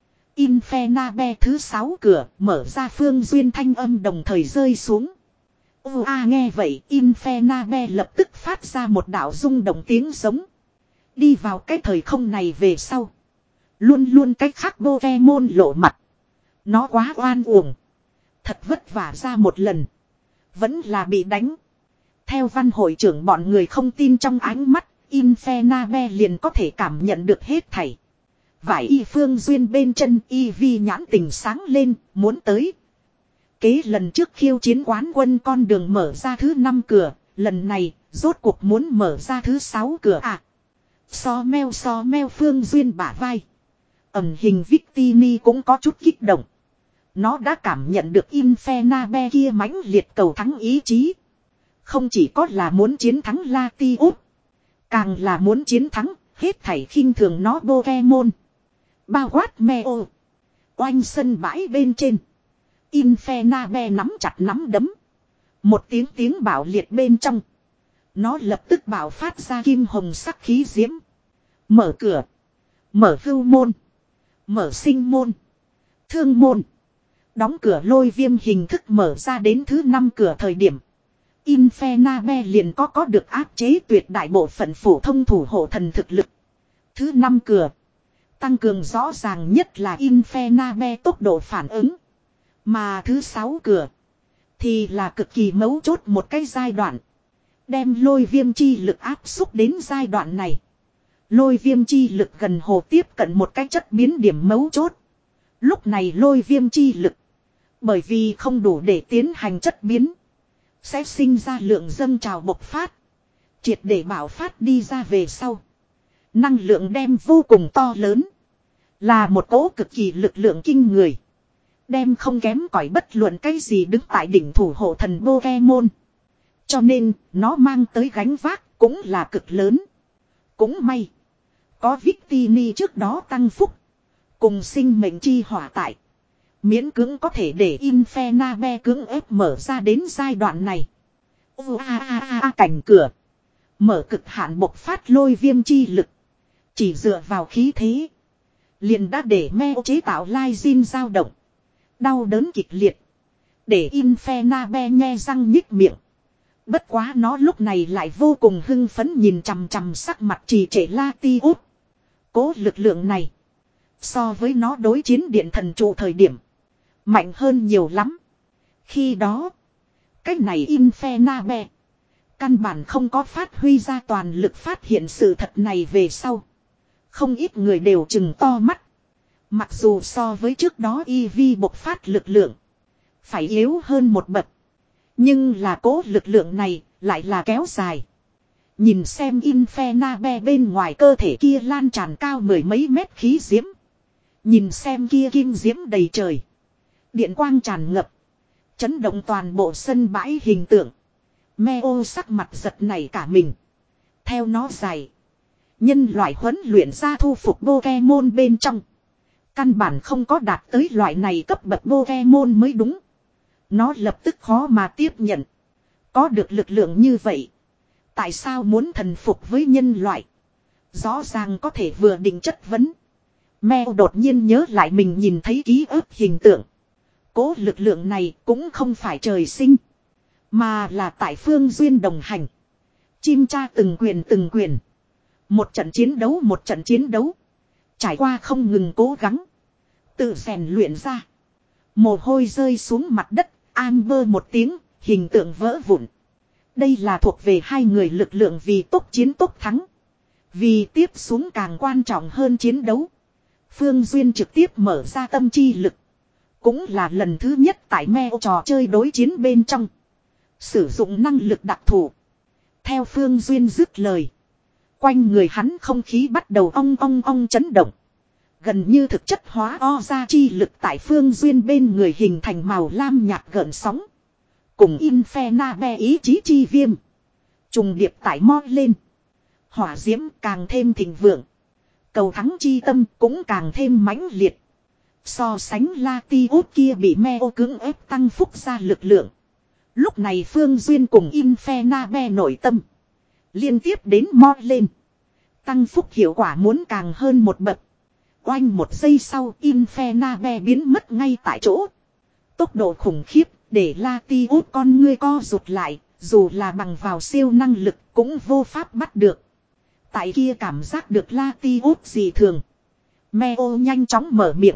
Infernabe thứ sáu cửa mở ra Phương Duyên thanh âm đồng thời rơi xuống. Ua à, nghe vậy Infernabe lập tức phát ra một đạo rung động tiếng giống. Đi vào cái thời không này về sau. Luôn luôn cách khác Pokemon lộ mặt. Nó quá oan uổng. Thật vất vả ra một lần. Vẫn là bị đánh. Theo văn hội trưởng bọn người không tin trong ánh mắt. Infernabe liền có thể cảm nhận được hết thảy. Vải y Phương Duyên bên chân Eevee nhãn tình sáng lên. Muốn tới. Kế lần trước khiêu chiến quán quân con đường mở ra thứ năm cửa. Lần này rốt cuộc muốn mở ra thứ sáu cửa à. So meo so meo Phương Duyên bả vai. Ẩm hình Victini cũng có chút kích động. Nó đã cảm nhận được Infernabe kia mãnh liệt cầu thắng ý chí. Không chỉ có là muốn chiến thắng Latios. Càng là muốn chiến thắng hết thảy khinh thường nó Pokemon. Bao quát Meo. Oanh sân bãi bên trên. Infernabe nắm chặt nắm đấm. Một tiếng tiếng bảo liệt bên trong. Nó lập tức bảo phát ra kim hồng sắc khí diễm. Mở cửa. Mở hưu môn. Mở sinh môn. Thương môn. Đóng cửa lôi viêm hình thức mở ra đến thứ năm cửa thời điểm. Infernabe liền có có được áp chế tuyệt đại bộ phận phổ thông thủ hộ thần thực lực. Thứ năm cửa. Tăng cường rõ ràng nhất là Infernabe tốc độ phản ứng. Mà thứ sáu cửa. Thì là cực kỳ mấu chốt một cái giai đoạn. Đem lôi viêm chi lực áp xúc đến giai đoạn này. Lôi viêm chi lực gần hồ tiếp cận một cái chất biến điểm mấu chốt. Lúc này lôi viêm chi lực. Bởi vì không đủ để tiến hành chất biến. Sẽ sinh ra lượng dâng trào bộc phát. Triệt để bảo phát đi ra về sau. Năng lượng đem vô cùng to lớn. Là một cỗ cực kỳ lực lượng kinh người. Đem không kém cỏi bất luận cái gì đứng tại đỉnh thủ hộ thần Pokemon. Cho nên nó mang tới gánh vác cũng là cực lớn. Cũng may. Có Victini trước đó tăng phúc. Cùng sinh mệnh chi hỏa tại. Miễn cưỡng có thể để Infernabe cưỡng ép mở ra đến giai đoạn này. Ua a a a a cảnh cửa. Mở cực hạn bộc phát lôi viêm chi lực. Chỉ dựa vào khí thế. Liền đã để Meo chế tạo lai zin dao động. Đau đớn kịch liệt. Để Infernabe nhe răng nhích miệng. Bất quá nó lúc này lại vô cùng hưng phấn nhìn chằm chằm sắc mặt trì trệ Latios. Cố lực lượng này. So với nó đối chiến điện thần trụ thời điểm. Mạnh hơn nhiều lắm. Khi đó. Cái này Infernabe. Căn bản không có phát huy ra toàn lực phát hiện sự thật này về sau. Không ít người đều chừng to mắt. Mặc dù so với trước đó e vê bộc phát lực lượng phải yếu hơn một bậc. Nhưng là cố lực lượng này lại là kéo dài. Nhìn xem Infernabe bên ngoài cơ thể kia lan tràn cao mười mấy mét khí diễm. Nhìn xem kia kim diễm đầy trời. Điện quang tràn ngập. Chấn động toàn bộ sân bãi hình tượng. Meo sắc mặt giật nảy cả mình. Theo nó dài. Nhân loại huấn luyện ra thu phục Pokemon bên trong. Căn bản không có đạt tới loại này cấp bậc Pokemon mới đúng. Nó lập tức khó mà tiếp nhận. Có được lực lượng như vậy. Tại sao muốn thần phục với nhân loại? Rõ ràng có thể vừa định chất vấn. Meo đột nhiên nhớ lại mình nhìn thấy ký ức hình tượng. Cố lực lượng này cũng không phải trời sinh. Mà là tại phương duyên đồng hành. Chim cha từng quyền từng quyền. Một trận chiến đấu một trận chiến đấu. Trải qua không ngừng cố gắng. Tự rèn luyện ra. Mồ hôi rơi xuống mặt đất. Amber một tiếng. Hình tượng vỡ vụn. Đây là thuộc về hai người lực lượng vì tốc chiến tốc thắng. Vì tiếp xuống càng quan trọng hơn chiến đấu. Phương Duyên trực tiếp mở ra tâm chi lực. Cũng là lần thứ nhất tại Meo trò chơi đối chiến bên trong. Sử dụng năng lực đặc thù. Theo Phương Duyên dứt lời. Quanh người hắn không khí bắt đầu ong ong ong chấn động. Gần như thực chất hóa o ra chi lực tại Phương Duyên bên người hình thành màu lam nhạt gợn sóng. Cùng Infernabe ý chí chi viêm. Trùng điệp tại mo lên. Hỏa diễm càng thêm thịnh vượng. Cầu thắng chi tâm cũng càng thêm mãnh liệt. So sánh Latios kia bị Meo cưỡng ép tăng phúc ra lực lượng. Lúc này Phương Duyên cùng Infernabe nội tâm. Liên tiếp đến mo lên. Tăng phúc hiệu quả muốn càng hơn một bậc. Oanh một giây sau Infernabe biến mất ngay tại chỗ. Tốc độ khủng khiếp để Latios con ngươi co rụt lại. Dù là bằng vào siêu năng lực cũng vô pháp bắt được. Tại kia cảm giác được Latios dị thường. Meo nhanh chóng mở miệng.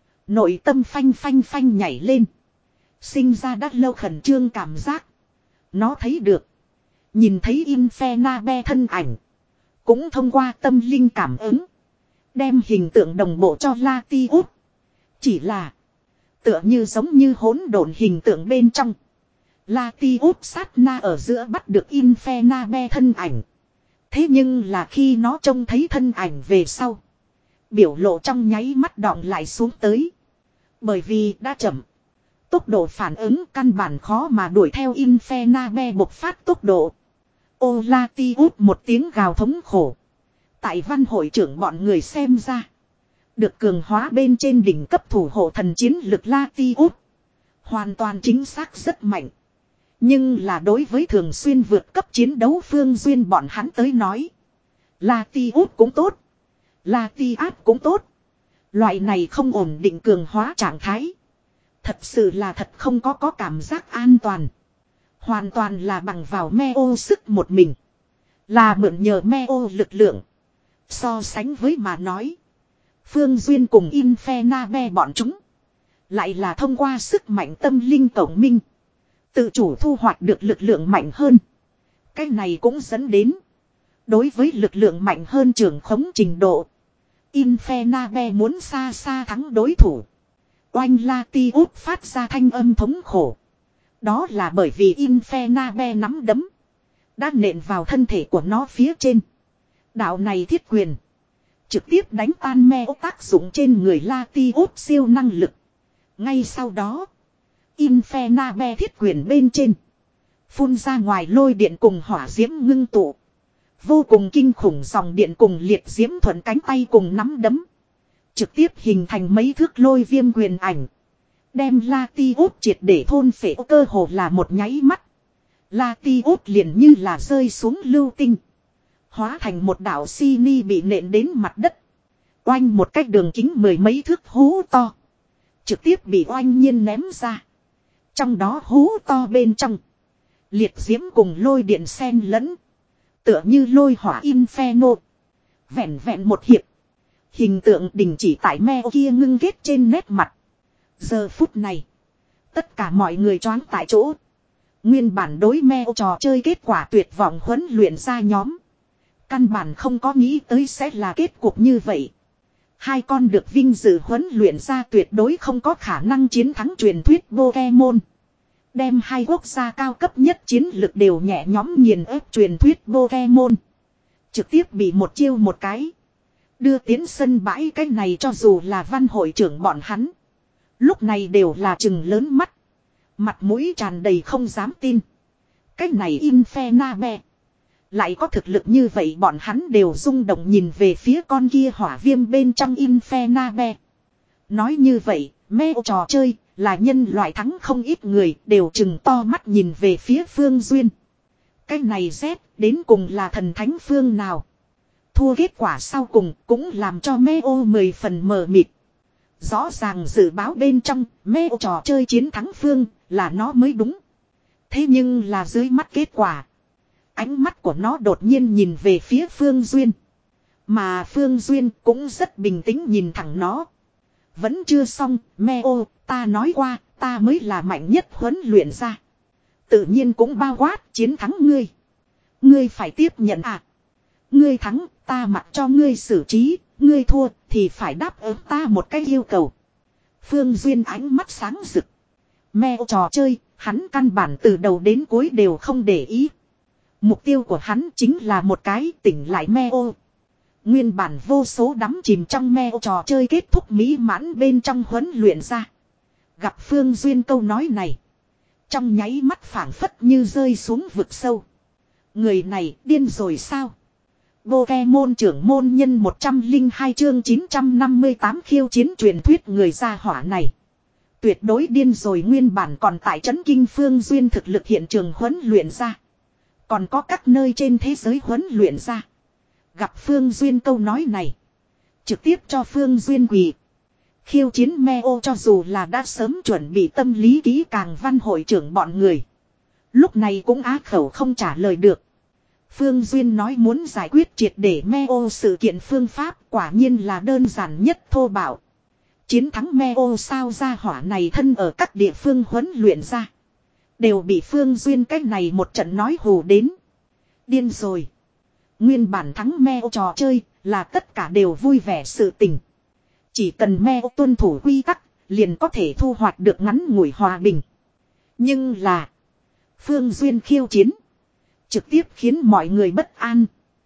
Nội tâm phanh phanh phanh nhảy lên. Sinh ra đắt lâu khẩn trương cảm giác. Nó thấy được. Nhìn thấy Infernabe thân ảnh. Cũng thông qua tâm linh cảm ứng. Đem hình tượng đồng bộ cho Latios. Chỉ là. Tựa như giống như hỗn độn hình tượng bên trong. Latios sát na ở giữa bắt được Infernabe thân ảnh. Thế nhưng là khi nó trông thấy thân ảnh về sau. Biểu lộ trong nháy mắt đọng lại xuống tới. Bởi vì đã chậm. Tốc độ phản ứng căn bản khó mà đuổi theo Infernabe bộc phát tốc độ. Ô Latios một tiếng gào thống khổ. Tại văn hội trưởng bọn người xem ra. Được cường hóa bên trên đỉnh cấp thủ hộ thần chiến lực Latios. Hoàn toàn chính xác rất mạnh. Nhưng là đối với thường xuyên vượt cấp chiến đấu Phương Duyên bọn hắn tới nói. Latios cũng tốt. Latias cũng tốt. Loại này không ổn định cường hóa trạng thái. Thật sự là thật không có có cảm giác an toàn. Hoàn toàn là bằng vào Meo sức một mình. Là mượn nhờ Meo lực lượng. So sánh với mà nói. Phương Duyên cùng Infernabe bọn chúng. Lại là thông qua sức mạnh tâm linh tổng minh. Tự chủ thu hoạch được lực lượng mạnh hơn. Cái này cũng dẫn đến. Đối với lực lượng mạnh hơn trưởng khống trình độ. Infernabe muốn xa xa thắng đối thủ. Oanh Latios phát ra thanh âm thống khổ. Đó là bởi vì Infernabe nắm đấm. Đã nện vào thân thể của nó phía trên. Đạo này thiết quyền. Trực tiếp đánh tan Meo tác dụng trên người Latios siêu năng lực. Ngay sau đó. Infernabe thiết quyền bên trên. Phun ra ngoài lôi điện cùng hỏa diễm ngưng tụ. Vô cùng kinh khủng dòng điện cùng liệt diễm thuận cánh tay cùng nắm đấm. Trực tiếp hình thành mấy thước lôi viêm quyền ảnh. Đem Latios triệt để thôn phệ cơ hồ là một nháy mắt. Latios liền như là rơi xuống lưu tinh. Hóa thành một đảo Sini bị nện đến mặt đất. Oanh một cách đường kính mười mấy thước hố to. Trực tiếp bị oanh nhiên ném ra. Trong đó hố to bên trong. Liệt diễm cùng lôi điện xen lẫn. Tựa như lôi hỏa Inferno. Vẹn vẹn một hiệp. Hình tượng đình chỉ tại Meo kia ngưng ghét trên nét mặt. Giờ phút này. Tất cả mọi người choáng tại chỗ. Nguyên bản đối meo trò chơi kết quả tuyệt vọng huấn luyện ra nhóm. Căn bản không có nghĩ tới sẽ là kết cục như vậy. Hai con được vinh dự huấn luyện ra tuyệt đối không có khả năng chiến thắng truyền thuyết Pokemon. Đem hai quốc gia cao cấp nhất chiến lực đều nhẹ nhóm nghiền ép truyền thuyết Pokemon. Trực tiếp bị một chiêu một cái. Đưa tiến sân bãi cái này cho dù là văn hội trưởng bọn hắn. Lúc này đều là trừng lớn mắt. Mặt mũi tràn đầy không dám tin. Cái này Infernape. Lại có thực lực như vậy bọn hắn đều rung động nhìn về phía con kia hỏa viêm bên trong Infernape. Nói như vậy, meo trò chơi là nhân loại thắng không ít người đều trừng to mắt nhìn về phía Phương Duyên. Cái này Z đến cùng là thần thánh phương nào. Thua kết quả sau cùng cũng làm cho meo mười phần mờ mịt. Rõ ràng dự báo bên trong meo trò chơi chiến thắng phương là nó mới đúng. Thế nhưng là dưới mắt kết quả. Ánh mắt của nó đột nhiên nhìn về phía Phương Duyên. Mà Phương Duyên cũng rất bình tĩnh nhìn thẳng nó. Vẫn chưa xong, Meo, ta nói qua, ta mới là mạnh nhất huấn luyện ra. Tự nhiên cũng bao quát chiến thắng ngươi. Ngươi phải tiếp nhận à. Ngươi thắng, ta mặc cho ngươi xử trí, ngươi thua thì phải đáp ứng ta một cái yêu cầu. Phương Duyên ánh mắt sáng rực. Meo trò chơi, hắn căn bản từ đầu đến cuối đều không để ý. Mục tiêu của hắn chính là một cái tỉnh lại Meo. Nguyên bản vô số đắm chìm trong Meo trò chơi kết thúc mỹ mãn bên trong huấn luyện ra. Gặp Phương Duyên câu nói này. Trong nháy mắt phảng phất như rơi xuống vực sâu. Người này điên rồi sao? Pokemon trưởng môn nhân một trăm lẻ hai chương chín trăm năm mươi tám khiêu chiến truyền thuyết người gia hỏa này. Tuyệt đối điên rồi nguyên bản còn tại trấn kinh Phương Duyên thực lực hiện trường huấn luyện ra. Còn có các nơi trên thế giới huấn luyện ra. Gặp Phương Duyên câu nói này. Trực tiếp cho Phương Duyên quỳ. Khiêu chiến Meo cho dù là đã sớm chuẩn bị tâm lý kỹ càng văn hội trưởng bọn người. Lúc này cũng á khẩu không trả lời được. Phương Duyên nói muốn giải quyết triệt để Meo sự kiện phương pháp quả nhiên là đơn giản nhất thô bạo. Chiến thắng Meo sao ra hỏa này thân ở các địa phương huấn luyện ra. Đều bị Phương Duyên cách này một trận nói hù đến. Điên rồi. Nguyên bản thắng Meo trò chơi là tất cả đều vui vẻ sự tình. Chỉ cần Meo tuân thủ quy tắc liền có thể thu hoạch được ngắn ngủi hòa bình. Nhưng là Phương Duyên khiêu chiến. Trực tiếp khiến mọi người bất an.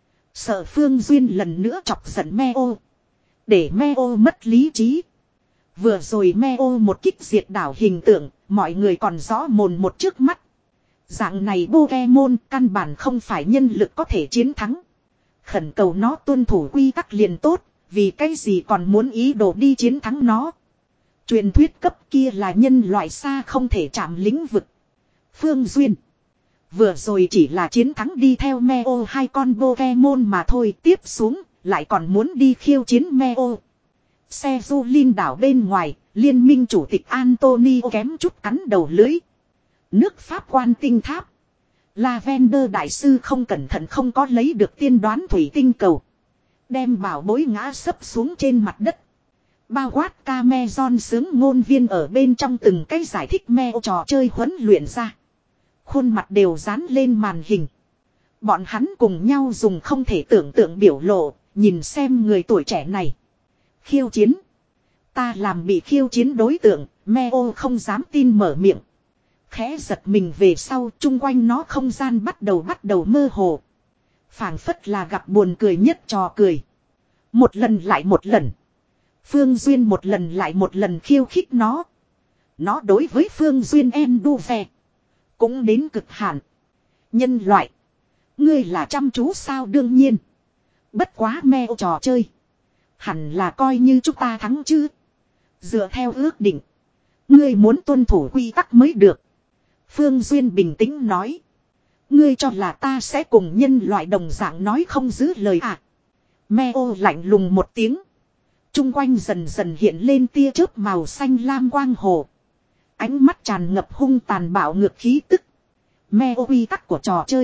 Sợ Phương Duyên lần nữa chọc giận Meo. Để Meo mất lý trí. Vừa rồi Meo một kích diệt đảo hình tượng. Mọi người còn rõ mồn một trước mắt. Dạng này Pokemon căn bản không phải nhân lực có thể chiến thắng. Khẩn cầu nó tuân thủ quy tắc liền tốt. Vì cái gì còn muốn ý đồ đi chiến thắng nó. Truyền thuyết cấp kia là nhân loại xa không thể chạm lĩnh vực. Phương Duyên. Vừa rồi chỉ là chiến thắng đi theo Meo hai con Pokemon mà thôi. Tiếp xuống lại còn muốn đi khiêu chiến Meo. Xe du linh đảo bên ngoài. Liên minh chủ tịch Antonio kém chút cắn đầu lưới. Nước Pháp quan tinh tháp. Lavender đại sư không cẩn thận không có lấy được tiên đoán thủy tinh cầu. Đem bảo bối ngã sấp xuống trên mặt đất. Bao quát Cameron sướng ngôn viên ở bên trong từng cái giải thích Meo trò chơi huấn luyện ra. Khuôn mặt đều dán lên màn hình. Bọn hắn cùng nhau dùng không thể tưởng tượng biểu lộ. Nhìn xem người tuổi trẻ này. Khiêu chiến. Ta làm bị khiêu chiến đối tượng. Meo không dám tin mở miệng. Khẽ giật mình về sau chung quanh nó không gian bắt đầu bắt đầu mơ hồ. Phảng phất là gặp buồn cười nhất trò cười. Một lần lại một lần. Phương Duyên một lần lại một lần khiêu khích nó. Nó đối với Phương Duyên Enduve. Cũng đến cực hạn. Nhân loại. Ngươi là chăm chú sao đương nhiên. Bất quá Meo trò chơi. Hẳn là coi như chúng ta thắng chứ. Dựa theo ước định. Ngươi muốn tuân thủ quy tắc mới được. Phương Duyên bình tĩnh nói. Ngươi cho là ta sẽ cùng nhân loại đồng dạng nói không giữ lời à. Meo lạnh lùng một tiếng. Trung quanh dần dần hiện lên tia chớp màu xanh lam quang hồ. Ánh mắt tràn ngập hung tàn bạo ngược khí tức. Meo quy tắc của trò chơi.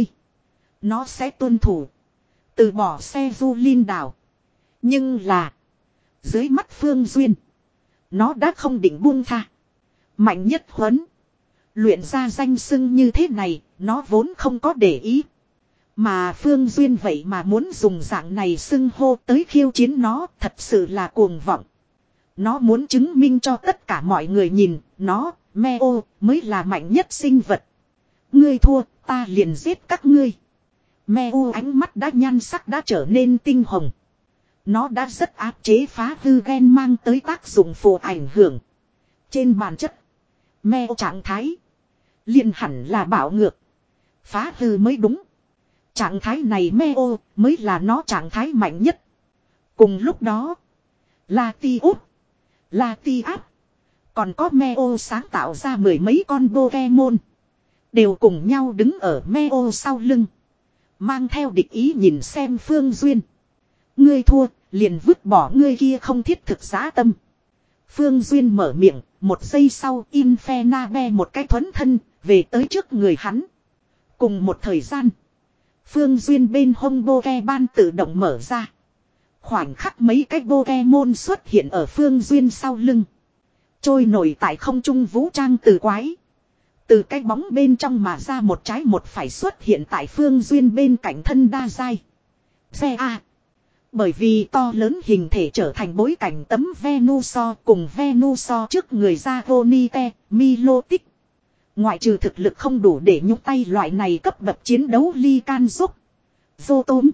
Nó sẽ tuân thủ. Từ bỏ xe du linh đảo. Nhưng là. Dưới mắt Phương Duyên. Nó đã không định buông tha. Mạnh nhất huấn. Luyện ra danh xưng như thế này, nó vốn không có để ý. Mà Phương Duyên vậy mà muốn dùng dạng này xưng hô tới khiêu chiến nó, thật sự là cuồng vọng. Nó muốn chứng minh cho tất cả mọi người nhìn, nó, Meo, mới là mạnh nhất sinh vật. Ngươi thua, ta liền giết các ngươi. Meo ánh mắt đã nhan sắc đã trở nên tinh hồng. Nó đã rất áp chế phá hư gen mang tới tác dụng phụ ảnh hưởng. Trên bản chất, Meo trạng thái liền hẳn là bạo ngược. Phá hư mới đúng. Trạng thái này Meo mới là nó trạng thái mạnh nhất. Cùng lúc đó, Latios, Latias, còn có Meo sáng tạo ra mười mấy con Pokemon. Đều cùng nhau đứng ở Meo sau lưng. Mang theo địch ý nhìn xem Phương Duyên. Ngươi thua, liền vứt bỏ ngươi kia không thiết thực giá tâm. Phương Duyên mở miệng, một giây sau Infernabe một cái thuấn thân, về tới trước người hắn. Cùng một thời gian, Phương Duyên bên hông Pokemon tự động mở ra. Khoảnh khắc mấy cái Pokemon xuất hiện ở Phương Duyên sau lưng. Trôi nổi tại không trung vũ trang từ quái. Từ cái bóng bên trong mà ra một trái một phải xuất hiện tại Phương Duyên bên cạnh thân đa giai. Xe A. Bởi vì to lớn hình thể trở thành bối cảnh tấm Venusaur cùng Venusaur trước người ra Ronite, Milotic. Ngoại trừ thực lực không đủ để nhúc tay loại này cấp bậc chiến đấu ly can giúp. Zotom.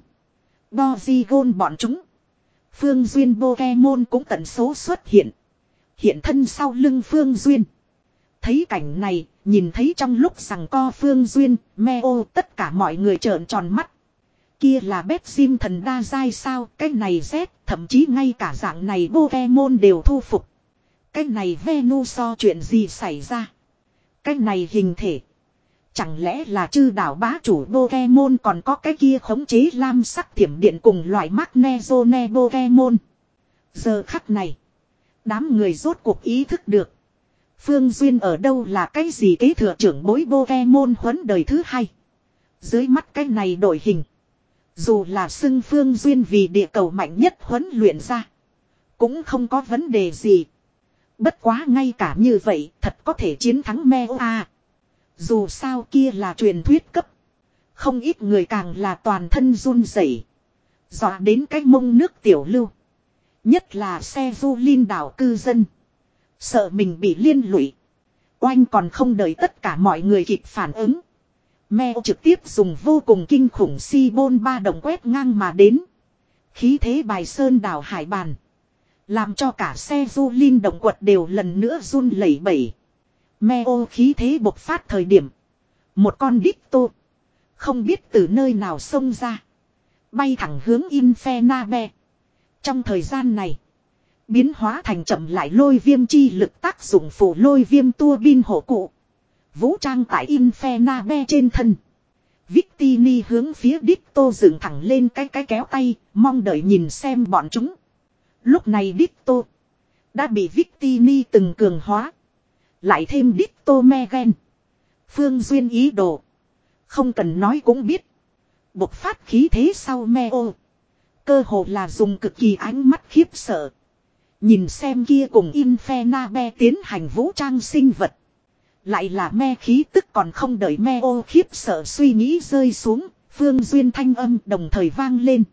Bozigon bọn chúng. Phương Duyên Pokemon cũng tận số xuất hiện. Hiện thân sau lưng Phương Duyên. Thấy cảnh này, nhìn thấy trong lúc rằng co Phương Duyên, Meo tất cả mọi người trợn tròn mắt. Kia là bét sim thần đa giai sao, cái này Z, thậm chí ngay cả dạng này Pokemon đều thu phục. Cái này Venusaur chuyện gì xảy ra? Cái này hình thể. Chẳng lẽ là chư đảo bá chủ Pokemon còn có cái kia khống chế lam sắc thiểm điện cùng loại Magnezone Pokemon. Giờ khắc này, đám người rốt cuộc ý thức được. Phương Duyên ở đâu là cái gì kế thừa trưởng bối Pokemon huấn đời thứ hai. Dưới mắt cái này đổi hình. Dù là xưng Phương Duyên vì địa cầu mạnh nhất huấn luyện ra. Cũng không có vấn đề gì. Bất quá ngay cả như vậy thật có thể chiến thắng Meo à. Dù sao kia là truyền thuyết cấp. Không ít người càng là toàn thân run rẩy, dọa đến cái mông nước tiểu lưu. Nhất là xe du linh đảo cư dân. Sợ mình bị liên lụy. Oanh còn không đợi tất cả mọi người kịp phản ứng. Meo trực tiếp dùng vô cùng kinh khủng si bôn ba đồng quét ngang mà đến. Khí thế bài sơn đảo hải bàn. Làm cho cả xe du linh động quật đều lần nữa run lẩy bẩy. Meo khí thế bộc phát thời điểm. Một con Ditto. Không biết từ nơi nào xông ra. Bay thẳng hướng Infernabe. Trong thời gian này. Biến hóa thành chậm lại lôi viêm chi lực tác dụng phụ lôi viêm tua bin hộ cụ. Vũ trang tại Infernabe trên thân. Victini hướng phía Ditto dựng thẳng lên cái cái kéo tay. Mong đợi nhìn xem bọn chúng. Lúc này Ditto đã bị Victini từng cường hóa. Lại thêm Ditto Megen. Phương Duyên ý đồ. Không cần nói cũng biết. Bộc phát khí thế sau Meo. Cơ hồ là dùng cực kỳ ánh mắt khiếp sợ. Nhìn xem kia cùng Infernabe tiến hành vũ trang sinh vật. Lại là me khí tức còn không đợi Meo khiếp sợ suy nghĩ rơi xuống. Phương Duyên thanh âm đồng thời vang lên.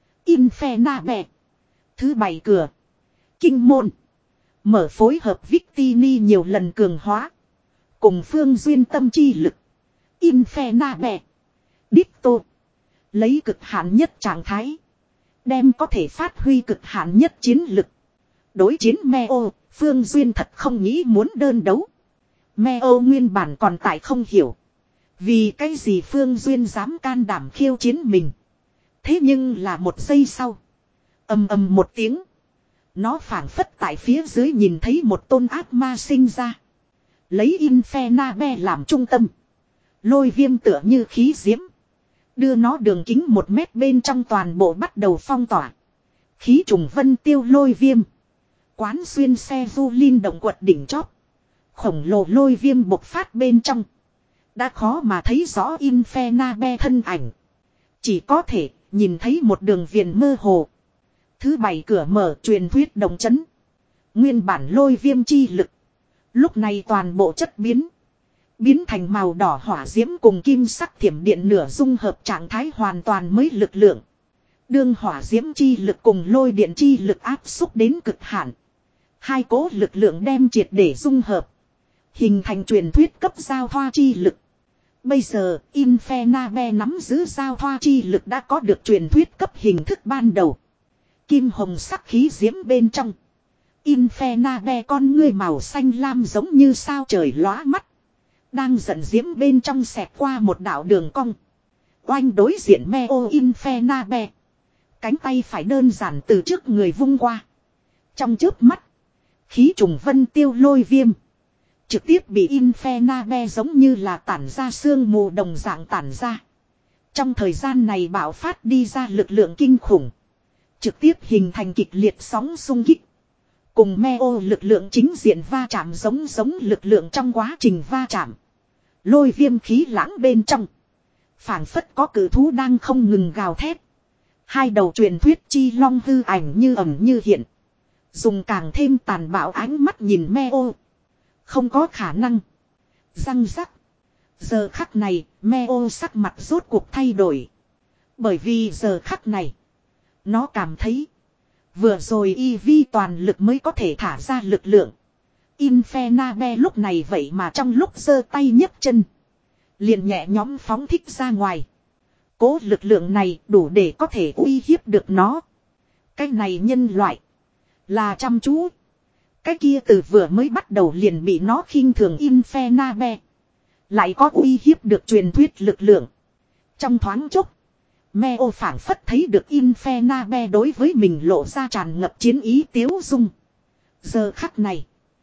Infernabe. Thứ bảy cửa. Kinh môn. Mở phối hợp Victini nhiều lần cường hóa. Cùng Phương Duyên tâm chi lực. Infernabe. Ditto. Lấy cực hạn nhất trạng thái. Đem có thể phát huy cực hạn nhất chiến lực. Đối chiến Meo, Phương Duyên thật không nghĩ muốn đơn đấu. Meo nguyên bản còn tại không hiểu. Vì cái gì Phương Duyên dám can đảm khiêu chiến mình. Thế nhưng là một giây sau. Ầm ầm một tiếng. Nó phảng phất tại phía dưới nhìn thấy một tôn ác ma sinh ra. Lấy Infernabe làm trung tâm. Lôi viêm tựa như khí diễm. Đưa nó đường kính một mét bên trong toàn bộ bắt đầu phong tỏa. Khí trùng vân tiêu lôi viêm. Quán xuyên xe du linh động quật đỉnh chóp. Khổng lồ lôi viêm bộc phát bên trong. Đã khó mà thấy rõ Infernabe thân ảnh. Chỉ có thể nhìn thấy một đường viền mơ hồ. Thứ bảy cửa mở truyền thuyết đồng chấn. Nguyên bản lôi viêm chi lực. Lúc này toàn bộ chất biến. Biến thành màu đỏ hỏa diễm cùng kim sắc thiểm điện nửa dung hợp trạng thái hoàn toàn mới lực lượng. Đương hỏa diễm chi lực cùng lôi điện chi lực áp xúc đến cực hạn. Hai cố lực lượng đem triệt để dung hợp. Hình thành truyền thuyết cấp giao thoa chi lực. Bây giờ, Infernabe nắm giữ giao thoa chi lực đã có được truyền thuyết cấp hình thức ban đầu. Kim hồng sắc khí diễm bên trong. Infernabe con ngươi màu xanh lam giống như sao trời lóa mắt. Đang giận diễm bên trong xẹt qua một đạo đường cong. Oanh đối diện Meo Infernabe. Cánh tay phải đơn giản từ trước người vung qua. Trong chớp mắt. Khí trùng vân tiêu lôi viêm. Trực tiếp bị Infernabe giống như là tản ra sương mù đồng dạng tản ra. Trong thời gian này bạo phát đi ra lực lượng kinh khủng. Trực tiếp hình thành kịch liệt sóng xung kích. Cùng Meo lực lượng chính diện va chạm giống giống lực lượng trong quá trình va chạm. Lôi viêm khí lãng bên trong. Phảng phất có cử thú đang không ngừng gào thét. Hai đầu truyền thuyết chi long hư ảnh như ẩn như hiện. Dùng càng thêm tàn bạo ánh mắt nhìn Meo. Không có khả năng. Răng rắc. Giờ khắc này, Meo sắc mặt rốt cuộc thay đổi. Bởi vì giờ khắc này, nó cảm thấy vừa rồi y vi toàn lực mới có thể thả ra lực lượng. Infernabe lúc này vậy mà trong lúc giơ tay nhấc chân, liền nhẹ nhõm phóng thích ra ngoài. Cố lực lượng này đủ để có thể uy hiếp được nó. Cái này nhân loại là chăm chú. Cái kia từ vừa mới bắt đầu liền bị nó khinh thường Infernabe. Lại có uy hiếp được truyền thuyết lực lượng. Trong thoáng chốc, Meo phảng phất thấy được Infernabe đối với mình lộ ra tràn ngập chiến ý tiếu dung. Giờ khắc này,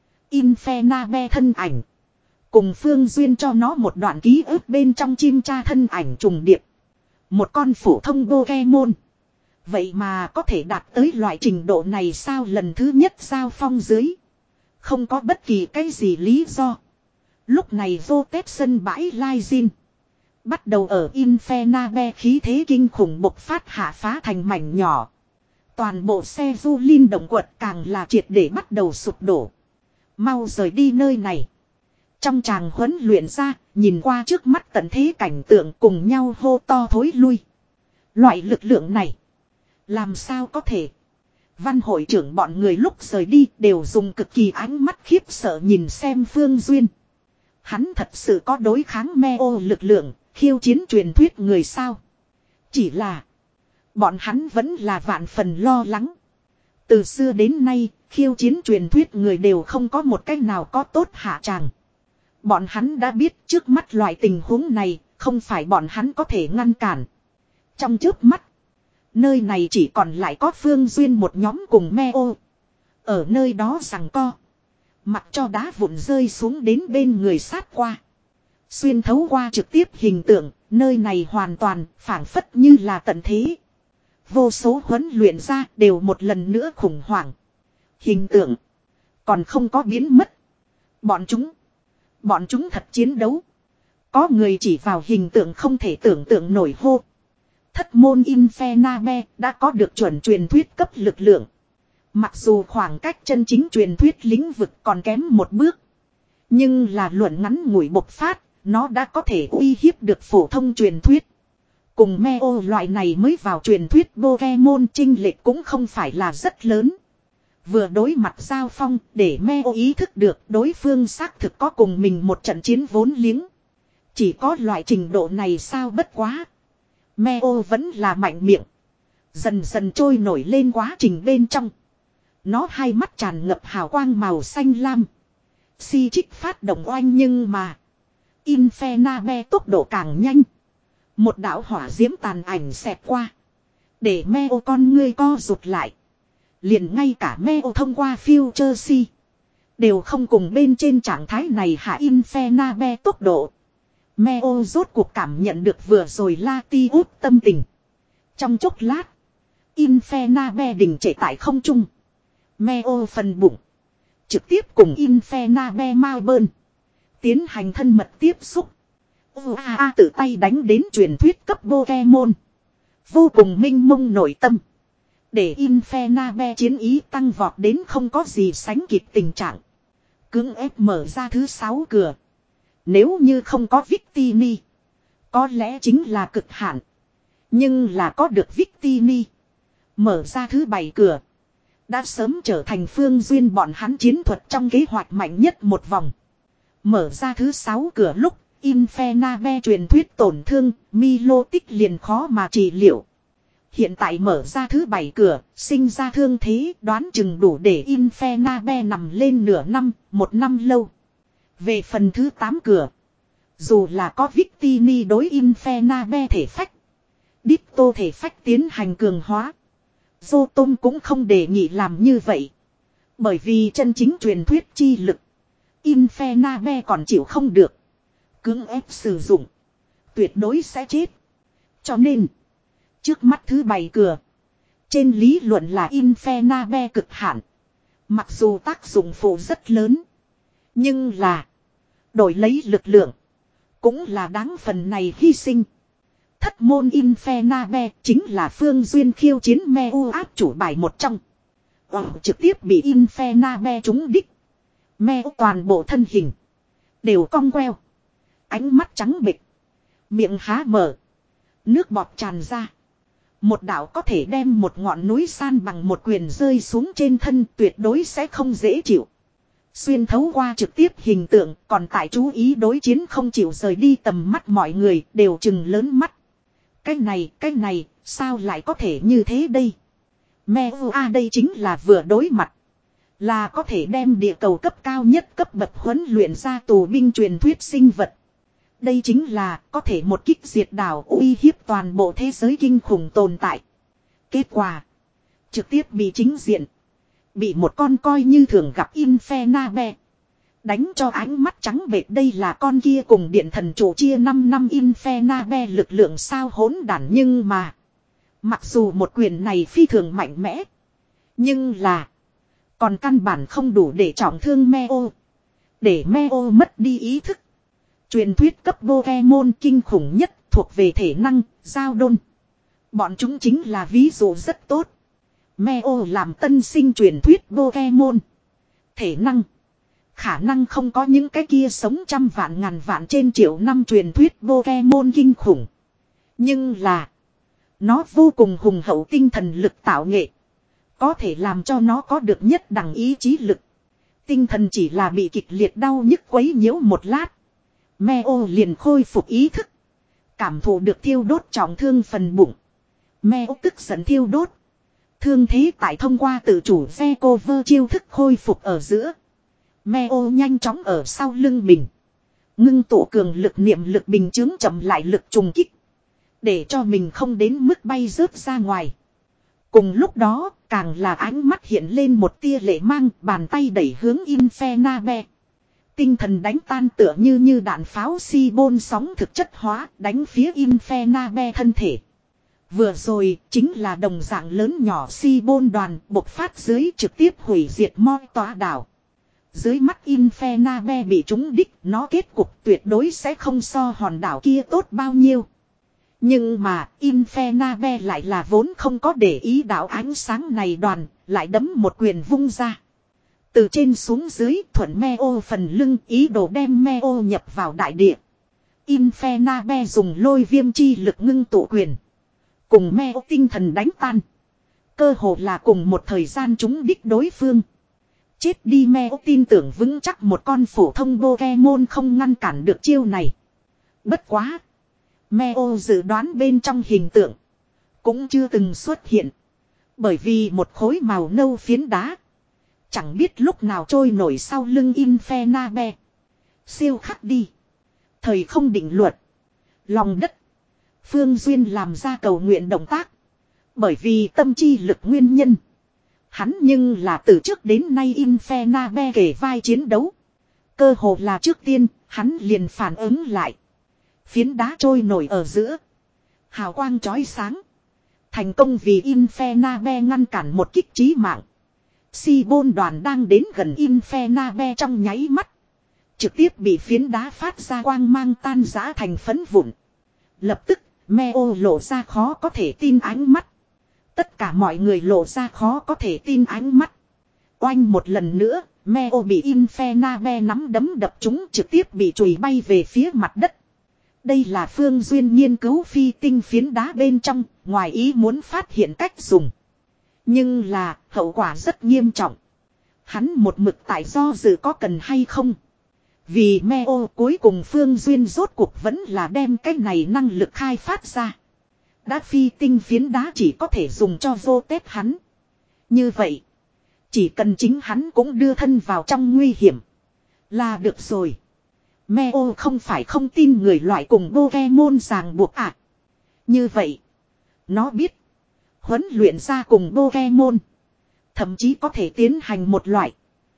Infernabe thân ảnh cùng Phương Duyên cho nó một đoạn ký ức bên trong chim cha thân ảnh trùng điệp. Một con phổ thông Pokemon. Vậy mà có thể đạt tới loại trình độ này sao? Lần thứ nhất giao phong dưới, không có bất kỳ cái gì lý do. Lúc này vô tép sân bãi Lai Jin bắt đầu ở Infernabe khí thế kinh khủng bộc phát hạ phá thành mảnh nhỏ. Toàn bộ xe du linh động quật càng là triệt để bắt đầu sụp đổ. Mau rời đi nơi này. Trong tràng huấn luyện ra, nhìn qua trước mắt tận thế cảnh tượng cùng nhau hô to thối lui. Loại lực lượng này, làm sao có thể? Văn hội trưởng bọn người lúc rời đi đều dùng cực kỳ ánh mắt khiếp sợ nhìn xem Phương Duyên. Hắn thật sự có đối kháng Meo lực lượng, khiêu chiến truyền thuyết người sao? Chỉ là bọn hắn vẫn là vạn phần lo lắng. Từ xưa đến nay, khiêu chiến truyền thuyết người đều không có một cách nào có tốt hạ tràng. Bọn hắn đã biết trước mắt loại tình huống này, không phải bọn hắn có thể ngăn cản. Trong trước mắt, nơi này chỉ còn lại có Phương Duyên một nhóm cùng Meo. Ở nơi đó giằng co. Mặc cho đá vụn rơi xuống đến bên người sát qua. Xuyên thấu qua trực tiếp hình tượng, nơi này hoàn toàn phảng phất như là tận thế. Vô số huấn luyện ra đều một lần nữa khủng hoảng. Hình tượng còn không có biến mất. Bọn chúng, bọn chúng thật chiến đấu. Có người chỉ vào hình tượng không thể tưởng tượng nổi hô. Thất môn Infernabe đã có được chuẩn truyền thuyết cấp lực lượng. Mặc dù khoảng cách chân chính truyền thuyết lĩnh vực còn kém một bước. Nhưng là luận ngắn ngủi bộc phát, nó đã có thể uy hiếp được phổ thông truyền thuyết. Cùng Meo loại này mới vào truyền thuyết Pokemon chênh lệch cũng không phải là rất lớn. Vừa đối mặt giao phong để Meo ý thức được đối phương xác thực có cùng mình một trận chiến vốn liếng. Chỉ có loại trình độ này sao? Bất quá Meo vẫn là mạnh miệng. Dần dần trôi nổi lên quá trình bên trong. Nó hai mắt tràn ngập hào quang màu xanh lam. Si trích phát động oanh nhưng mà Infernabe tốc độ càng nhanh. Một đạo hỏa diễm tàn ảnh xẹt qua. Để Meo con ngươi co rụt lại. Liền ngay cả Meo thông qua Future Si đều không cùng bên trên trạng thái này hạ Infernabe tốc độ. Meo rốt cuộc cảm nhận được vừa rồi Latios tâm tình. Trong chốc lát, Infernabe đình trệ tại không trung. Meo phần bụng trực tiếp cùng Infernabe mau bơn tiến hành thân mật tiếp xúc. u a a tự tay đánh đến truyền thuyết cấp Pokemon. Vô cùng minh mông nội tâm. Để Infernabe chiến ý tăng vọt đến không có gì sánh kịp tình trạng. Cưỡng ép mở ra thứ sáu cửa. Nếu như không có Victini, có lẽ chính là cực hạn. Nhưng là có được Victini, mở ra thứ bảy cửa, đã sớm trở thành Phương Duyên bọn hắn chiến thuật trong kế hoạch mạnh nhất một vòng. Mở ra thứ sáu cửa lúc, Infernabe truyền thuyết tổn thương, Milotic liền khó mà trị liệu. Hiện tại mở ra thứ bảy cửa, sinh ra thương thế đoán chừng đủ để Infernabe nằm lên nửa năm, một năm lâu. Về phần thứ tám cửa, dù là có Victini đối Infernabe thể phách, Ditto thể phách tiến hành cường hóa, Zotom cũng không đề nghị làm như vậy. Bởi vì chân chính truyền thuyết chi lực, Infernabe còn chịu không được. Cưỡng ép sử dụng, tuyệt đối sẽ chết. Cho nên, trước mắt thứ bảy cửa, trên lý luận là Infernabe cực hạn. Mặc dù tác dụng phụ rất lớn, nhưng là đổi lấy lực lượng, cũng là đáng phần này hy sinh. Thất môn Infernabe chính là Phương Duyên khiêu chiến Meo áp chủ bài một trong. Ồ, trực tiếp bị Infernabe trúng đích. Meo toàn bộ thân hình đều cong queo, ánh mắt trắng bệch, miệng há mở, nước bọt tràn ra. Một đạo có thể đem một ngọn núi san bằng một quyền rơi xuống trên thân, tuyệt đối sẽ không dễ chịu. Xuyên thấu qua trực tiếp hình tượng, còn tại chú ý đối chiến không chịu rời đi tầm mắt mọi người đều trừng lớn mắt. Cái này, cái này, sao lại có thể như thế đây? Meo A đây chính là vừa đối mặt, là có thể đem địa cầu cấp cao nhất cấp bậc huấn luyện ra tù binh truyền thuyết sinh vật. Đây chính là có thể một kích diệt đảo uy hiếp toàn bộ thế giới kinh khủng tồn tại. Kết quả, trực tiếp bị chính diện, bị một con coi như thường gặp Infernabe đánh cho ánh mắt trắng bệch. Đây là con kia cùng điện thần chủ chia năm năm Infernabe lực lượng sao hỗn đản. Nhưng mà, mặc dù một quyền này phi thường mạnh mẽ, nhưng là còn căn bản không đủ để trọng thương Meo, để Meo mất đi ý thức. Truyền thuyết cấp Pokemon kinh khủng nhất thuộc về thể năng, giao đôn. Bọn chúng chính là ví dụ rất tốt. Meo làm tân sinh truyền thuyết Pokemon. Thể năng, khả năng không có những cái kia sống trăm vạn ngàn vạn trên triệu năm truyền thuyết Pokemon kinh khủng. Nhưng là, nó vô cùng hùng hậu tinh thần lực tạo nghệ, có thể làm cho nó có được nhất đẳng ý chí lực. Tinh thần chỉ là bị kịch liệt đau nhức quấy nhiễu một lát, Meo liền khôi phục ý thức. Cảm thụ được thiêu đốt trọng thương phần bụng, Meo tức giận thiêu đốt. Thương thế tại thông qua tự chủ ve cover chiêu thức khôi phục ở giữa. Meo nhanh chóng ở sau lưng mình, ngưng tụ cường lực niệm lực bình chứng chậm lại lực trùng kích, để cho mình không đến mức bay rớt ra ngoài. Cùng lúc đó, càng là ánh mắt hiện lên một tia lệ mang, bàn tay đẩy hướng Infernabe. Tinh thần đánh tan tựa như như đạn pháo si-bôn sóng thực chất hóa, đánh phía Infernabe thân thể. Vừa rồi, chính là đồng dạng lớn nhỏ si-bôn đoàn bộc phát dưới trực tiếp hủy diệt Moi tòa đảo. Dưới mắt Infernabe bị trúng đích, nó kết cục tuyệt đối sẽ không so hòn đảo kia tốt bao nhiêu. Nhưng mà, Infernabe lại là vốn không có để ý đảo ánh sáng này đoàn, lại đấm một quyền vung ra. Từ trên xuống dưới thuận Meo phần lưng, ý đồ đem Meo nhập vào đại địa. Infernabe dùng lôi viêm chi lực ngưng tụ quyền, cùng Meo tinh thần đánh tan. Cơ hồ là cùng một thời gian trúng đích đối phương. Chết đi Meo tin tưởng vững chắc một con phổ thông Pokemon không ngăn cản được chiêu này. Bất quá, Meo dự đoán bên trong hình tượng cũng chưa từng xuất hiện. Bởi vì một khối màu nâu phiến đá chẳng biết lúc nào trôi nổi sau lưng Infernabe. Siêu khắc đi. Thời không định luật. Lòng đất. Phương Duyên làm ra cầu nguyện động tác. Bởi vì tâm chi lực nguyên nhân, hắn nhưng là từ trước đến nay Infernabe kể vai chiến đấu. Cơ hồ là trước tiên, hắn liền phản ứng lại. Phiến đá trôi nổi ở giữa, hào quang chói sáng, thành công vì Infernabe ngăn cản một kích chí mạng. Si-bôn đoàn đang đến gần Infernabe trong nháy mắt, trực tiếp bị phiến đá phát ra quang mang tan rã thành phấn vụn. Lập tức, Meo lộ ra khó có thể tin ánh mắt. Tất cả mọi người lộ ra khó có thể tin ánh mắt. Oanh một lần nữa, Meo bị Infernabe nắm đấm đập chúng trực tiếp bị chùi bay về phía mặt đất. Đây là Phương Duyên nghiên cứu phi tinh phiến đá bên trong, ngoài ý muốn phát hiện cách dùng. Nhưng là, hậu quả rất nghiêm trọng. Hắn một mực tại do dự có cần hay không. Vì Meo cuối cùng Phương Duyên rốt cuộc vẫn là đem cái này năng lực khai phát ra. Đá phi tinh phiến đá chỉ có thể dùng cho vô tết hắn. Như vậy, chỉ cần chính hắn cũng đưa thân vào trong nguy hiểm là được rồi. Meo không phải không tin người loại cùng Pokemon ràng buộc à. Như vậy, nó biết huấn luyện ra cùng Pokemon thậm chí có thể tiến hành một loại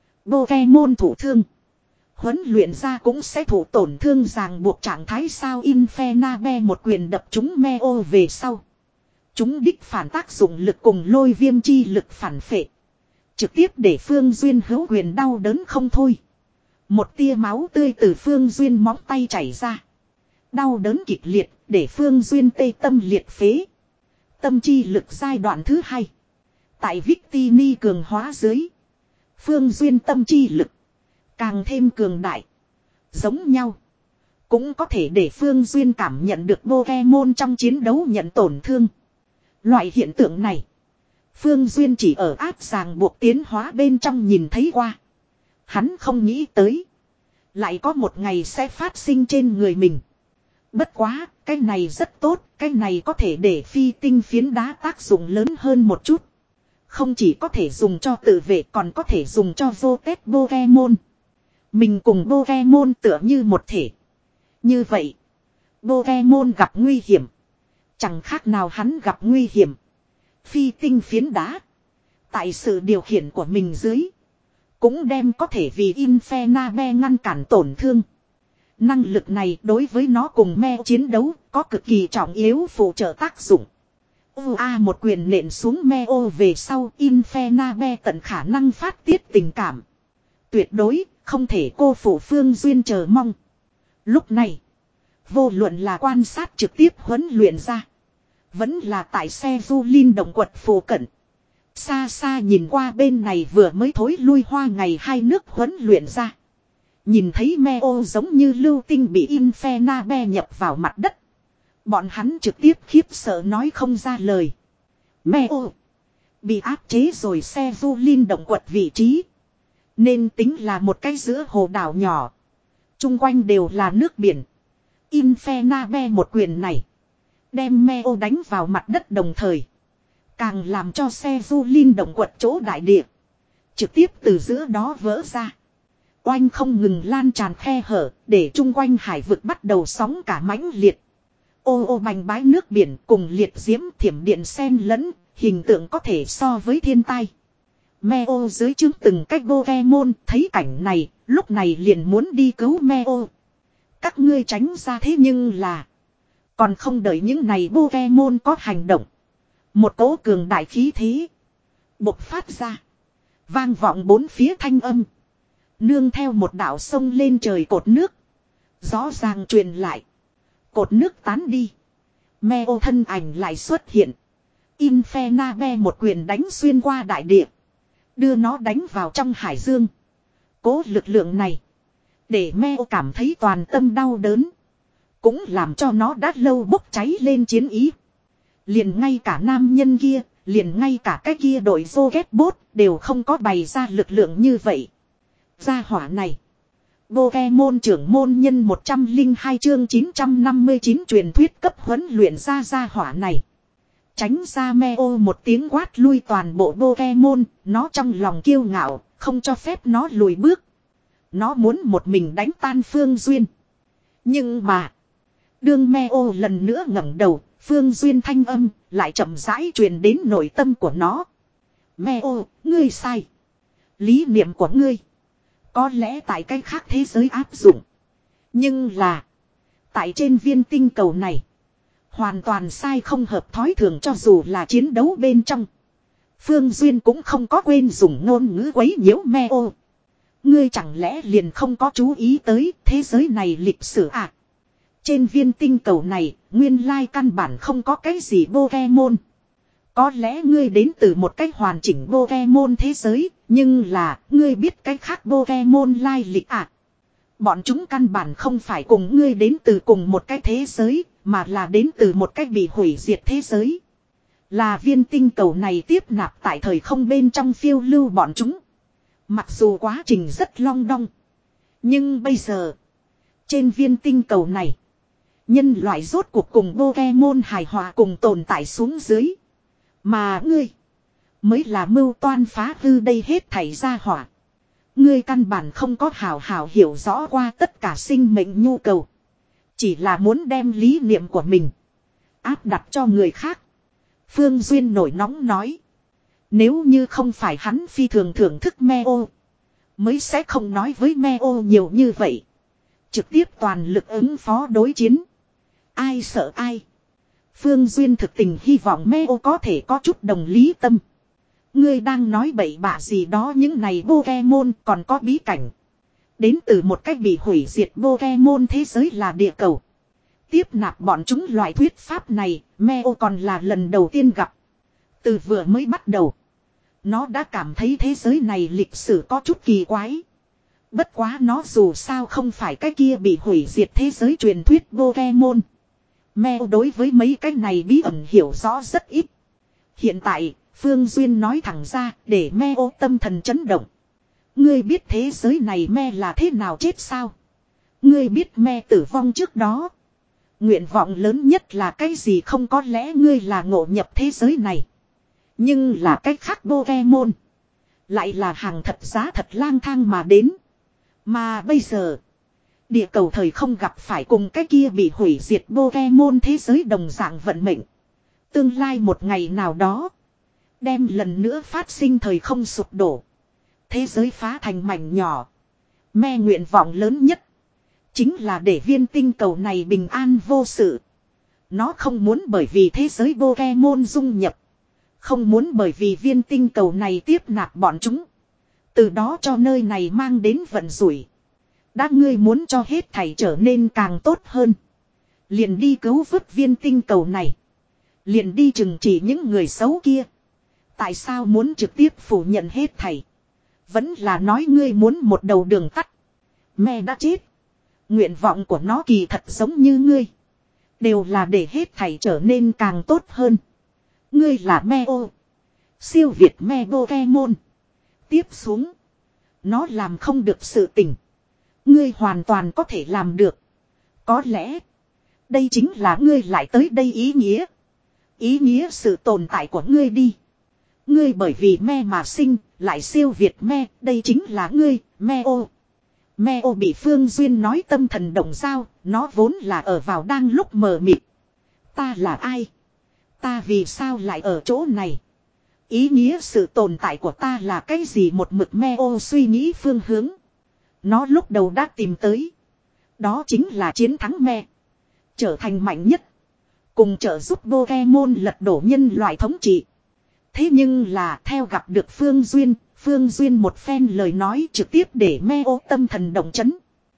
Pokemon thủ thương. Huấn luyện ra cũng sẽ thủ tổn thương ràng buộc trạng thái sao. Infernabe một quyền đập trúng Meo về sau. Chúng đích phản tác dụng lực cùng lôi viêm chi lực phản phệ. Trực tiếp để Phương Duyên hữu quyền đau đớn không thôi. Một tia máu tươi từ Phương Duyên móng tay chảy ra. Đau đớn kịch liệt để Phương Duyên tê tâm liệt phế. Tâm chi lực giai đoạn thứ hai. Tại Victini cường hóa dưới. Phương Duyên tâm chi lực càng thêm cường đại. Giống nhau. Cũng có thể để Phương Duyên cảm nhận được Pokemon trong chiến đấu nhận tổn thương. Loại hiện tượng này. Phương Duyên chỉ ở áp ràng buộc tiến hóa bên trong nhìn thấy qua. Hắn không nghĩ tới. Lại có một ngày sẽ phát sinh trên người mình. Bất quá, cái này rất tốt. Cái này có thể để phi tinh phiến đá tác dụng lớn hơn một chút. Không chỉ có thể dùng cho tự vệ còn có thể dùng cho vô tết Pokemon. Mình cùng Pokemon tựa như một thể. Như vậy, Pokemon gặp nguy hiểm. Chẳng khác nào hắn gặp nguy hiểm. Phi tinh phiến đá. Tại sự điều khiển của mình dưới. Cũng đem có thể vì Infernabe ngăn cản tổn thương. Năng lực này đối với nó cùng Meo chiến đấu có cực kỳ trọng yếu phụ trợ tác dụng. U A một quyền nện xuống Meo về sau Infernabe tận khả năng phát tiết tình cảm. Tuyệt đối không thể cô phụ Phương Duyên chờ mong. Lúc này, vô luận là quan sát trực tiếp huấn luyện ra. Vẫn là tại xe du linh động quật phù cận. Xa xa nhìn qua bên này vừa mới thối lui hoa ngày hai nước huấn luyện ra. Nhìn thấy Meo giống như lưu tinh bị Infernabe nhập vào mặt đất. Bọn hắn trực tiếp khiếp sợ nói không ra lời. Meo bị áp chế rồi xe du linh động quật vị trí. Nên tính là một cái giữa hồ đảo nhỏ. Trung quanh đều là nước biển. Infernabe một quyền này. Đem Meo đánh vào mặt đất đồng thời. Càng làm cho xe du linh động quật chỗ đại địa. Trực tiếp từ giữa đó vỡ ra. Oanh không ngừng lan tràn khe hở. Để chung quanh hải vực bắt đầu sóng cả mãnh liệt. Ô ô bành bái nước biển cùng liệt diễm thiểm điện xen lẫn. Hình tượng có thể so với thiên tai. Meo dưới chứng từng cách Pokemon thấy cảnh này. Lúc này liền muốn đi cứu Meo. Các ngươi tránh ra thế nhưng là. Còn không đợi những này Pokemon có hành động. Một cỗ cường đại khí thế. Bộc phát ra. Vang vọng bốn phía thanh âm. Nương theo một đạo sông lên trời cột nước. Rõ ràng truyền lại. Cột nước tán đi. Meo thân ảnh lại xuất hiện. Infernabe một quyền đánh xuyên qua đại địa. Đưa nó đánh vào trong hải dương. Cố lực lượng này. Để Meo cảm thấy toàn tâm đau đớn. Cũng làm cho nó đã lâu bốc cháy lên chiến ý. Liền ngay cả nam nhân kia. Liền ngay cả cái kia đội Pokébot đều không có bày ra lực lượng như vậy. Gia hỏa này. Pokemon trưởng môn nhân một trăm lẻ hai chương chín trăm năm mươi chín truyền thuyết cấp huấn luyện ra gia hỏa này. Tránh ra Meo một tiếng quát lui toàn bộ Pokemon, nó trong lòng kiêu ngạo, không cho phép nó lùi bước. Nó muốn một mình đánh tan Phương Duyên. Nhưng mà, đương Meo lần nữa ngẩng đầu, Phương Duyên thanh âm lại chậm rãi truyền đến nội tâm của nó. Meo, ngươi sai. Lý niệm của ngươi có lẽ tại cái khác thế giới áp dụng. Nhưng là, tại trên viên tinh cầu này, hoàn toàn sai không hợp thói thường. Cho dù là chiến đấu bên trong, Phương Duyên cũng không có quên dùng ngôn ngữ quấy nhiễu Meo. Ngươi chẳng lẽ liền không có chú ý tới thế giới này lịch sử à? Trên viên tinh cầu này, nguyên lai căn bản không có cái gì Pokemon. Có lẽ ngươi đến từ một cách hoàn chỉnh Pokemon thế giới, nhưng là, ngươi biết cái khác Pokemon lai lịch à? Bọn chúng căn bản không phải cùng ngươi đến từ cùng một cái thế giới, mà là đến từ một cách bị hủy diệt thế giới. Là viên tinh cầu này tiếp nạp tại thời không bên trong phiêu lưu bọn chúng. Mặc dù quá trình rất long đong. Nhưng bây giờ, trên viên tinh cầu này, nhân loại rốt cuộc cùng Pokemon hài hòa cùng tồn tại xuống dưới. Mà ngươi, mới là mưu toan phá hư đây hết thảy ra hỏa. Ngươi căn bản không có hào hào hiểu rõ qua tất cả sinh mệnh nhu cầu. Chỉ là muốn đem lý niệm của mình áp đặt cho người khác. Phương Duyên nổi nóng nói. Nếu như không phải hắn phi thường thưởng thức Meo, mới sẽ không nói với Meo nhiều như vậy. Trực tiếp toàn lực ứng phó đối chiến. Ai sợ ai. Phương Duyên thực tình hy vọng Meo có thể có chút đồng lý tâm. Ngươi đang nói bậy bạ gì đó, những này Pokemon còn có bí cảnh. Đến từ một cách bị hủy diệt Pokemon thế giới là địa cầu. Tiếp nạp bọn chúng loại thuyết pháp này, Meo còn là lần đầu tiên gặp. Từ vừa mới bắt đầu, nó đã cảm thấy thế giới này lịch sử có chút kỳ quái. Bất quá nó dù sao không phải cái kia bị hủy diệt thế giới truyền thuyết Pokemon. Meo đối với mấy cái này bí ẩn hiểu rõ rất ít. Hiện tại, Phương Duyên nói thẳng ra để Meo tâm thần chấn động. Ngươi biết thế giới này Me là thế nào chết sao? Ngươi biết Me tử vong trước đó. Nguyện vọng lớn nhất là cái gì? Không có lẽ ngươi là ngộ nhập thế giới này. Nhưng là cách khác Pokemon. Lại là hàng thật giá thật lang thang mà đến. Mà bây giờ, địa cầu thời không gặp phải cùng cái kia bị hủy diệt Pokemon thế giới đồng dạng vận mệnh. Tương lai một ngày nào đó, đem lần nữa phát sinh thời không sụp đổ. Thế giới phá thành mảnh nhỏ. Me nguyện vọng lớn nhất chính là để viên tinh cầu này bình an vô sự. Nó không muốn bởi vì thế giới Pokemon dung nhập. Không muốn bởi vì viên tinh cầu này tiếp nạp bọn chúng. Từ đó cho nơi này mang đến vận rủi. Đã ngươi muốn cho hết thảy trở nên càng tốt hơn. Liền đi cứu vớt viên tinh cầu này. Liền đi trừng trị những người xấu kia. Tại sao muốn trực tiếp phủ nhận hết thảy? Vẫn là nói ngươi muốn một đầu đường tắt. Me đã chết. Nguyện vọng của nó kỳ thật giống như ngươi. Đều là để hết thảy trở nên càng tốt hơn. Ngươi là Meo. Siêu việt Me Pokemon. Tiếp xuống, nó làm không được sự tình. Ngươi hoàn toàn có thể làm được. Có lẽ, đây chính là ngươi lại tới đây ý nghĩa. Ý nghĩa sự tồn tại của ngươi đi. Ngươi bởi vì Me mà sinh, lại siêu việt Me, đây chính là ngươi, Meo. Meo bị Phương Duyên nói tâm thần động giao, nó vốn là ở vào đang lúc mờ mịt. Ta là ai? Ta vì sao lại ở chỗ này? Ý nghĩa sự tồn tại của ta là cái gì? Một mực Meo suy nghĩ phương hướng. Nó lúc đầu đã tìm tới. Đó chính là chiến thắng Me. Trở thành mạnh nhất. Cùng trợ giúp Pokemon lật đổ nhân loại thống trị. Thế nhưng là theo gặp được Phương Duyên, Phương Duyên một phen lời nói trực tiếp để Meo tâm thần động chấn.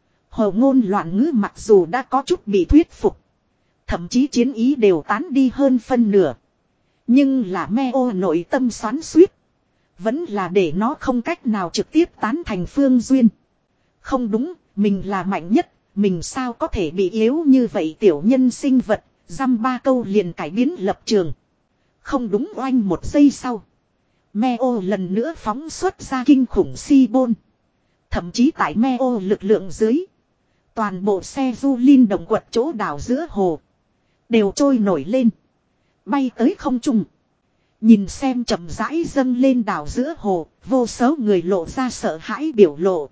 Hồ ngôn loạn ngữ mặc dù đã có chút bị thuyết phục. Thậm chí chiến ý đều tán đi hơn phân nửa. Nhưng là Meo nội tâm xoắn xuýt. Vẫn là để nó không cách nào trực tiếp tán thành Phương Duyên. Không đúng, mình là mạnh nhất, mình sao có thể bị yếu như vậy tiểu nhân sinh vật, dăm ba câu liền cải biến lập trường. Không đúng, oanh một giây sau. Meo lần nữa phóng xuất ra kinh khủng si bôn. Thậm chí tại Meo lực lượng dưới. Toàn bộ xe du linh động quật chỗ đảo giữa hồ. Đều trôi nổi lên. Bay tới không trung. Nhìn xem chậm rãi dâng lên đảo giữa hồ. Vô số người lộ ra sợ hãi biểu lộ.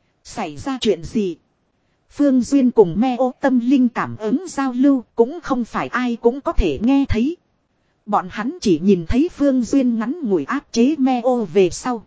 Xảy ra chuyện gì? Phương Duyên cùng Meo tâm linh cảm ứng giao lưu cũng không phải ai cũng có thể nghe thấy. Bọn hắn chỉ nhìn thấy Phương Duyên ngắn ngủi áp chế Meo về sau.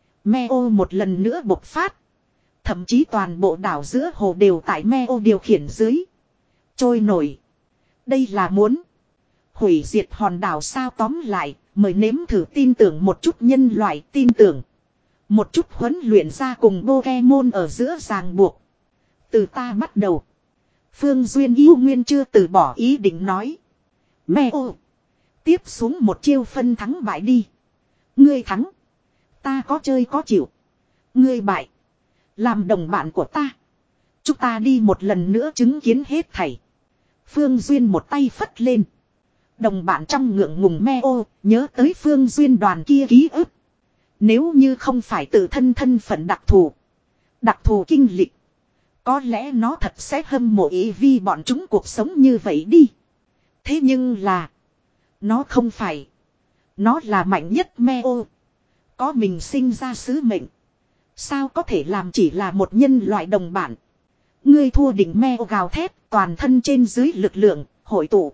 Meo một lần nữa bộc phát. Thậm chí toàn bộ đảo giữa hồ đều tại Meo điều khiển dưới. Trôi nổi. Đây là muốn hủy diệt hòn đảo sao? Tóm lại, mời nếm thử tin tưởng một chút nhân loại, tin tưởng. Một chút huấn luyện ra cùng Pokemon ở giữa ràng buộc. Từ ta bắt đầu. Phương Duyên yêu nguyên chưa từ bỏ ý định nói. Meo. Tiếp xuống một chiêu phân thắng bại đi. Ngươi thắng. Ta có chơi có chịu. Ngươi bại. Làm đồng bạn của ta. Chúng ta đi một lần nữa chứng kiến hết thảy. Phương Duyên một tay phất lên. Đồng bạn trong ngượng ngùng me ô, nhớ tới Phương Duyên đoàn kia ký ức. Nếu như không phải tự thân thân phận đặc thù. Đặc thù kinh lịch. Có lẽ nó thật sẽ hâm mộ ý vì bọn chúng cuộc sống như vậy đi. Thế nhưng là. Nó không phải. Nó là mạnh nhất me ô. Có mình sinh ra sứ mệnh. Sao có thể làm chỉ là một nhân loại đồng bản. Ngươi thua đỉnh me ô gào thét. Toàn thân trên dưới lực lượng. Hội tụ.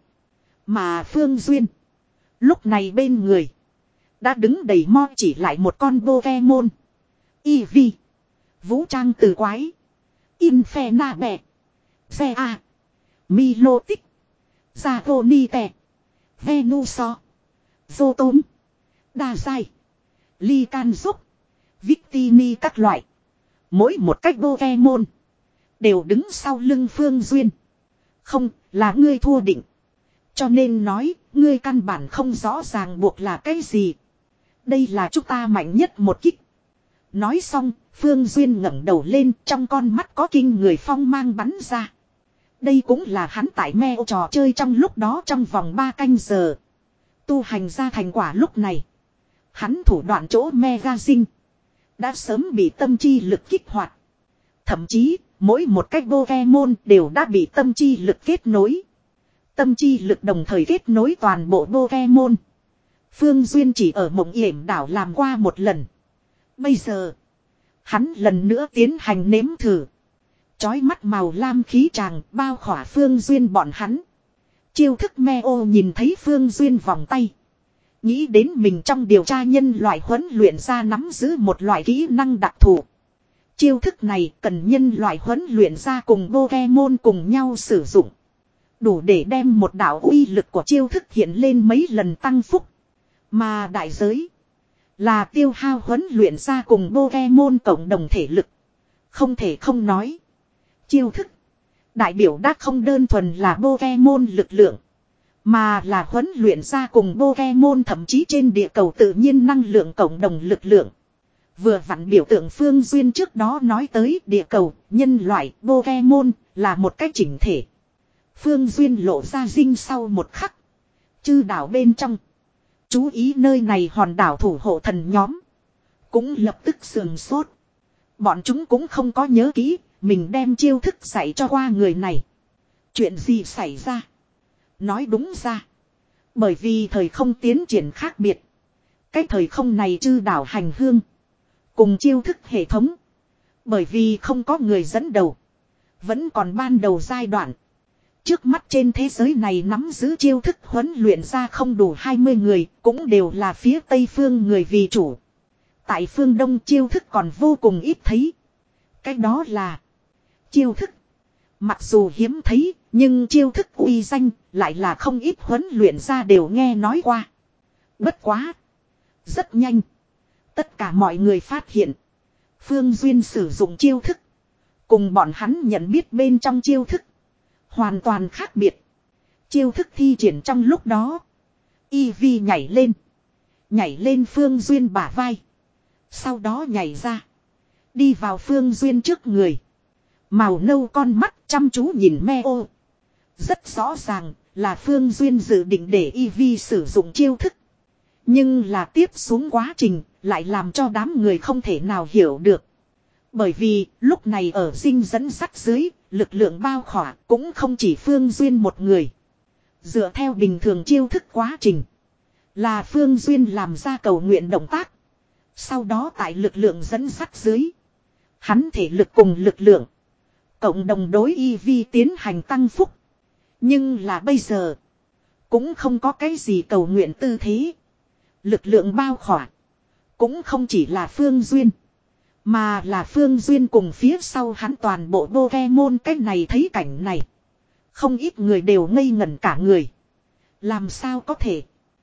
Mà Phương Duyên. Lúc này bên người. Đã đứng đầy mo chỉ lại một con Pokemon. Eevee. Vũ trang từ quái. Infernabẹ. Xe A. Milotic. Zagonite. Venusaur. Zotom. Đa Sai. Lycanroc. Victini các loại. Mỗi một cách Pokemon. Đều đứng sau lưng Phương Duyên. Không, là ngươi thua định. Cho nên nói, ngươi căn bản không rõ ràng buộc là cái gì. Đây là chúng ta mạnh nhất một kích. Nói xong, Phương Duyên ngẩng đầu lên, trong con mắt có kinh người phong mang bắn ra. Đây cũng là hắn tại me trò chơi trong lúc đó trong vòng ba canh giờ. Tu hành ra thành quả lúc này. Hắn thủ đoạn chỗ mega dinh. Đã sớm bị tâm chi lực kích hoạt. Thậm chí, mỗi một cách Pokemon đều đã bị tâm chi lực kết nối. Tâm chi lực đồng thời kết nối toàn bộ Pokemon. Phương Duyên chỉ ở mộng yểm đảo làm qua một lần. Bây giờ, hắn lần nữa tiến hành nếm thử. Chói mắt màu lam khí tràng bao khỏa Phương Duyên bọn hắn. Chiêu thức me ô nhìn thấy Phương Duyên vòng tay. Nghĩ đến mình trong điều tra nhân loại huấn luyện ra nắm giữ một loại kỹ năng đặc thù. Chiêu thức này cần nhân loại huấn luyện ra cùng Pokemon cùng nhau sử dụng. Đủ để đem một đạo uy lực của chiêu thức hiện lên mấy lần tăng phúc. Mà đại giới là tiêu hao huấn luyện ra cùng Pokemon cộng đồng thể lực. Không thể không nói. Chiêu thức đại biểu đã không đơn thuần là Pokemon lực lượng. Mà là huấn luyện ra cùng Pokemon thậm chí trên địa cầu tự nhiên năng lượng cộng đồng lực lượng. Vừa vặn biểu tượng Phương Duyên trước đó nói tới địa cầu, nhân loại, Pokemon là một cái chỉnh thể. Phương Duyên lộ ra dinh sau một khắc. Chư đảo bên trong. Chú ý nơi này hòn đảo thủ hộ thần nhóm. Cũng lập tức sườn sốt. Bọn chúng cũng không có nhớ kỹ. Mình đem chiêu thức dạy cho qua người này. Chuyện gì xảy ra? Nói đúng ra. Bởi vì thời không tiến triển khác biệt. Cái thời không này chư đảo hành hương. Cùng chiêu thức hệ thống. Bởi vì không có người dẫn đầu. Vẫn còn ban đầu giai đoạn. Trước mắt trên thế giới này nắm giữ chiêu thức huấn luyện ra không đủ hai mươi người. Cũng đều là phía Tây phương người vì chủ. Tại phương Đông chiêu thức còn vô cùng ít thấy. Cái đó là chiêu thức. Mặc dù hiếm thấy. Nhưng chiêu thức uy danh lại là không ít huấn luyện ra đều nghe nói qua. Bất quá. Rất nhanh. Tất cả mọi người phát hiện. Phương Duyên sử dụng chiêu thức. Cùng bọn hắn nhận biết bên trong chiêu thức. Hoàn toàn khác biệt. Chiêu thức thi triển trong lúc đó. Eevee nhảy lên. Nhảy lên Phương Duyên bả vai. Sau đó nhảy ra. Đi vào Phương Duyên trước người. Màu nâu con mắt chăm chú nhìn me ô. Rất rõ ràng là Phương Duyên dự định để Eevee sử dụng chiêu thức. Nhưng là tiếp xuống quá trình lại làm cho đám người không thể nào hiểu được. Bởi vì lúc này ở dinh dẫn sắt dưới, lực lượng bao khỏa cũng không chỉ Phương Duyên một người. Dựa theo bình thường chiêu thức quá trình. Là Phương Duyên làm ra cầu nguyện động tác. Sau đó tại lực lượng dẫn sắt dưới. Hắn thể lực cùng lực lượng. Cộng đồng đối Eevee tiến hành tăng phúc. Nhưng là bây giờ. Cũng không có cái gì cầu nguyện tư thế. Lực lượng bao khỏa. Cũng không chỉ là Phương Duyên. Mà là Phương Duyên cùng phía sau hắn toàn bộ Pokemon cái này thấy cảnh này. Không ít người đều ngây ngẩn cả người. Làm sao có thể.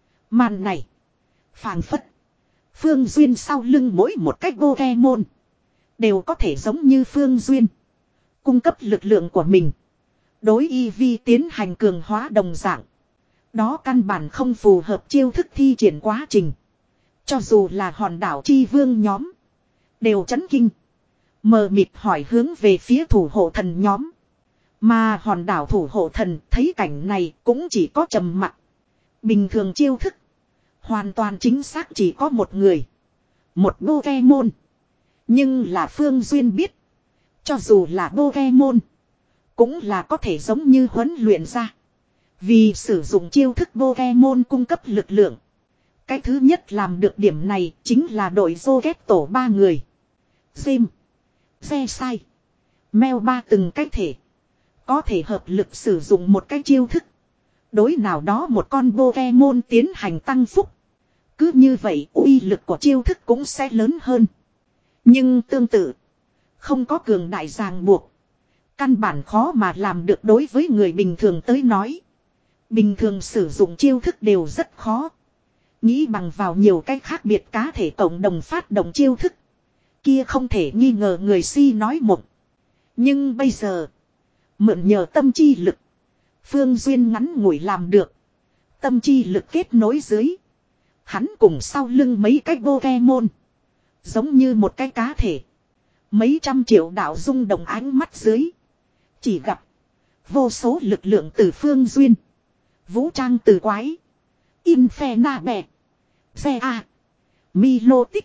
Màn này. Phàng phất. Phương Duyên sau lưng mỗi một cách Pokemon. Đều có thể giống như Phương Duyên. Cung cấp lực lượng của mình. Đối Eevee tiến hành cường hóa đồng dạng. Đó căn bản không phù hợp chiêu thức thi triển quá trình. Cho dù là hòn đảo chi vương nhóm. Đều chấn kinh. Mờ mịt hỏi hướng về phía thủ hộ thần nhóm. Mà hòn đảo thủ hộ thần thấy cảnh này cũng chỉ có trầm mặc. Bình thường chiêu thức. Hoàn toàn chính xác chỉ có một người. Một Pokemon. Nhưng là Phương Duyên biết. Cho dù là Pokemon. Cũng là có thể giống như huấn luyện ra. Vì sử dụng chiêu thức Pokemon cung cấp lực lượng. Cái thứ nhất làm được điểm này chính là đội Rocket tổ ba người. Sim. Xe sai. Mèo ba từng cái thể. Có thể hợp lực sử dụng một cái chiêu thức. Đối nào đó một con Pokemon tiến hành tăng phúc. Cứ như vậy uy lực của chiêu thức cũng sẽ lớn hơn. Nhưng tương tự. Không có cường đại ràng buộc. Căn bản khó mà làm được đối với người bình thường tới nói. Bình thường sử dụng chiêu thức đều rất khó. Nghĩ bằng vào nhiều cách khác biệt cá thể cộng đồng phát động chiêu thức. Kia không thể nghi ngờ người si nói mộng. Nhưng bây giờ. Mượn nhờ tâm chi lực. Phương Duyên ngắn ngủi làm được. Tâm chi lực kết nối dưới. Hắn cùng sau lưng mấy cái Pokemon. Giống như một cái cá thể. Mấy trăm triệu đạo rung động ánh mắt dưới. Chỉ gặp. Vô số lực lượng từ Phương Duyên. Vũ trang từ quái. Infernape. Xe A. Milotic.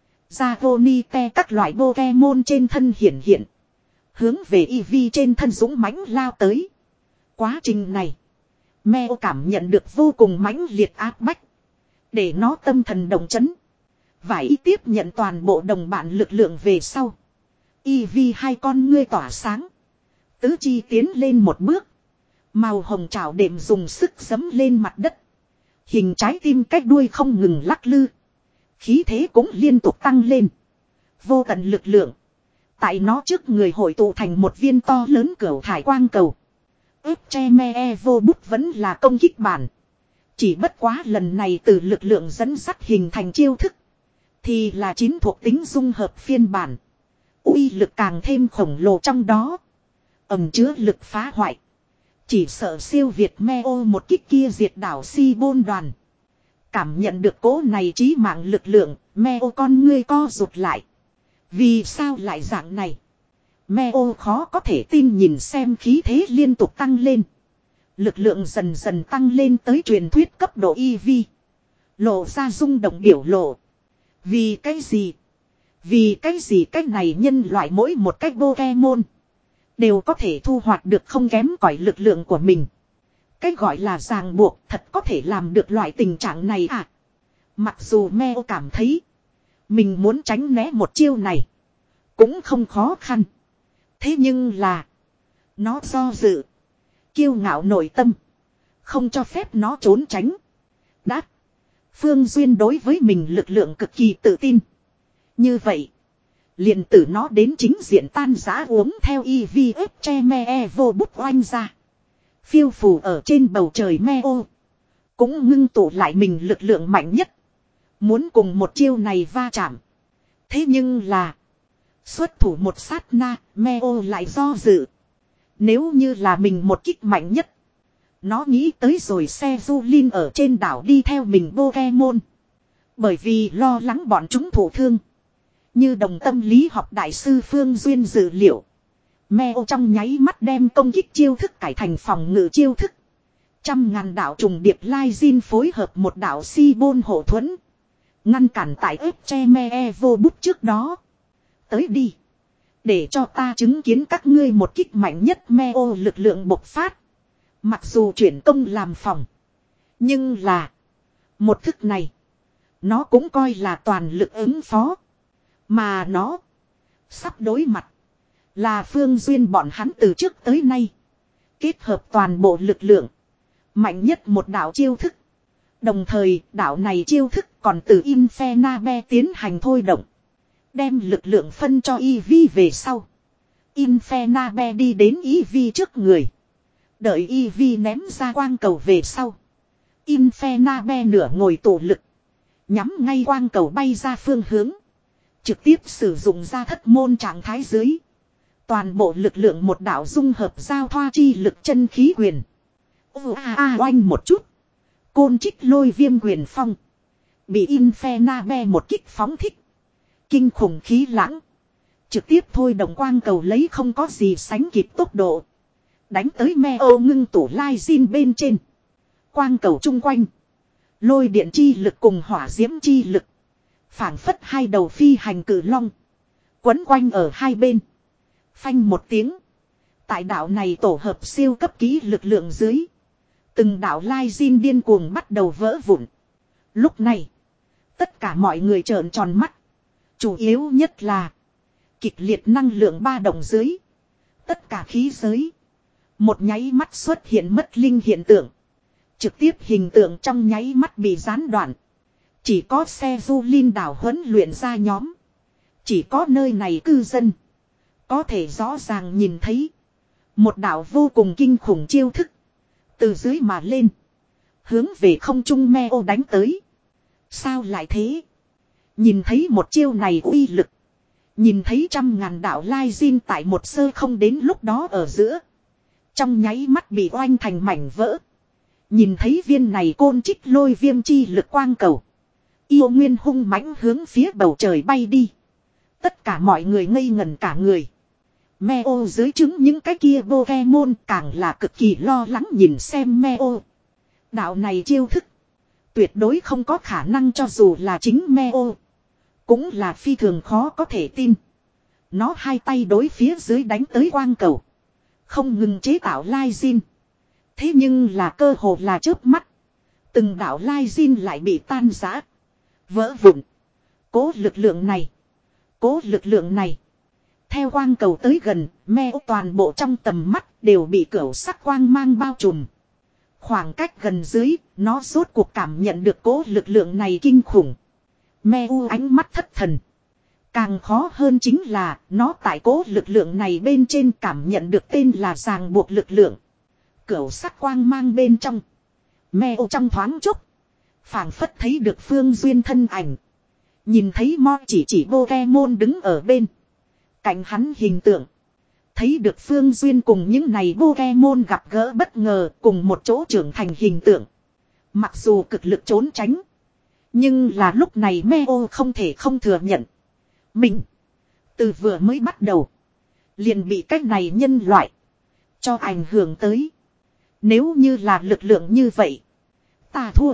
Zagonite các loại Pokemon trên thân hiển hiện. Hướng về Eevee trên thân dũng mãnh lao tới. Quá trình này. Mèo cảm nhận được vô cùng mãnh liệt áp bách. Để nó tâm thần đồng chấn. Vải tiếp nhận toàn bộ đồng bạn lực lượng về sau. Eevee hai con ngươi tỏa sáng. Tứ chi tiến lên một bước. Màu hồng trảo đệm dùng sức giẫm lên mặt đất. Hình trái tim cách đuôi không ngừng lắc lư. Khí thế cũng liên tục tăng lên. Vô tận lực lượng. Tại nó trước người hội tụ thành một viên to lớn cửu thải quang cầu. Epcheme Evo bút vẫn là công kích bản. Chỉ bất quá lần này từ lực lượng dẫn dắt hình thành chiêu thức. Thì là chín thuộc tính dung hợp phiên bản. Uy lực càng thêm khổng lồ trong đó. Ẩm chứa lực phá hoại. Chỉ sợ siêu Việt Meo một kích kia diệt đảo si bôn đoàn. Cảm nhận được cỗ này trí mạng lực lượng. Meo con ngươi co rụt lại. Vì sao lại dạng này? Meo khó có thể tin nhìn xem khí thế liên tục tăng lên. Lực lượng dần dần tăng lên tới truyền thuyết cấp độ Eevee. Lộ ra rung động biểu lộ. Vì cái gì? Vì cái gì cách này nhân loại mỗi một cách Pokemon. Đều có thể thu hoạch được không kém cỏi lực lượng của mình. Cách gọi là ràng buộc thật có thể làm được loại tình trạng này à? Mặc dù Meo cảm thấy. Mình muốn tránh né một chiêu này. Cũng không khó khăn. Thế nhưng là. Nó do dự. Kiêu ngạo nội tâm. Không cho phép nó trốn tránh. Đát. Phương Duyên đối với mình lực lượng cực kỳ tự tin. Như vậy. Liền tử nó đến chính diện tan rã uống theo Eevee Epcheme Evo bút oanh ra. Phiêu phù ở trên bầu trời Meo. Cũng ngưng tụ lại mình lực lượng mạnh nhất. Muốn cùng một chiêu này va chạm. Thế nhưng là. Xuất thủ một sát na. Meo lại do dự. Nếu như là mình một kích mạnh nhất. Nó nghĩ tới rồi xe Zulin ở trên đảo đi theo mình Pokemon. Bởi vì lo lắng bọn chúng thụ thương. Như đồng tâm lý học đại sư Phương Duyên dự liệu. Meo trong nháy mắt đem công kích chiêu thức cải thành phòng ngự chiêu thức. Trăm ngàn đạo trùng điệp lai Jin phối hợp một đạo si bôn hộ thuẫn. Ngăn cản tại Epcheme Evo bút trước đó. Tới đi. Để cho ta chứng kiến các ngươi một kích mạnh nhất Meo lực lượng bộc phát. Mặc dù chuyển công làm phòng. Nhưng là. Một thức này. Nó cũng coi là toàn lực ứng phó. Mà nó. Sắp đối mặt. Là Phương Duyên bọn hắn từ trước tới nay. Kết hợp toàn bộ lực lượng. Mạnh nhất một đạo chiêu thức. Đồng thời đạo này chiêu thức còn từ Infernape tiến hành thôi động. Đem lực lượng phân cho Eevee về sau. Infernape đi đến Eevee trước người. Đợi Eevee ném ra quang cầu về sau. Infernape nửa ngồi tổ lực. Nhắm ngay quang cầu bay ra phương hướng. Trực tiếp sử dụng ra thất môn trạng thái dưới. Toàn bộ lực lượng một đạo dung hợp giao thoa chi lực chân khí quyền. Ô a a oanh một chút. côn trích lôi viêm quyền phong. Bị Infernape một kích phóng thích. Kinh khủng khí lãng. Trực tiếp thôi động quang cầu lấy không có gì sánh kịp tốc độ. Đánh tới Meo ngưng tụ lai zin bên trên. Quang cầu chung quanh. Lôi điện chi lực cùng hỏa diễm chi lực. Phảng phất hai đầu phi hành cử long. Quấn quanh ở hai bên. Phanh một tiếng. Tại đạo này tổ hợp siêu cấp ký lực lượng dưới. Từng đạo lai zin điên cuồng bắt đầu vỡ vụn. Lúc này. Tất cả mọi người trợn tròn mắt. Chủ yếu nhất là. Kịch liệt năng lượng ba động dưới. Tất cả khí giới. Một nháy mắt xuất hiện mất linh hiện tượng. Trực tiếp hình tượng trong nháy mắt bị gián đoạn. Chỉ có xe du linh đảo huấn luyện ra nhóm. Chỉ có nơi này cư dân. Có thể rõ ràng nhìn thấy. Một đảo vô cùng kinh khủng chiêu thức. Từ dưới mà lên. Hướng về không trung Meo đánh tới. Sao lại thế? Nhìn thấy một chiêu này uy lực. Nhìn thấy trăm ngàn đạo lai zin tại một sơ không đến lúc đó ở giữa. Trong nháy mắt bị oanh thành mảnh vỡ. Nhìn thấy viên này côn trích lôi viêm chi lực quang cầu. Yêu nguyên hung mãnh hướng phía bầu trời bay đi. Tất cả mọi người ngây ngẩn cả người. Meo dưới trứng những cái kia Pokemon càng là cực kỳ lo lắng nhìn xem Meo. Đạo này chiêu thức. Tuyệt đối không có khả năng cho dù là chính Meo. Cũng là phi thường khó có thể tin. Nó hai tay đối phía dưới đánh tới quang cầu. Không ngừng chế tạo lai zin. Thế nhưng là cơ hồ là chớp mắt. Từng đạo lai zin lại bị tan rã. Vỡ vụn. Cố lực lượng này. Cố lực lượng này. Theo quang cầu tới gần, Meo toàn bộ trong tầm mắt đều bị cửu sắc quang mang bao trùm. Khoảng cách gần dưới, nó rốt cuộc cảm nhận được cố lực lượng này kinh khủng. Meo ánh mắt thất thần. Càng khó hơn chính là, nó tại cố lực lượng này bên trên cảm nhận được tên là ràng buộc lực lượng. Cửu sắc quang mang bên trong. Meo trong thoáng chốc. Phảng phất thấy được Phương Duyên thân ảnh. Nhìn thấy Mo chỉ chỉ Pokemon đứng ở bên. Cạnh hắn hình tượng. Thấy được Phương Duyên cùng những này Pokemon gặp gỡ bất ngờ cùng một chỗ trưởng thành hình tượng. Mặc dù cực lực trốn tránh. Nhưng là lúc này Meo không thể không thừa nhận. Mình. Từ vừa mới bắt đầu. Liền bị cách này nhân loại. Cho ảnh hưởng tới. Nếu như là lực lượng như vậy. Ta thua.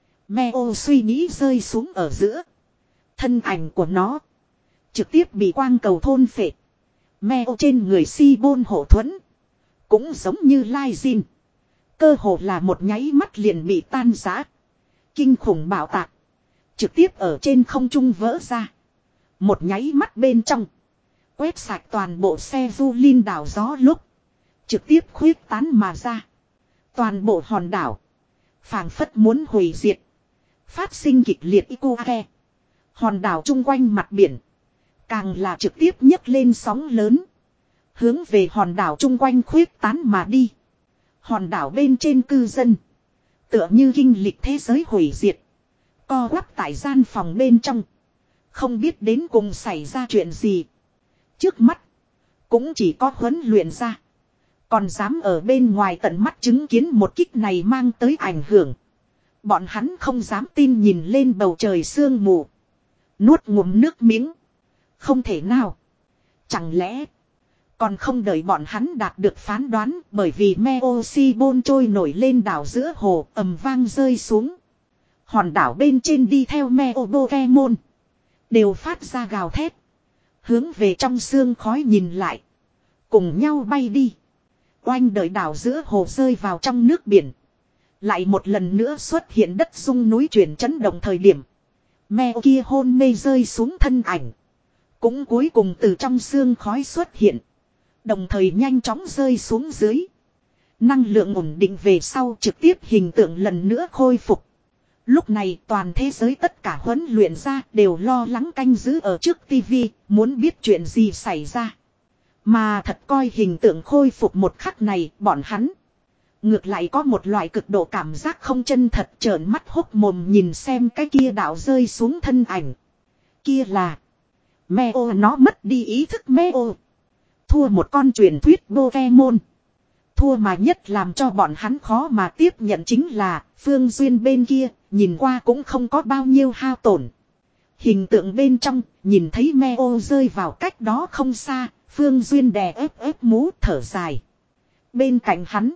Meo suy nghĩ rơi xuống ở giữa. Thân ảnh của nó. Trực tiếp bị quang cầu thôn phệ. Meo trên người si bôn hộ thuẫn. Cũng giống như lai zin. Cơ hồ là một nháy mắt liền bị tan rã. Kinh khủng bạo tạc. Trực tiếp ở trên không trung vỡ ra. Một nháy mắt bên trong. Quét sạch toàn bộ xe du linh đảo gió lúc. Trực tiếp khuyết tán mà ra. Toàn bộ hòn đảo. Phảng phất muốn hủy diệt. Phát sinh kịch liệt Ikuake. Hòn đảo chung quanh mặt biển. Càng là trực tiếp nhấc lên sóng lớn. Hướng về hòn đảo chung quanh khuyết tán mà đi. Hòn đảo bên trên cư dân. Tựa như kinh lịch thế giới hủy diệt. Co quắp tại gian phòng bên trong. Không biết đến cùng xảy ra chuyện gì. Trước mắt. Cũng chỉ có huấn luyện ra. Còn dám ở bên ngoài tận mắt chứng kiến một kích này mang tới ảnh hưởng. Bọn hắn không dám tin nhìn lên bầu trời sương mù. Nuốt ngụm nước miếng. Không thể nào. Chẳng lẽ. Còn không đợi bọn hắn đạt được phán đoán. Bởi vì Meo Sibon trôi nổi lên đảo giữa hồ ầm vang rơi xuống. Hòn đảo bên trên đi theo Meo Pokemon. Đều phát ra gào thét. Hướng về trong sương khói nhìn lại. Cùng nhau bay đi. Oanh đợi đảo giữa hồ rơi vào trong nước biển. Lại một lần nữa xuất hiện đất rung núi chuyển chấn động thời điểm. Meo kia hôn mê rơi xuống thân ảnh. Cũng cuối cùng từ trong sương khói xuất hiện. Đồng thời nhanh chóng rơi xuống dưới. Năng lượng ổn định về sau trực tiếp hình tượng lần nữa khôi phục. Lúc này toàn thế giới tất cả huấn luyện ra đều lo lắng canh giữ ở trước tivi, muốn biết chuyện gì xảy ra. Mà thật coi hình tượng khôi phục một khắc này bọn hắn. Ngược lại có một loại cực độ cảm giác không chân thật trợn mắt hốc mồm nhìn xem cái kia đạo rơi xuống thân ảnh. Kia là Meo nó mất đi ý thức Meo. Thua một con truyền thuyết Pokemon. thua mà nhất làm cho bọn hắn khó mà tiếp nhận chính là Phương Duyên bên kia, nhìn qua cũng không có bao nhiêu hao tổn. Hình tượng bên trong, nhìn thấy Meo rơi vào cách đó không xa, Phương Duyên đè ép ép mú thở dài. Bên cạnh hắn,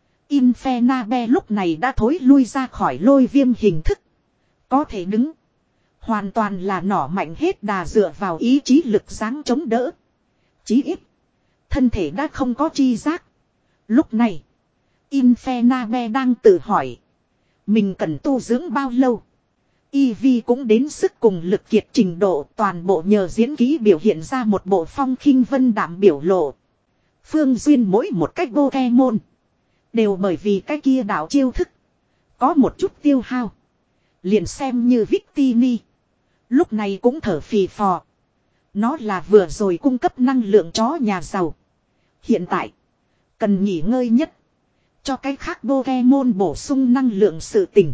Infernabe lúc này đã thối lui ra khỏi lôi viêm hình thức. Có thể đứng. Hoàn toàn là nỏ mạnh hết đà dựa vào ý chí lực dáng chống đỡ. Chí ít. Thân thể đã không có chi giác. Lúc này. Infernabe đang tự hỏi. Mình cần tu dưỡng bao lâu. Eevee cũng đến sức cùng lực kiệt trình độ. Toàn bộ nhờ diễn ký biểu hiện ra một bộ phong khinh vân đạm biểu lộ. Phương Duyên mỗi một cách Pokemon. Đều bởi vì cái kia đạo chiêu thức. Có một chút tiêu hao. Liền xem như Victini. Lúc này cũng thở phì phò. Nó là vừa rồi cung cấp năng lượng chó nhà giàu. Hiện tại. Cần nghỉ ngơi nhất. Cho cái khác Pokemon bổ sung năng lượng sự tỉnh.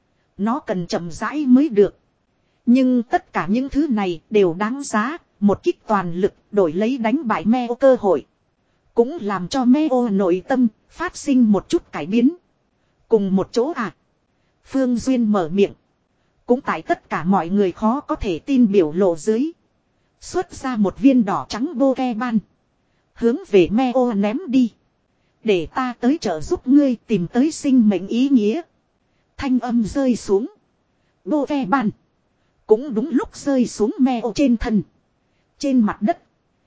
Nó cần chậm rãi mới được. Nhưng tất cả những thứ này đều đáng giá. Một kích toàn lực đổi lấy đánh bại Meo cơ hội. Cũng làm cho Meo nội tâm phát sinh một chút cải biến. Cùng một chỗ à. Phương Duyên mở miệng. Cũng tại tất cả mọi người khó có thể tin biểu lộ dưới. Xuất ra một viên đỏ trắng Pokemon. Hướng về Meo ném đi. Để ta tới trợ giúp ngươi tìm tới sinh mệnh ý nghĩa. Thanh âm rơi xuống. Pokemon. Cũng đúng lúc rơi xuống Meo trên thân. Trên mặt đất.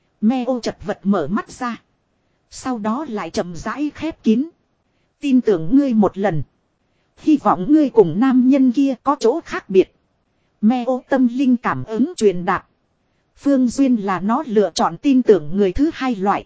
Meo chật vật mở mắt ra. Sau đó lại chậm rãi khép kín. Tin tưởng ngươi một lần. Hy vọng ngươi cùng nam nhân kia có chỗ khác biệt. Meo tâm linh cảm ứng truyền đạt. Phương Duyên là nó lựa chọn tin tưởng người thứ hai loại.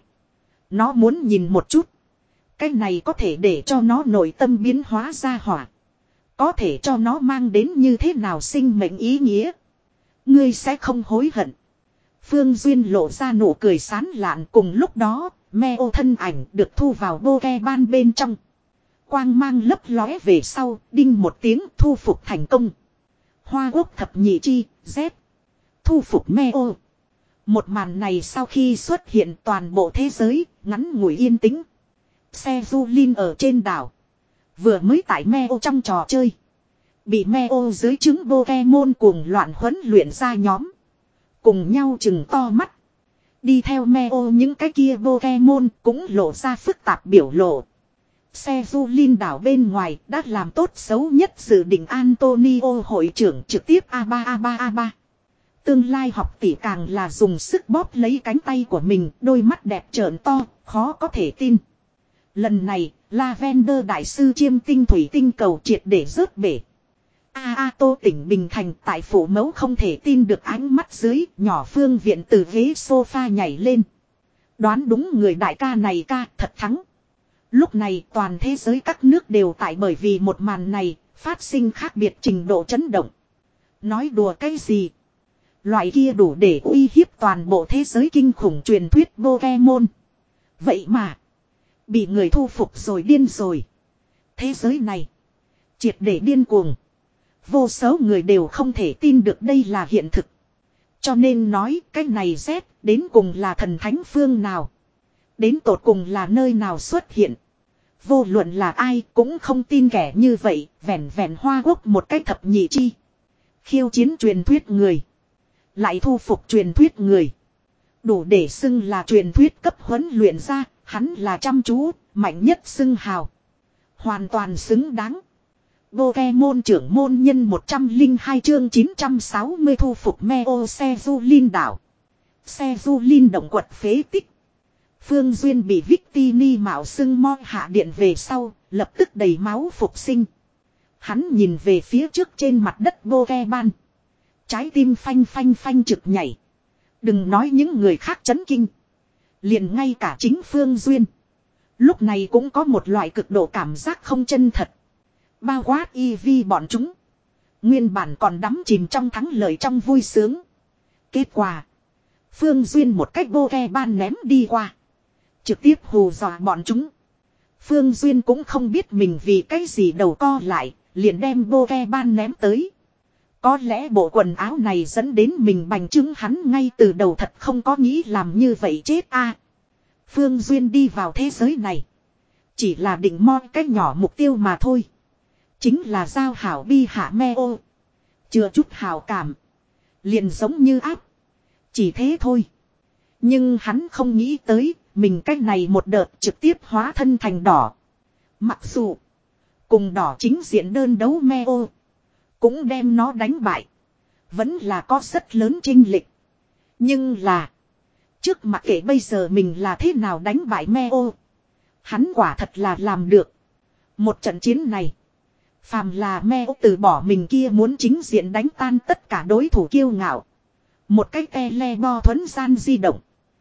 Nó muốn nhìn một chút. Cái này có thể để cho nó nội tâm biến hóa ra hỏa. Có thể cho nó mang đến như thế nào sinh mệnh ý nghĩa. Ngươi sẽ không hối hận. Phương Duyên lộ ra nụ cười sán lạn cùng lúc đó. Meo thân ảnh được thu vào Pokemon bên trong. Quang mang lấp lóe về sau, đinh một tiếng thu phục thành công. Hoa quốc thập nhị chi, Z. Thu phục Meo. Một màn này sau khi xuất hiện toàn bộ thế giới, ngắn ngủi yên tĩnh. Xe du linh ở trên đảo. Vừa mới tải Meo trong trò chơi. Bị Meo dưới trứng Pokemon cuồng loạn huấn luyện ra nhóm. Cùng nhau chừng to mắt. Đi theo Meo những cái kia Pokemon cũng lộ ra phức tạp biểu lộ. Xe du linh đảo bên ngoài đã làm tốt xấu nhất dự định Antonio hội trưởng trực tiếp a ba a ba a ba. Tương lai học tỷ càng là dùng sức bóp lấy cánh tay của mình, đôi mắt đẹp trợn to, khó có thể tin. Lần này, Lavender đại sư chiêm tinh thủy tinh cầu triệt để rớt bể. A A Tô tỉnh Bình Thành tại phủ mẫu không thể tin được ánh mắt dưới, nhỏ Phương Viện từ ghế sofa nhảy lên. Đoán đúng người đại ca này ca thật thắng. Lúc này toàn thế giới các nước đều tại bởi vì một màn này, phát sinh khác biệt trình độ chấn động. Nói đùa cái gì? Loại kia đủ để uy hiếp toàn bộ thế giới kinh khủng truyền thuyết Pokemon. Vậy mà, bị người thu phục rồi điên rồi. Thế giới này, triệt để điên cuồng. Vô số người đều không thể tin được đây là hiện thực. Cho nên nói cái này Z đến cùng là thần thánh phương nào. Đến tột cùng là nơi nào xuất hiện. Vô luận là ai cũng không tin kẻ như vậy. Vẹn vẹn Hoa Quốc một cái thập nhị chi. Khiêu chiến truyền thuyết người. Lại thu phục truyền thuyết người. Đủ để xưng là truyền thuyết cấp huấn luyện ra. Hắn là chăm chú, mạnh nhất xưng hào. Hoàn toàn xứng đáng. Pokemon trưởng môn nhân một trăm lẻ hai chương chín trăm sáu mươi thu phục Meo xe du linh đảo. Xe du linh động quật phế tích. Phương Duyên bị Victini mạo xưng mo hạ điện về sau, lập tức đầy máu phục sinh. Hắn nhìn về phía trước trên mặt đất Pokemon. Trái tim phanh phanh phanh trực nhảy. Đừng nói những người khác chấn kinh. Liền ngay cả chính Phương Duyên. Lúc này cũng có một loại cực độ cảm giác không chân thật. Bao quát Eevee bọn chúng. Nguyên bản còn đắm chìm trong thắng lợi trong vui sướng. Kết quả. Phương Duyên một cách Pokemon ném đi qua. Trực tiếp hù dọa bọn chúng. Phương Duyên cũng không biết mình vì cái gì đầu co lại. Liền đem Pokemon ném tới. Có lẽ bộ quần áo này dẫn đến mình bành trướng hắn ngay từ đầu thật không có nghĩ làm như vậy chết a. Phương Duyên đi vào thế giới này. chỉ là định moi cái nhỏ mục tiêu mà thôi. Chính là giao hảo bi hạ Meo. Chưa chút hảo cảm. Liền giống như áp. Chỉ thế thôi. Nhưng hắn không nghĩ tới, mình cách này một đợt trực tiếp hóa thân thành đỏ. Mặc dù, cùng đỏ chính diện đơn đấu Meo, cũng đem nó đánh bại. Vẫn là có rất lớn chênh lệch. Nhưng là, trước mặc kệ bây giờ mình là thế nào đánh bại Meo, hắn quả thật là làm được. Một trận chiến này, phàm là Meo từ bỏ mình kia muốn chính diện đánh tan tất cả đối thủ kiêu ngạo. Một cái tele bo thuấn gian di động,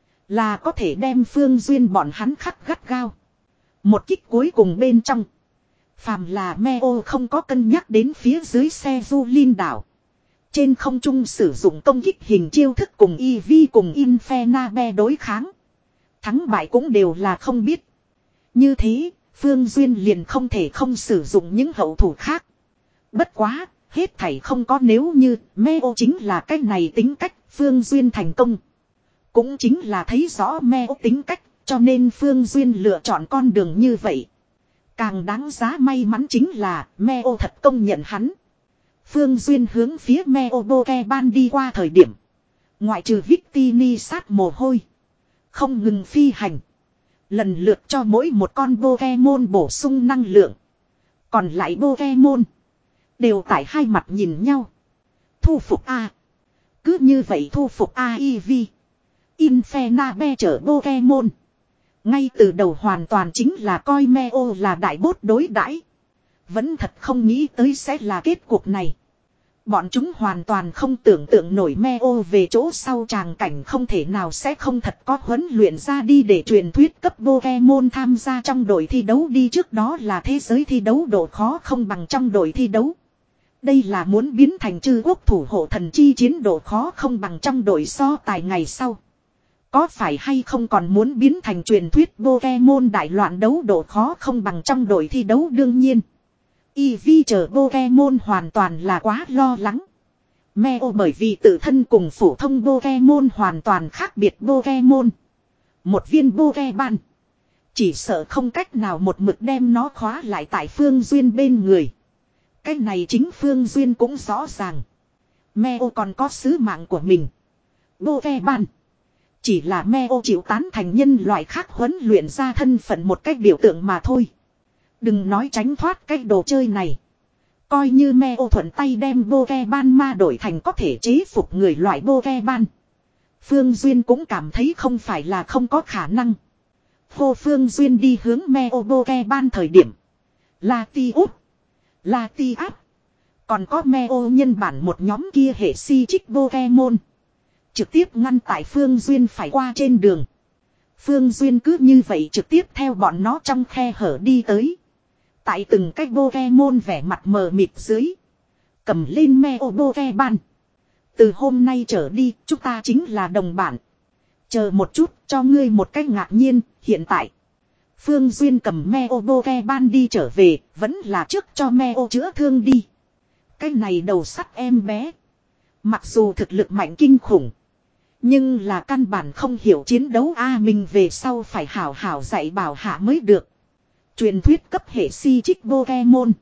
là có thể đem Phương Duyên bọn hắn khắc gắt gao. Một kích cuối cùng bên trong, phàm là Meo không có cân nhắc đến phía dưới xe du linh đảo. Trên không trung sử dụng công kích hình chiêu thức cùng Eevee cùng Infernape đối kháng. Thắng bại cũng đều là không biết. Như thế, Phương Duyên liền không thể không sử dụng những hậu thủ khác. Bất quá, hết thảy không có nếu như Meo chính là cái này tính cách Phương Duyên thành công. Cũng chính là thấy rõ Meo tính cách, cho nên Phương Duyên lựa chọn con đường như vậy. Càng đáng giá may mắn chính là Meo thật công nhận hắn. Phương Duyên hướng phía Meo Pokemon đi qua thời điểm. Ngoại trừ Victini sát mồ hôi. Không ngừng phi hành. Lần lượt cho mỗi một con Pokemon bổ sung năng lượng. Còn lại Pokemon đều tại hai mặt nhìn nhau. Thu phục A. Cứ như vậy thu phục A Eevee. Infernape chở Pokemon. Ngay từ đầu hoàn toàn chính là coi Meo là đại bốt đối đãi. Vẫn thật không nghĩ tới sẽ là kết cục này. Bọn chúng hoàn toàn không tưởng tượng nổi Meo về chỗ sau tràng cảnh không thể nào sẽ không thật có huấn luyện ra đi để truyền thuyết cấp Pokemon tham gia trong đội thi đấu đi trước đó là thế giới thi đấu độ khó không bằng trong đội thi đấu. Đây là muốn biến thành chư quốc thủ hộ thần chi chiến độ khó không bằng trong đội so tài ngày sau. Có phải hay không còn muốn biến thành truyền thuyết Pokemon đại loạn đấu độ khó không bằng trong đội thi đấu đương nhiên. Eevee chờ Pokemon hoàn toàn là quá lo lắng. Meo bởi vì tự thân cùng phổ thông Pokemon hoàn toàn khác biệt Pokemon. Một viên Pokemon chỉ sợ không cách nào một mực đem nó khóa lại tại Phương Duyên bên người. Cái này chính Phương Duyên cũng rõ ràng. Meo còn có sứ mạng của mình. Pokemon chỉ là Meo chịu tán thành nhân loại khác huấn luyện ra thân phận một cách biểu tượng mà thôi. Đừng nói tránh thoát cái đồ chơi này. Coi như Meo thuận tay đem Pokemon ma đổi thành có thể chế phục người loại Pokemon. Phương Duyên cũng cảm thấy không phải là không có khả năng. Hô Phương Duyên đi hướng Meo Pokemon thời điểm. Latios, Latias. Còn có Meo nhân bản một nhóm kia hệ si trích Pokemon. Trực tiếp ngăn tại Phương Duyên phải qua trên đường. Phương Duyên cứ như vậy trực tiếp theo bọn nó trong khe hở đi tới. Tại từng cái Pokemon vẻ mặt mờ mịt dưới. Cầm lên Meo Pokemon. Từ hôm nay trở đi chúng ta chính là đồng bản. Chờ một chút cho ngươi một cách ngạc nhiên hiện tại. Phương Duyên cầm Meo Pokemon đi trở về vẫn là trước cho Meo chữa thương đi. Cái này đầu sắt em bé. Mặc dù thực lực mạnh kinh khủng. Nhưng là căn bản không hiểu chiến đấu a mình về sau phải hảo hảo dạy bảo hạ mới được. Truyền thuyết cấp hệ si trích Pokemon.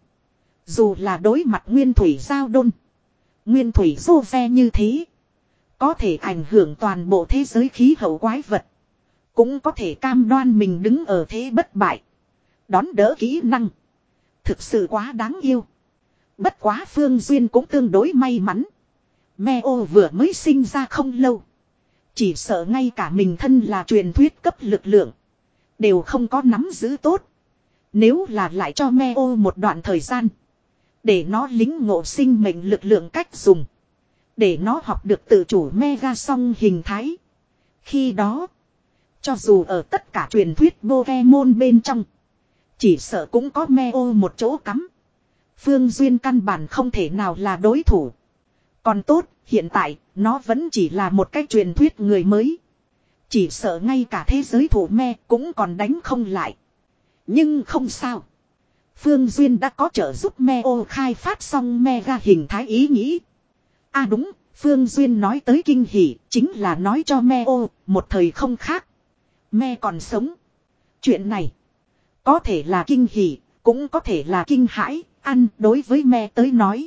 Dù là đối mặt nguyên thủy giao đôn. Nguyên thủy rô ve như thế. Có thể ảnh hưởng toàn bộ thế giới khí hậu quái vật. Cũng có thể cam đoan mình đứng ở thế bất bại. Đón đỡ kỹ năng. Thực sự quá đáng yêu. Bất quá Phương Duyên cũng tương đối may mắn. Meo vừa mới sinh ra không lâu. Chỉ sợ ngay cả mình thân là truyền thuyết cấp lực lượng. Đều không có nắm giữ tốt. Nếu là lại cho Meo một đoạn thời gian. Để nó lính ngộ sinh mệnh lực lượng cách dùng. Để nó học được tự chủ mega song hình thái. Khi đó. Cho dù ở tất cả truyền thuyết Pokemon bên trong. Chỉ sợ cũng có Meo một chỗ cắm. Phương Duyên căn bản không thể nào là đối thủ. Còn tốt, hiện tại, nó vẫn chỉ là một cái truyền thuyết người mới. Chỉ sợ ngay cả thế giới thủ me cũng còn đánh không lại. Nhưng không sao. Phương Duyên đã có trợ giúp Meo khai phát xong mega hình thái ý nghĩ. À đúng, Phương Duyên nói tới kinh hỉ, chính là nói cho Meo, một thời không khác. Me còn sống. Chuyện này, Có thể là kinh hỉ, cũng có thể là kinh hãi, ăn đối với me tới nói.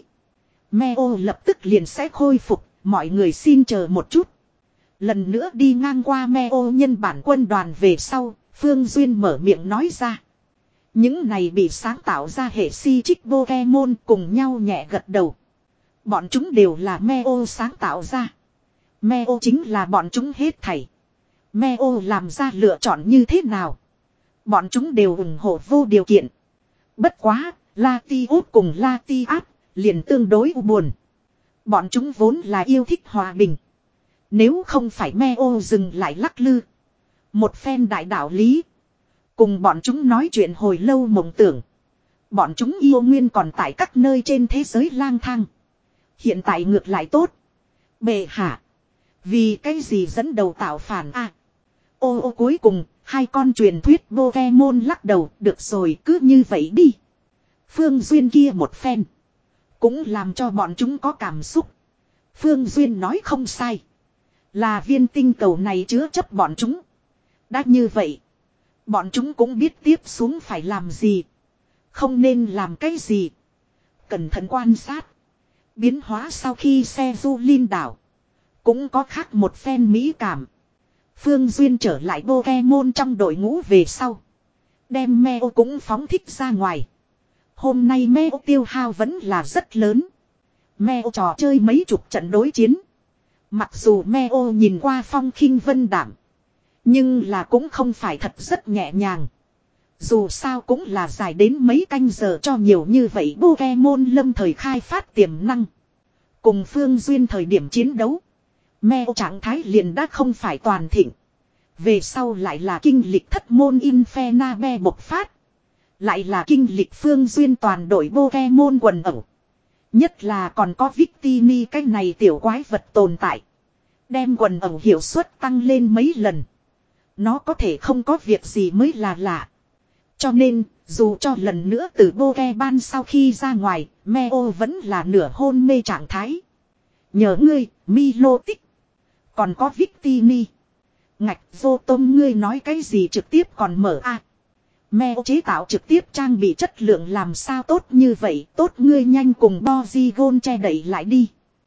Me ô lập tức liền sẽ khôi phục, mọi người xin chờ một chút. Lần nữa đi ngang qua me ô nhân bản quân đoàn về sau, Phương Duyên mở miệng nói ra. Những này bị sáng tạo ra hệ si trích Pokemon cùng nhau nhẹ gật đầu. Bọn chúng đều là me ô sáng tạo ra. Me ô chính là bọn chúng hết thảy. Me ô làm ra lựa chọn như thế nào? Bọn chúng đều ủng hộ vô điều kiện. Bất quá, Latios cùng Latias liền tương đối buồn. Bọn chúng vốn là yêu thích hòa bình. Nếu không phải me ô dừng lại lắc lư. Một phen đại đạo lý. Cùng bọn chúng nói chuyện hồi lâu mộng tưởng. Bọn chúng yêu nguyên còn tại các nơi trên thế giới lang thang. Hiện tại ngược lại tốt. Bệ hạ. Vì cái gì dẫn đầu tạo phản a? À, ô ô cuối cùng, hai con truyền thuyết Pokemon lắc đầu, được rồi cứ như vậy đi. Phương Duyên kia một phen. Cũng làm cho bọn chúng có cảm xúc. Phương Duyên nói không sai. Là viên tinh cầu này chứa chấp bọn chúng. Đã như vậy. Bọn chúng cũng biết tiếp xuống phải làm gì. Không nên làm cái gì. Cẩn thận quan sát. Biến hóa sau khi xe du linh đảo. Cũng có khác một phen mỹ cảm. Phương Duyên trở lại Pokemon trong đội ngũ về sau. Đem Meo cũng phóng thích ra ngoài. Hôm nay Meo tiêu hao vẫn là rất lớn. Meo trò chơi mấy chục trận đối chiến. Mặc dù Meo nhìn qua phong khinh vân đảm. Nhưng là cũng không phải thật rất nhẹ nhàng. Dù sao cũng là dài đến mấy canh giờ cho nhiều như vậy Pokemon lâm thời khai phát tiềm năng. Cùng Phương Duyên thời điểm chiến đấu. Meo trạng thái liền đã không phải toàn thịnh. Về sau lại là kinh lịch thất môn Infernape bộc phát. Lại là kinh lịch Phương Duyên toàn đội Pokemon quần ẩu. Nhất là còn có Victini cái này tiểu quái vật tồn tại. Đem quần ẩu hiệu suất tăng lên mấy lần. Nó có thể không có việc gì mới là lạ. Cho nên, dù cho lần nữa từ Pokemon sau khi ra ngoài, Meo vẫn là nửa hôn mê trạng thái. Nhờ ngươi, Milotic. Còn có Victini. Ngạch vô tôm ngươi nói cái gì trực tiếp còn mở a à, Meo chế tạo trực tiếp trang bị chất lượng làm sao tốt như vậy. Tốt ngươi nhanh cùng Porygon che đẩy lại đi.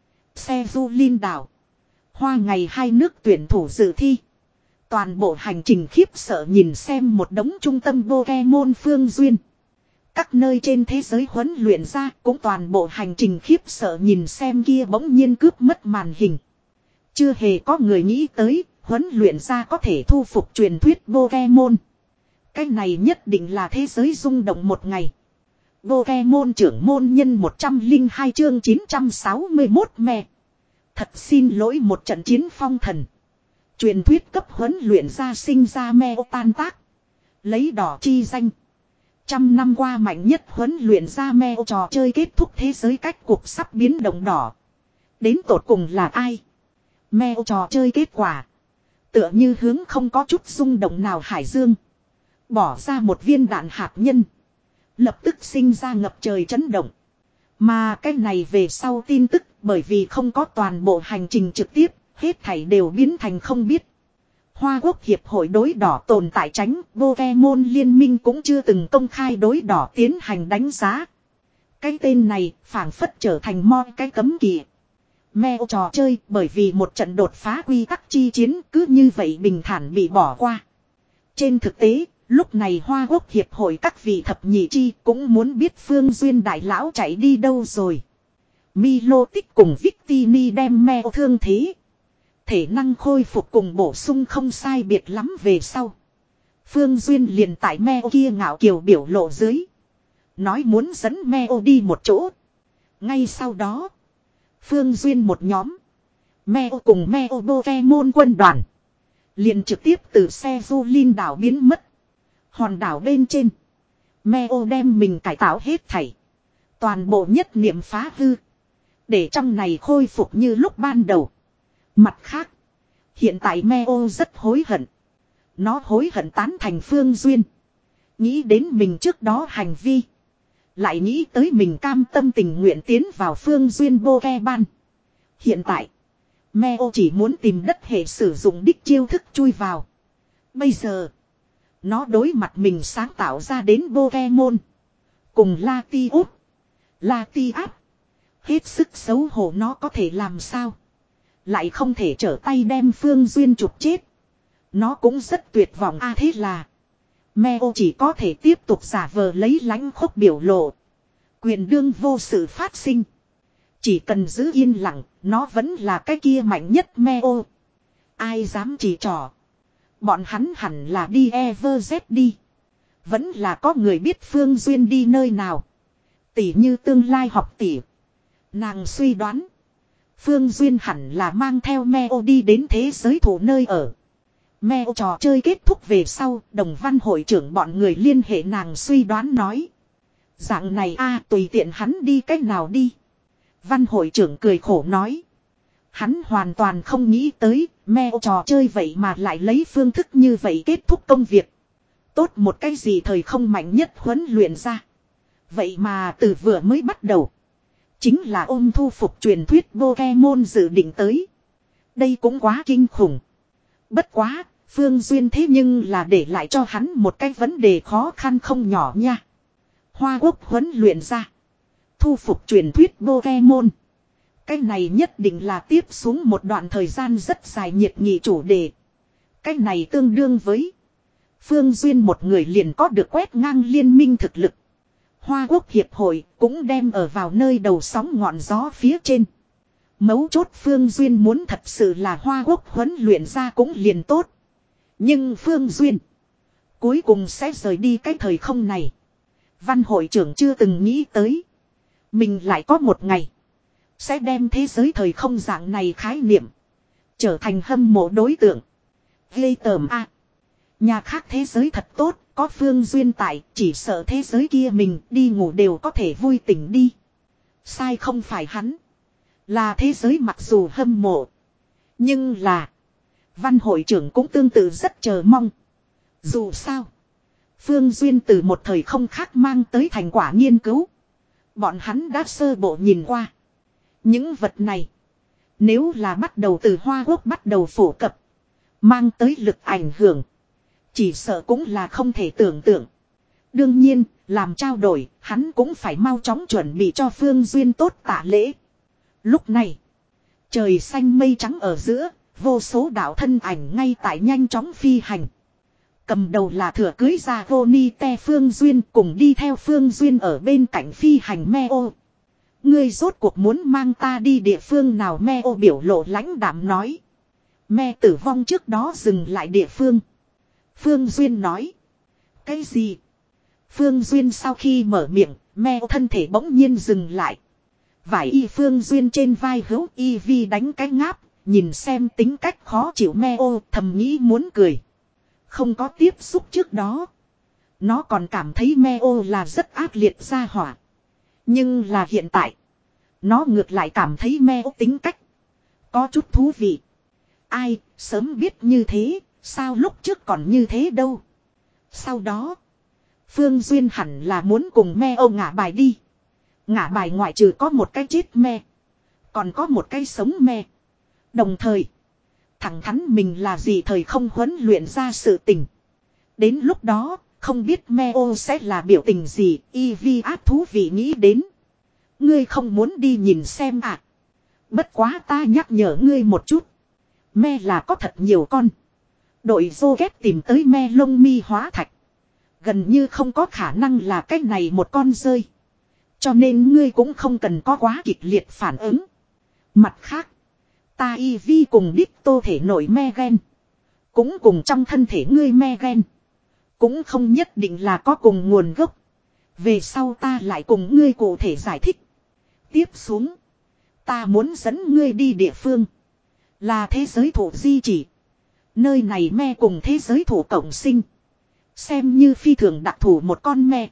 Xe du linh đảo. Hoa ngày hai nước tuyển thủ dự thi. Toàn bộ hành trình khiếp sợ nhìn xem một đống trung tâm Pokemon Phương Duyên. Các nơi trên thế giới huấn luyện ra cũng toàn bộ hành trình khiếp sợ nhìn xem kia bỗng nhiên cướp mất màn hình. Chưa hề có người nghĩ tới huấn luyện ra có thể thu phục truyền thuyết Pokemon. Cái này nhất định là thế giới rung động một ngày. Pokemon trưởng môn nhân một trăm lẻ hai chương chín trăm sáu mươi mốt me. Thật xin lỗi một trận chiến phong thần. Truyền thuyết cấp huấn luyện ra sinh ra me tan tác. Lấy đỏ chi danh. Trăm năm qua mạnh nhất huấn luyện ra me trò chơi kết thúc thế giới cách cuộc sắp biến động đỏ. Đến tột cùng là ai? Me trò chơi kết quả. Tựa như hướng không có chút rung động nào hải dương. Bỏ ra một viên đạn hạt nhân. Lập tức sinh ra ngập trời chấn động. Mà cái này về sau tin tức bởi vì không có toàn bộ hành trình trực tiếp. Hết thảy đều biến thành không biết. Hoa Quốc Hiệp hội đối đỏ tồn tại tránh. Pokemon liên minh cũng chưa từng công khai đối đỏ tiến hành đánh giá. Cái tên này phảng phất trở thành moi cái cấm kỵ. Meo trò chơi bởi vì một trận đột phá quy tắc chi chiến cứ như vậy bình thản bị bỏ qua. Trên thực tế, lúc này Hoa Quốc Hiệp hội các vị thập nhị chi cũng muốn biết Phương Duyên đại lão chạy đi đâu rồi. Milotic cùng Victini đem Meo thương thế. Thể năng khôi phục cùng bổ sung không sai biệt lắm về sau. Phương Duyên liền tại Meo kia ngạo kiều biểu lộ dưới. Nói muốn dẫn Meo đi một chỗ. Ngay sau đó. Phương Duyên một nhóm. Meo cùng Meo Pokemon quân đoàn. Liền trực tiếp từ xe du linh đảo biến mất. Hòn đảo bên trên. Meo đem mình cải tạo hết thảy. Toàn bộ nhất niệm phá hư. Để trong này khôi phục như lúc ban đầu. Mặt khác. Hiện tại Meo rất hối hận. Nó hối hận tán thành Phương Duyên. Nghĩ đến mình trước đó hành vi. Lại nghĩ tới mình cam tâm tình nguyện tiến vào Phương Duyên Pokemon. Hiện tại. Meo chỉ muốn tìm đất hệ sử dụng đích chiêu thức chui vào. Bây giờ. Nó đối mặt mình sáng tạo ra đến Pokemon. Cùng Latios, Latias. Hết sức xấu hổ, nó có thể làm sao. Lại không thể trở tay đem Phương Duyên chụp chết. Nó cũng rất tuyệt vọng a à, thế là Meo chỉ có thể tiếp tục giả vờ lấy lãnh khốc biểu lộ. Quyền đương vô sự phát sinh. Chỉ cần giữ yên lặng, nó vẫn là cái kia mạnh nhất Meo. Ai dám chỉ trỏ. Bọn hắn hẳn là đi EverZ đi. Vẫn là có người biết Phương Duyên đi nơi nào. Tỷ như tương lai học tỷ. Nàng suy đoán. Phương Duyên hẳn là mang theo Meo đi đến thế giới thủ nơi ở. Meo trò chơi kết thúc về sau, đồng văn hội trưởng bọn người liên hệ nàng suy đoán nói. Dạng này a tùy tiện hắn đi cách nào đi. Văn hội trưởng cười khổ nói. Hắn hoàn toàn không nghĩ tới, Meo trò chơi vậy mà lại lấy phương thức như vậy kết thúc công việc. Tốt một cái gì thời không mạnh nhất huấn luyện ra. Vậy mà từ vừa mới bắt đầu. Chính là ôm thu phục truyền thuyết Pokemon dự định tới. Đây cũng quá kinh khủng. Bất quá, Phương Duyên thế nhưng là để lại cho hắn một cái vấn đề khó khăn không nhỏ nha. Hoa Quốc huấn luyện ra. Thu phục truyền thuyết Pokemon. Cái này nhất định là tiếp xuống một đoạn thời gian rất dài nhiệt nghị chủ đề. Cái này tương đương với Phương Duyên một người liền có được quét ngang liên minh thực lực. Hoa Quốc Hiệp hội cũng đem ở vào nơi đầu sóng ngọn gió phía trên. Mấu chốt Phương Duyên muốn thật sự là Hoa Quốc huấn luyện ra cũng liền tốt. Nhưng Phương Duyên cuối cùng sẽ rời đi cái thời không này. Văn hội trưởng chưa từng nghĩ tới. Mình lại có một ngày sẽ đem thế giới thời không dạng này khái niệm trở thành hâm mộ đối tượng. Ghê tởm a. Nhà khác thế giới thật tốt, có Phương Duyên tại, chỉ sợ thế giới kia mình đi ngủ đều có thể vui tỉnh đi. Sai không phải hắn. Là thế giới mặc dù hâm mộ. Nhưng là Văn hội trưởng cũng tương tự rất chờ mong. Dù sao Phương Duyên từ một thời không khác mang tới thành quả nghiên cứu. Bọn hắn đã sơ bộ nhìn qua. Những vật này nếu là bắt đầu từ Hoa Quốc bắt đầu phổ cập, mang tới lực ảnh hưởng chỉ sợ cũng là không thể tưởng tượng. Đương nhiên, làm trao đổi, hắn cũng phải mau chóng chuẩn bị cho Phương Duyên tốt tạ lễ. Lúc này, trời xanh mây trắng ở giữa, vô số đạo thân ảnh ngay tại nhanh chóng phi hành. Cầm đầu là thừa cưới ra Voni Te Phương Duyên cùng đi theo Phương Duyên ở bên cạnh phi hành Meo. Ngươi rốt cuộc muốn mang ta đi địa phương nào? Meo biểu lộ lãnh đạm nói. Me tử vong trước đó dừng lại địa phương. Phương Duyên nói. Cái gì? Phương Duyên sau khi mở miệng, Meo thân thể bỗng nhiên dừng lại. Vải y Phương Duyên trên vai hữu y vi đánh cái ngáp, nhìn xem tính cách khó chịu Meo thầm nghĩ muốn cười. Không có tiếp xúc trước đó, nó còn cảm thấy Meo là rất ác liệt ra hỏa. Nhưng là hiện tại, nó ngược lại cảm thấy Meo tính cách có chút thú vị. Ai, sớm biết như thế, sao lúc trước còn như thế đâu. Sau đó, Phương Duyên hẳn là muốn cùng Meo ngả bài đi. Ngả bài ngoại trừ có một cái chết me, còn có một cái sống me. Đồng thời, thẳng thắn mình là gì thời không huấn luyện ra sự tình. Đến lúc đó, không biết Meo sẽ là biểu tình gì, y vi áp thú vị nghĩ đến. Ngươi không muốn đi nhìn xem à? Bất quá ta nhắc nhở ngươi một chút. Me là có thật nhiều con. Đội Rocket tìm tới me lông mi hóa thạch. Gần như không có khả năng là cái này một con rơi. Cho nên ngươi cũng không cần có quá kịch liệt phản ứng. Mặt khác, ta y vi cùng đích tô thể nổi me gen. Cũng cùng trong thân thể ngươi me gen. Cũng không nhất định là có cùng nguồn gốc. Về sau ta lại cùng ngươi cụ thể giải thích. Tiếp xuống, ta muốn dẫn ngươi đi địa phương là thế giới thủ di chỉ. Nơi này me cùng thế giới thủ cộng sinh. Xem như phi thường đặc thù một con me.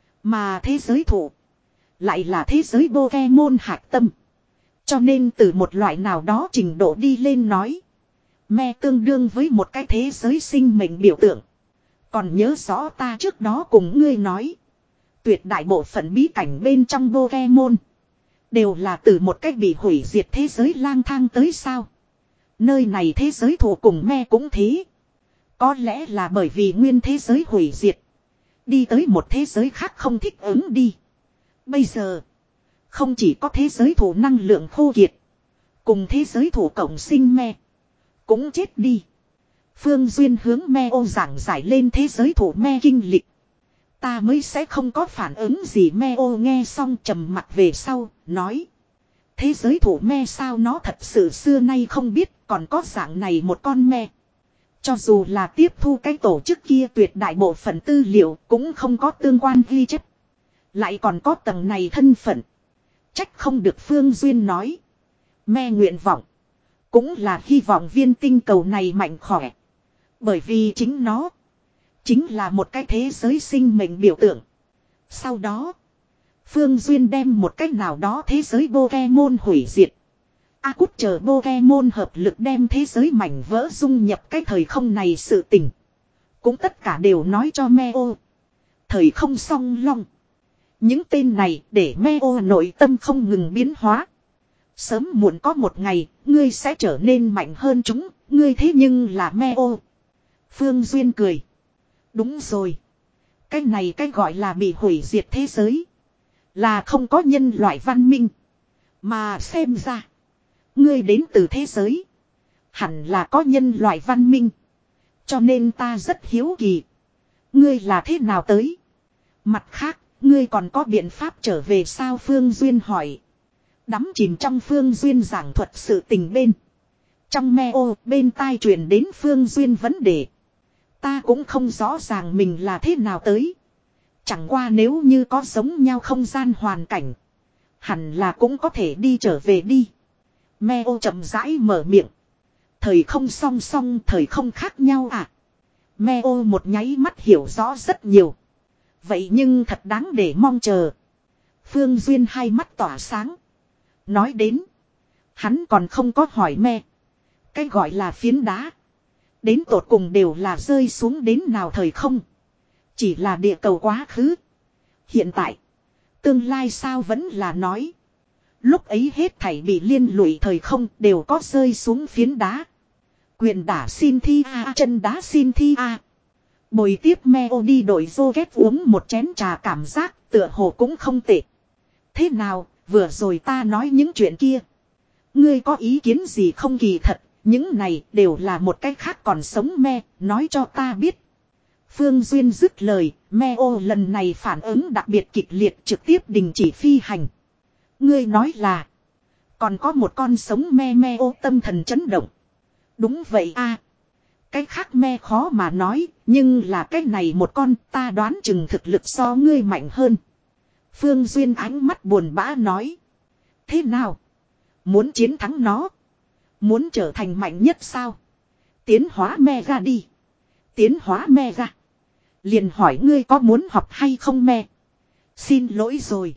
Mà thế giới thủ lại là thế giới Pokemon hạt tâm. Cho nên từ một loại nào đó trình độ đi lên nói, me tương đương với một cái thế giới sinh mệnh biểu tượng. Còn nhớ rõ ta trước đó cùng ngươi nói, tuyệt đại bộ phận bí cảnh bên trong Pokemon đều là từ một cách bị hủy diệt thế giới lang thang tới sao. Nơi này thế giới thủ cùng me cũng thế. Có lẽ là bởi vì nguyên thế giới hủy diệt. Đi tới một thế giới khác không thích ứng đi. Bây giờ. Không chỉ có thế giới thủ năng lượng khô kiệt. Cùng thế giới thủ cộng sinh me. Cũng chết đi. Phương Duyên hướng me ô giảng giải lên thế giới thủ me kinh lịch. Ta mới sẽ không có phản ứng gì. Me ô nghe xong trầm mặt về sau. Nói. Thế giới thủ me sao nó thật sự xưa nay không biết. Còn có dạng này một con me. Cho dù là tiếp thu cái tổ chức kia tuyệt đại bộ phận tư liệu. Cũng không có tương quan ghi chép. Lại còn có tầng này thân phận. Trách không được Phương Duyên nói. Me nguyện vọng. Cũng là hy vọng viên tinh cầu này mạnh khỏe. Bởi vì chính nó. Chính là một cái thế giới sinh mệnh biểu tượng. Sau đó. Phương Duyên đem một cách nào đó thế giới Pokemon hủy diệt. A Cút chờ Pokemon hợp lực đem thế giới mảnh vỡ dung nhập cái thời không này sự tình. Cũng tất cả đều nói cho Meo. Thời không song long. Những tên này để Meo nội tâm không ngừng biến hóa. Sớm muộn có một ngày, ngươi sẽ trở nên mạnh hơn chúng, ngươi thế nhưng là Meo. Phương Duyên cười. Đúng rồi. Cái này cái gọi là bị hủy diệt thế giới. Là không có nhân loại văn minh. Mà xem ra. Ngươi đến từ thế giới. Hẳn là có nhân loại văn minh. Cho nên ta rất hiếu kỳ. Ngươi là thế nào tới? Mặt khác, ngươi còn có biện pháp trở về sao Phương Duyên hỏi. Đắm chìm trong Phương Duyên giảng thuật sự tình bên. Trong me ô bên tai truyền đến Phương Duyên vấn đề. Ta cũng không rõ ràng mình là thế nào tới. Chẳng qua nếu như có giống nhau không gian hoàn cảnh. Hẳn là cũng có thể đi trở về đi. Me ô chậm rãi mở miệng. Thời không song song thời không khác nhau à. Me ô một nháy mắt hiểu rõ rất nhiều. Vậy nhưng thật đáng để mong chờ. Phương Duyên hai mắt tỏa sáng. Nói đến. Hắn còn không có hỏi me. Cái gọi là phiến đá. Đến tột cùng đều là rơi xuống đến nào thời không. Chỉ là địa cầu quá khứ. Hiện tại. Tương lai sao vẫn là nói. Lúc ấy hết thảy bị liên lụy thời không đều có rơi xuống phiến đá. Quyền đả xin thi a chân đá xin thi a. Bồi tiếp Meo đi đổi vô ghét uống một chén trà cảm giác tựa hồ cũng không tệ. Thế nào, vừa rồi ta nói những chuyện kia. Ngươi có ý kiến gì không kỳ thật, những này đều là một cách khác còn sống me, nói cho ta biết. Phương Duyên dứt lời, Meo lần này phản ứng đặc biệt kịch liệt trực tiếp đình chỉ phi hành. Ngươi nói là, còn có một con sống me Meo tâm thần chấn động. Đúng vậy a. Cái khác me khó mà nói, nhưng là cái này một con ta đoán chừng thực lực so ngươi mạnh hơn. Phương Duyên ánh mắt buồn bã nói. Thế nào? Muốn chiến thắng nó? Muốn trở thành mạnh nhất sao? Tiến hóa Mega đi. Tiến hóa Mega. Liền hỏi ngươi có muốn học hay không me? Xin lỗi rồi.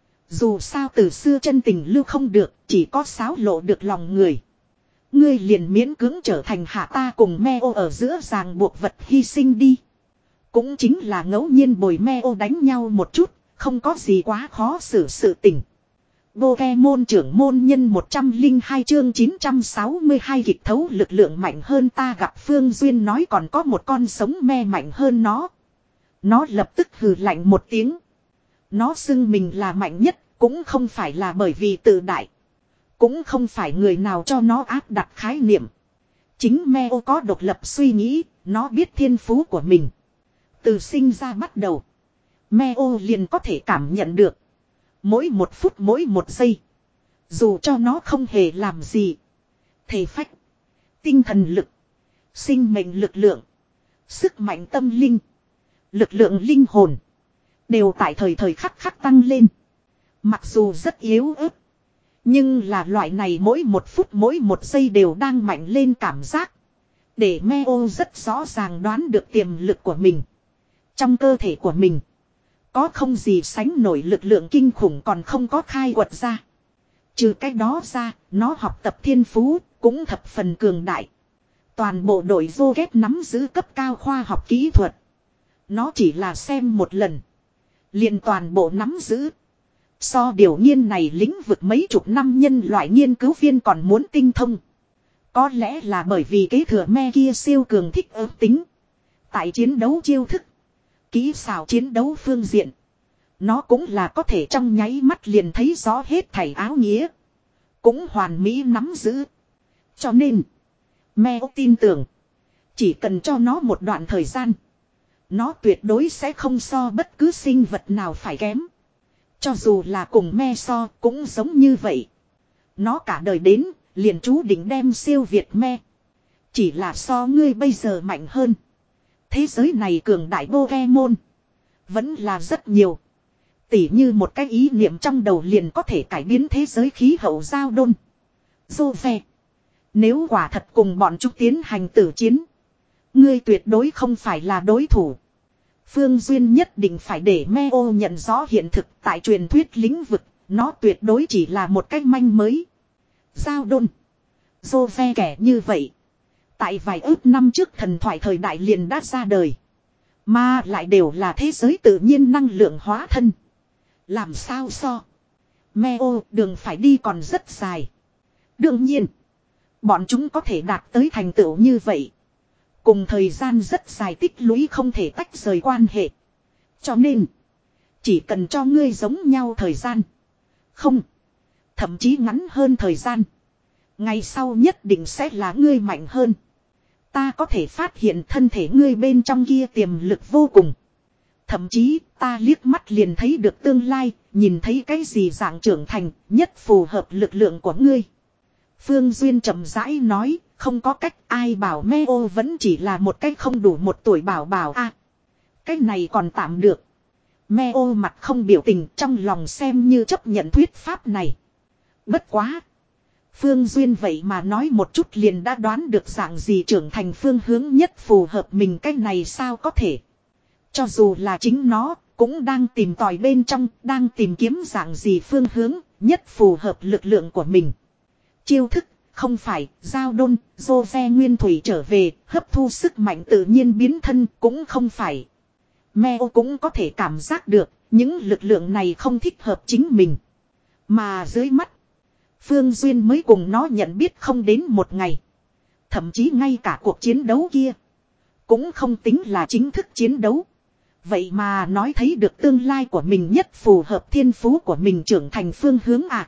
Dù sao từ xưa chân tình lưu không được, chỉ có xáo lộ được lòng người. Ngươi liền miễn cưỡng trở thành hạ ta cùng Meo ở giữa ràng buộc vật hy sinh đi. Cũng chính là ngẫu nhiên bồi Meo đánh nhau một chút, không có gì quá khó xử sự tình. Pokemon trưởng môn nhân một trăm lẻ hai chương chín trăm sáu mươi hai kịch thấu lực lượng mạnh hơn ta gặp Phương Duyên nói còn có một con sống me mạnh hơn nó. Nó lập tức hừ lạnh một tiếng. Nó xưng mình là mạnh nhất, cũng không phải là bởi vì tự đại. Cũng không phải người nào cho nó áp đặt khái niệm. Chính Meo có độc lập suy nghĩ, nó biết thiên phú của mình. Từ sinh ra bắt đầu, Meo liền có thể cảm nhận được. Mỗi một phút mỗi một giây. Dù cho nó không hề làm gì. Thể phách, tinh thần lực, sinh mệnh lực lượng, sức mạnh tâm linh, lực lượng linh hồn. Đều tại thời thời khắc khắc tăng lên. Mặc dù rất yếu ớt. Nhưng là loại này mỗi một phút mỗi một giây đều đang mạnh lên cảm giác. Để Meo rất rõ ràng đoán được tiềm lực của mình. Trong cơ thể của mình. Có không gì sánh nổi lực lượng kinh khủng còn không có khai quật ra. Trừ cái đó ra, nó học tập thiên phú, cũng thập phần cường đại. Toàn bộ đội vô ghét nắm giữ cấp cao khoa học kỹ thuật. Nó chỉ là xem một lần. Liền toàn bộ nắm giữ. So điều nghiên này lĩnh vực mấy chục năm nhân loại nghiên cứu viên còn muốn tinh thông. Có lẽ là bởi vì kế thừa me kia siêu cường thích ứng tính. Tại chiến đấu chiêu thức, kỹ xảo chiến đấu phương diện, nó cũng là có thể trong nháy mắt liền thấy rõ hết thảy áo nghĩa. Cũng hoàn mỹ nắm giữ. Cho nên, Meo tin tưởng, chỉ cần cho nó một đoạn thời gian, nó tuyệt đối sẽ không so bất cứ sinh vật nào phải kém. Cho dù là cùng me so cũng giống như vậy. Nó cả đời đến, liền chú định đem siêu việt me. Chỉ là so ngươi bây giờ mạnh hơn. Thế giới này cường đại Pokemon vẫn là rất nhiều. Tỉ như một cái ý niệm trong đầu liền có thể cải biến thế giới khí hậu giao đôn. Dô ve. Nếu quả thật cùng bọn chúng tiến hành tử chiến, ngươi tuyệt đối không phải là đối thủ. Phương Duyên nhất định phải để Meo nhận rõ hiện thực tại truyền thuyết lĩnh vực, nó tuyệt đối chỉ là một cách manh mới. Giao đôn. Dô ve kẻ như vậy. Tại vài ước năm trước thần thoại thời đại liền đã ra đời. Mà lại đều là thế giới tự nhiên năng lượng hóa thân. Làm sao so. Meo đường phải đi còn rất dài. Đương nhiên, bọn chúng có thể đạt tới thành tựu như vậy, cùng thời gian rất dài tích lũy không thể tách rời quan hệ. Cho nên, chỉ cần cho ngươi giống nhau thời gian. Không, thậm chí ngắn hơn thời gian. Ngày sau nhất định sẽ là ngươi mạnh hơn. Ta có thể phát hiện thân thể ngươi bên trong kia tiềm lực vô cùng. Thậm chí ta liếc mắt liền thấy được tương lai, nhìn thấy cái gì dạng trưởng thành nhất phù hợp lực lượng của ngươi. Phương Duyên chậm rãi nói, không có cách, ai bảo Meo vẫn chỉ là một cách không đủ một tuổi bảo bảo a. À, cái này còn tạm được. Meo mặt không biểu tình, trong lòng xem như chấp nhận thuyết pháp này. Bất quá. Phương Duyên vậy mà nói một chút liền đã đoán được dạng gì trưởng thành phương hướng nhất phù hợp mình, cái này sao có thể. Cho dù là chính nó, cũng đang tìm tòi bên trong, đang tìm kiếm dạng gì phương hướng nhất phù hợp lực lượng của mình. Chiêu thức, không phải, giao đôn, dô ve nguyên thủy trở về, hấp thu sức mạnh tự nhiên biến thân, cũng không phải. Meo cũng có thể cảm giác được, những lực lượng này không thích hợp chính mình. Mà dưới mắt, Phương Duyên mới cùng nó nhận biết không đến một ngày. Thậm chí ngay cả cuộc chiến đấu kia, cũng không tính là chính thức chiến đấu. Vậy mà nói thấy được tương lai của mình nhất phù hợp thiên phú của mình trưởng thành phương hướng à.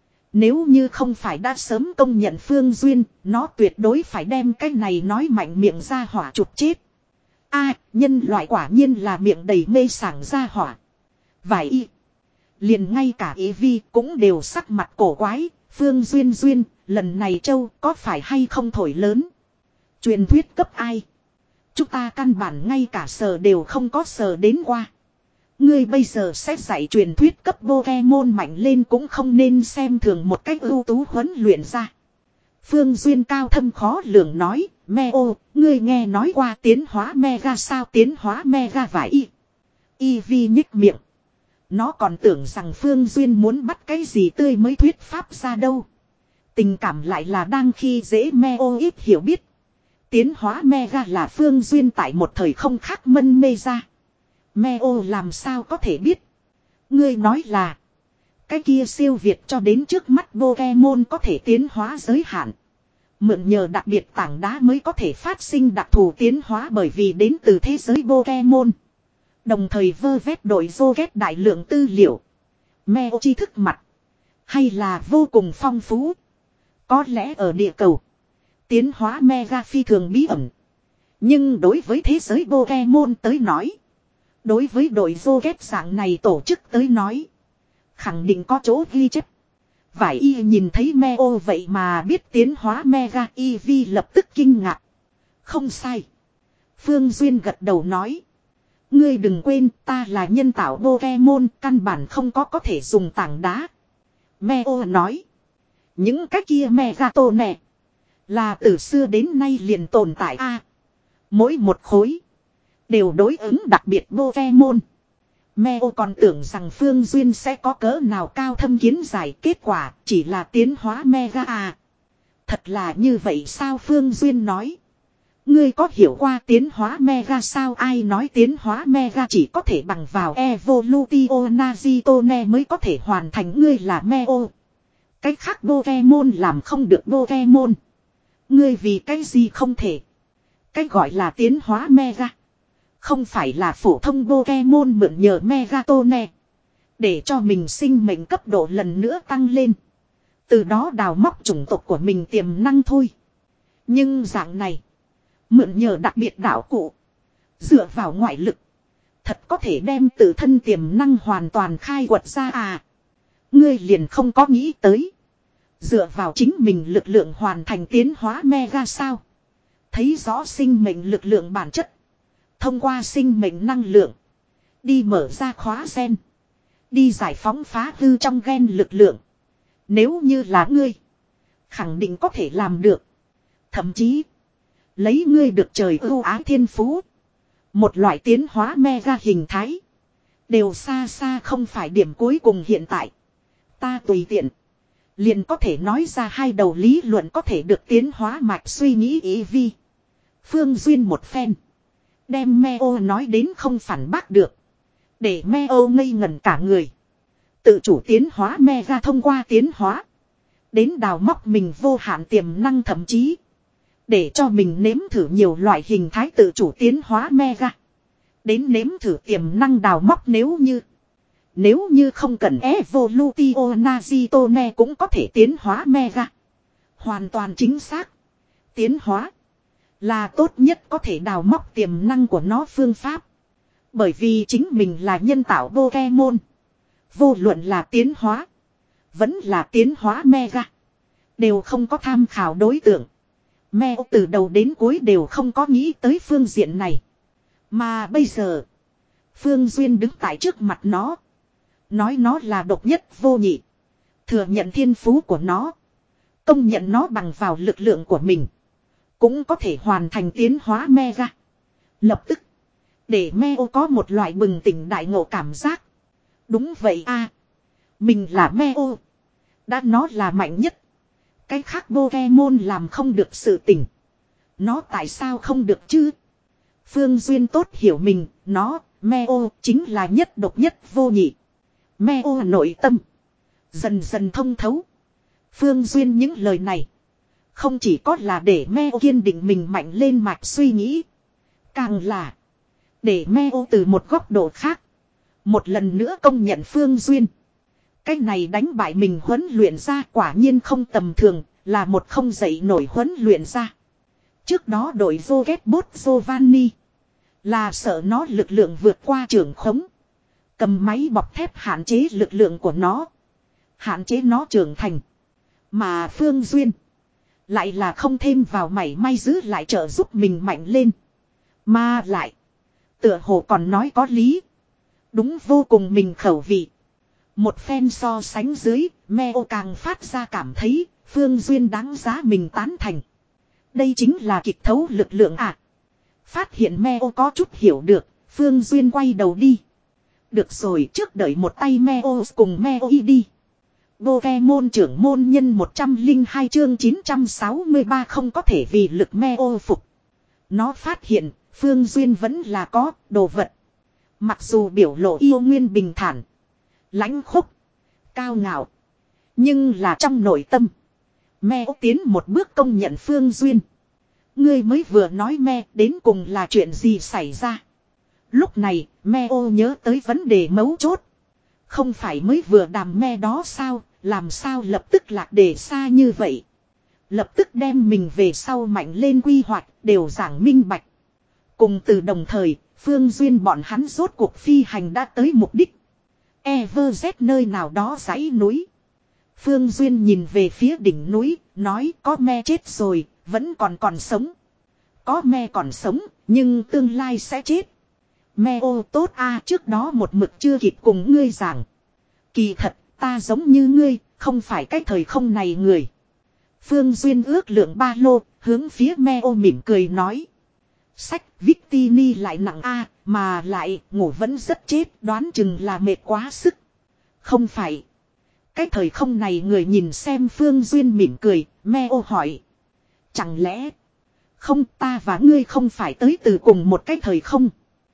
Nếu như không phải đã sớm công nhận Phương Duyên, nó tuyệt đối phải đem cái này nói mạnh miệng ra hỏa chụp chết. A, à, nhân loại quả nhiên là miệng đầy mê sảng ra hỏa. Vài y. Liền ngay cả ý vi cũng đều sắc mặt cổ quái. Phương Duyên Duyên, lần này châu có phải hay không thổi lớn. Truyền thuyết cấp ai. Chúng ta căn bản ngay cả sờ đều không có sờ đến qua. Ngươi bây giờ sẽ dạy truyền thuyết cấp Pokemon mạnh lên cũng không nên xem thường một cách ưu tú huấn luyện ra. Phương Duyên cao thâm khó lường nói, Meo, ngươi nghe nói qua tiến hóa Mega sao, tiến hóa Mega vải y. Y vi nhích miệng. Nó còn tưởng rằng Phương Duyên muốn bắt cái gì tươi mới thuyết pháp ra đâu. Tình cảm lại là đang khi dễ Meo ít hiểu biết. Tiến hóa Mega là Phương Duyên tại một thời không khác mân mê ra. Meo làm sao có thể biết. Ngươi nói là cái kia siêu việt cho đến trước mắt Pokemon có thể tiến hóa giới hạn. Mượn nhờ đặc biệt tảng đá mới có thể phát sinh đặc thù tiến hóa bởi vì đến từ thế giới Pokemon. Đồng thời vơ vét đội Zoget đại lượng tư liệu. Meo tri thức mặt hay là vô cùng phong phú. Có lẽ ở địa cầu tiến hóa Mega phi thường bí ẩn. Nhưng đối với thế giới Pokemon tới nói, đối với đội Zoget dạng này tổ chức tới nói, khẳng định có chỗ ghi chép. Vải y nhìn thấy Meo vậy mà biết tiến hóa Mega, y vi lập tức kinh ngạc. Không sai. Phương Duyên gật đầu nói. Ngươi đừng quên ta là nhân tạo Pokemon, căn bản không có có thể dùng tảng đá. Meo nói. Những cái kia Mega tổ nè, là từ xưa đến nay liền tồn tại a. À, mỗi một khối đều đối ứng đặc biệt Pokemon. Meo còn tưởng rằng Phương Duyên sẽ có cỡ nào cao thâm kiến giải, kết quả chỉ là tiến hóa Mega à. Thật là như vậy sao, Phương Duyên nói. Ngươi có hiểu qua tiến hóa Mega sao, ai nói tiến hóa Mega chỉ có thể bằng vào Evolutio Nazitone mới có thể hoàn thành, ngươi là Meo. Cái khác Pokemon làm không được Pokemon. Ngươi vì cái gì không thể. Cái gọi là tiến hóa Mega Không phải là phổ thông Pokemon mượn nhờ Megatone. Để cho mình sinh mệnh cấp độ lần nữa tăng lên. Từ đó đào móc chủng tộc của mình tiềm năng thôi. Nhưng dạng này. Mượn nhờ đặc biệt đạo cụ. Dựa vào ngoại lực. Thật có thể đem tự thân tiềm năng hoàn toàn khai quật ra à. Ngươi liền không có nghĩ tới. Dựa vào chính mình lực lượng hoàn thành tiến hóa mega sao. Thấy rõ sinh mệnh lực lượng bản chất. Thông qua sinh mệnh năng lượng. Đi mở ra khóa gen. Đi giải phóng phá hư trong gen lực lượng. Nếu như là ngươi. Khẳng định có thể làm được. Thậm chí. Lấy ngươi được trời ưu ái thiên phú. Một loại tiến hóa mega hình thái. Đều xa xa không phải điểm cuối cùng hiện tại. Ta tùy tiện. Liền có thể nói ra hai đầu lý luận có thể được tiến hóa mạch suy nghĩ ý vi. Phương Duyên một phen. Đem Meo nói đến không phản bác được. Để Meo ngây ngẩn cả người. Tự chủ tiến hóa mega thông qua tiến hóa. Đến đào móc mình vô hạn tiềm năng thậm chí. Để cho mình nếm thử nhiều loại hình thái tự chủ tiến hóa mega. Đến nếm thử tiềm năng đào móc nếu như. Nếu như không cần Evolutio Nazitone cũng có thể tiến hóa mega. Hoàn toàn chính xác. Tiến hóa. Là tốt nhất có thể đào móc tiềm năng của nó phương pháp. Bởi vì chính mình là nhân tạo Pokemon. Vô luận là tiến hóa. Vẫn là tiến hóa mega. Đều không có tham khảo đối tượng. Meo từ đầu đến cuối đều không có nghĩ tới phương diện này. Mà bây giờ. Phương Duyên đứng tại trước mặt nó. Nói nó là độc nhất vô nhị. Thừa nhận thiên phú của nó. Công nhận nó bằng vào lực lượng của mình. Cũng có thể hoàn thành tiến hóa mega. Lập tức. Để Meo có một loại bừng tỉnh đại ngộ cảm giác. Đúng vậy a, mình là Meo. Đã nó là mạnh nhất. Cái khác Pokemon làm không được sự tỉnh. Nó tại sao không được chứ? Phương Duyên tốt hiểu mình. Nó, Meo, chính là nhất độc nhất vô nhị. Meo nội tâm. Dần dần thông thấu. Phương Duyên những lời này. Không chỉ có là để Meo kiên định mình mạnh lên mạch suy nghĩ. Càng là. Để Meo từ một góc độ khác. Một lần nữa công nhận Phương Duyên. Cái này đánh bại mình huấn luyện ra quả nhiên không tầm thường. Là một không dậy nổi huấn luyện ra. Trước đó đội Zogetbot Giovanni. Là sợ nó lực lượng vượt qua trưởng khống. Cầm máy bọc thép hạn chế lực lượng của nó. Hạn chế nó trưởng thành. Mà Phương Duyên. Lại là không thêm vào mảy may giữ lại trợ giúp mình mạnh lên. Mà lại. Tựa hồ còn nói có lý. Đúng vô cùng mình khẩu vị. Một phen so sánh dưới. Meo càng phát ra cảm thấy. Phương Duyên đáng giá mình tán thành. Đây chính là kịch thấu lực lượng ạ. À. Phát hiện Meo có chút hiểu được. Phương Duyên quay đầu đi. Được rồi, trước đợi một tay Meo cùng Meo đi. Pokemon trưởng môn nhân một trăm lẻ hai chương chín trăm sáu mươi ba không có thể vì lực Meo phục. Nó phát hiện, Phương Duyên vẫn là có đồ vật. Mặc dù biểu lộ yêu nguyên bình thản, lãnh khúc, cao ngạo. Nhưng là trong nội tâm. Meo tiến một bước công nhận Phương Duyên. Ngươi mới vừa nói me đến cùng là chuyện gì xảy ra. Lúc này, Meo nhớ tới vấn đề mấu chốt. Không phải mới vừa đàm me đó sao, làm sao lập tức lạc đề xa như vậy. Lập tức đem mình về sau mạnh lên quy hoạch, đều giảng minh bạch. Cùng từ đồng thời, Phương Duyên bọn hắn rốt cuộc phi hành đã tới mục đích. Everest nơi nào đó dãy núi. Phương Duyên nhìn về phía đỉnh núi, nói có me chết rồi, vẫn còn còn sống. Có me còn sống, nhưng tương lai sẽ chết. Me ô tốt a à, trước đó một mực chưa kịp cùng ngươi giảng. Kỳ thật, ta giống như ngươi, không phải cái thời không này người. Phương Duyên ước lượng ba lô, hướng phía me ô mỉm cười nói. Sách Victini lại nặng a à, mà lại ngủ vẫn rất chết, đoán chừng là mệt quá sức. Không phải. Cái thời không này người nhìn xem Phương Duyên mỉm cười, me ô hỏi. Chẳng lẽ. Không, ta và ngươi không phải tới từ cùng một cái thời không.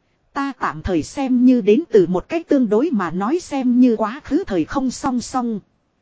Ta tạm thời xem như đến từ một cách tương đối mà nói xem như quá khứ thời không song song.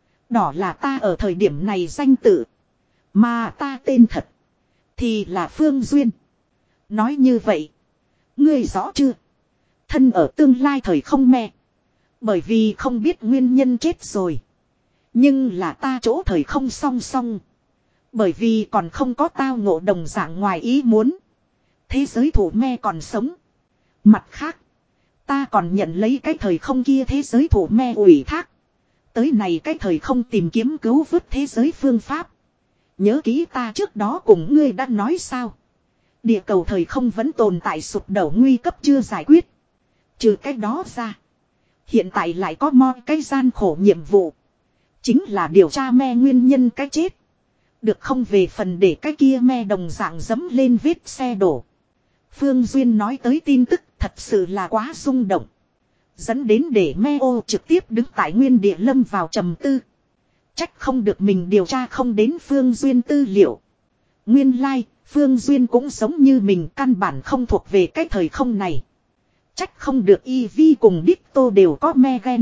Đỏ là ta ở thời điểm này danh tự. Mà ta tên thật. Thì là Phương Duyên. Nói như vậy. Ngươi rõ chưa? Thân ở tương lai thời không me. Bởi vì không biết nguyên nhân chết rồi. Nhưng là ta chỗ thời không song song. Bởi vì còn không có tao ngộ đồng dạng ngoài ý muốn. Thế giới thủ me còn sống. Mặt khác. Ta còn nhận lấy cái thời không kia thế giới thủ me ủy thác. Tới này cái thời không tìm kiếm cứu vớt thế giới phương pháp. Nhớ kỹ ta trước đó cùng ngươi đã nói sao. Địa cầu thời không vẫn tồn tại sụp đổ nguy cấp chưa giải quyết. Trừ cái đó ra. Hiện tại lại có mo cái gian khổ nhiệm vụ. Chính là điều tra me nguyên nhân cái chết. Được không về phần để cái kia me đồng dạng dẫm lên vết xe đổ. Phương Duyên nói tới tin tức thật sự là quá rung động. Dẫn đến để me ô trực tiếp đứng tại nguyên địa lâm vào trầm tư. Trách không được mình điều tra không đến Phương Duyên tư liệu. Nguyên lai, like, Phương Duyên cũng giống như mình căn bản không thuộc về cái thời không này. Trách không được y vi cùng Dicto đều có me gen.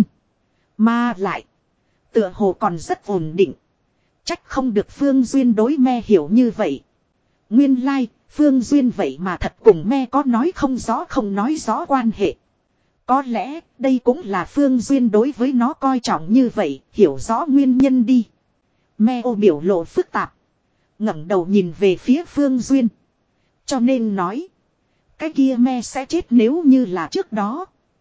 Mà lại, tựa hồ còn rất ổn định. Trách không được Phương Duyên đối me hiểu như vậy. Nguyên lai, like, Phương Duyên vậy mà thật cùng me có nói không rõ không nói rõ quan hệ. Có lẽ đây cũng là Phương Duyên đối với nó coi trọng như vậy, hiểu rõ nguyên nhân đi. Me ô biểu lộ phức tạp. ngẩng đầu nhìn về phía Phương Duyên. Cho nên nói. Cái kia me sẽ chết nếu như là trước đó.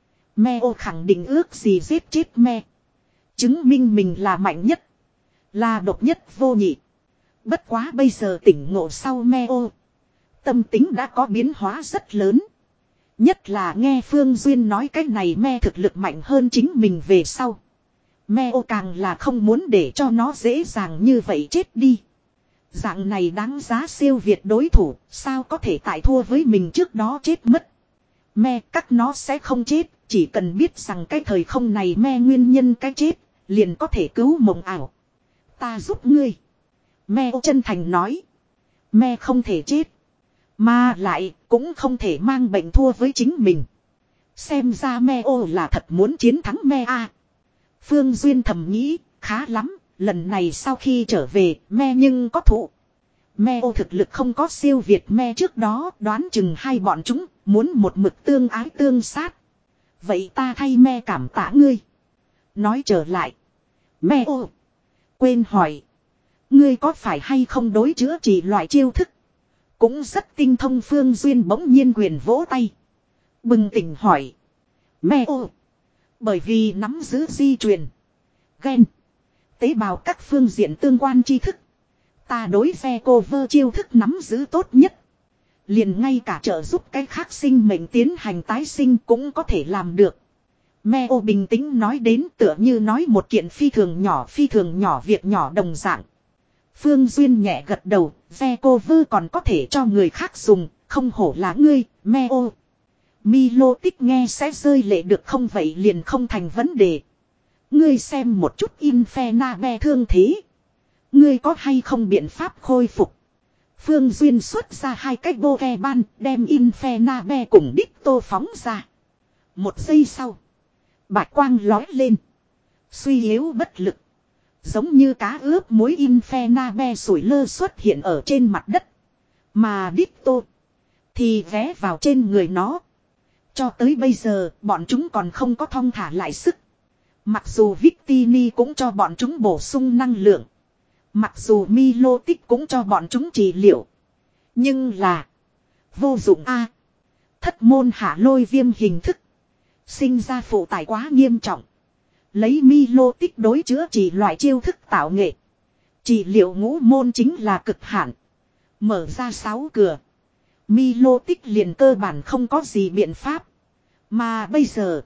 Me ô khẳng định ước gì giết chết me. Chứng minh mình là mạnh nhất. Là độc nhất vô nhị. Bất quá bây giờ tỉnh ngộ sau me ô. Tâm tính đã có biến hóa rất lớn. Nhất là nghe Phương Duyên nói cái này me thực lực mạnh hơn chính mình về sau. Me ô càng là không muốn để cho nó dễ dàng như vậy chết đi. Dạng này đáng giá siêu việt đối thủ, sao có thể tại thua với mình trước đó chết mất. Me các nó sẽ không chết, chỉ cần biết rằng cái thời không này me nguyên nhân cái chết, liền có thể cứu mộng ảo. Ta giúp ngươi. Me ô chân thành nói. Me không thể chết. Mà lại cũng không thể mang bệnh thua với chính mình. Xem ra me ô là thật muốn chiến thắng me a. Phương Duyên thầm nghĩ, khá lắm, lần này sau khi trở về, me nhưng có thụ. Me ô thực lực không có siêu việt me trước đó, đoán chừng hai bọn chúng, muốn một mực tương ái tương sát. Vậy ta thay me cảm tạ ngươi. Nói trở lại. Me ô. Quên hỏi. Ngươi có phải hay không đối chữa trị loại chiêu thức? Cũng rất tinh thông. Phương Duyên bỗng nhiên quyền vỗ tay. Bừng tỉnh hỏi. Me ô. Bởi vì nắm giữ di truyền. Gen. Tế bào các phương diện tương quan tri thức. Ta đối phe cô vơ chiêu thức nắm giữ tốt nhất. Liền ngay cả trợ giúp cái khác sinh mệnh tiến hành tái sinh cũng có thể làm được. Me ô bình tĩnh nói đến tựa như nói một kiện phi thường nhỏ phi thường nhỏ việc nhỏ đồng dạng. Phương Duyên nhẹ gật đầu, ve cô vơ còn có thể cho người khác dùng, không hổ là ngươi, me ô. Milo tích nghe sẽ rơi lệ được không vậy liền không thành vấn đề. Ngươi xem một chút Infernabe thương thế. Ngươi có hay không biện pháp khôi phục. Phương Duyên xuất ra hai cái bô ke ban đem Infernabe cùng Dicto phóng ra. Một giây sau. Bạch quang lói lên. Suy yếu bất lực. Giống như cá ướp muối Infernabe sủi lơ xuất hiện ở trên mặt đất. Mà Dicto thì ghé vào trên người nó. Cho tới bây giờ bọn chúng còn không có thong thả lại sức. Mặc dù Victini cũng cho bọn chúng bổ sung năng lượng. Mặc dù Milo tích cũng cho bọn chúng trị liệu. Nhưng là vô dụng a. Thất môn hạ lôi viêm hình thức. Sinh ra phụ tải quá nghiêm trọng. Lấy Milo tích đối chữa trị loại chiêu thức tạo nghệ. Trị liệu ngũ môn chính là cực hạn. Mở ra sáu cửa. Milo tích liền cơ bản không có gì biện pháp. Mà bây giờ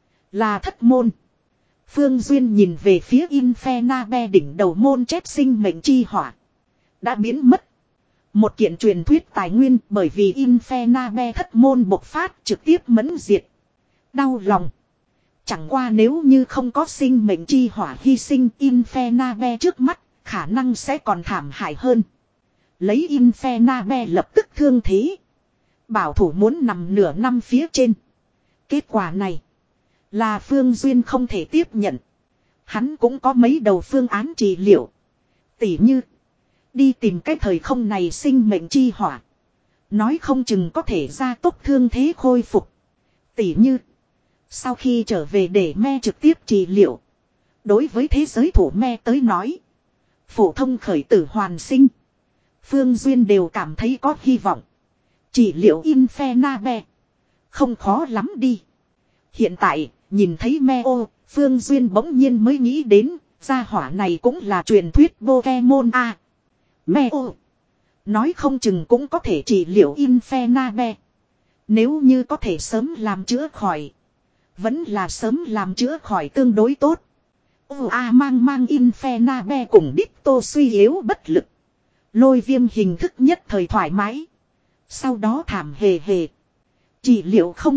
là thất môn. Phương Duyên nhìn về phía Infernabe đỉnh đầu môn chép sinh mệnh chi hỏa. Đã biến mất. Một kiện truyền thuyết tài nguyên bởi vì Infernabe thất môn bộc phát trực tiếp mẫn diệt. Đau lòng. Chẳng qua nếu như không có sinh mệnh chi hỏa hy sinh Infernabe trước mắt, khả năng sẽ còn thảm hại hơn. Lấy Infernabe lập tức thương thế. Bảo thủ muốn nằm nửa năm phía trên. Kết quả này là Phương Duyên không thể tiếp nhận. Hắn cũng có mấy đầu phương án trị liệu. Tỉ như đi tìm cái thời không này sinh mệnh chi hỏa. Nói không chừng có thể gia tốc thương thế khôi phục. Tỉ như. Sau khi trở về để me trực tiếp trị liệu. Đối với thế giới thủ me tới nói. Phổ thông khởi tử hoàn sinh. Phương Duyên đều cảm thấy có hy vọng. Trị liệu Infernabe. Không khó lắm đi. Hiện tại, nhìn thấy Meo, Phương Duyên bỗng nhiên mới nghĩ đến, gia hỏa này cũng là truyền thuyết Pokemon A. Meo. Nói không chừng cũng có thể trị liệu Infernabe. Nếu như có thể sớm làm chữa khỏi. Vẫn là sớm làm chữa khỏi tương đối tốt. Ồ a mang mang Infernabe cùng Ditto suy yếu bất lực. Lôi viêm hình thức nhất thời thoải mái. Sau đó thảm hề hề. Trị liệu không?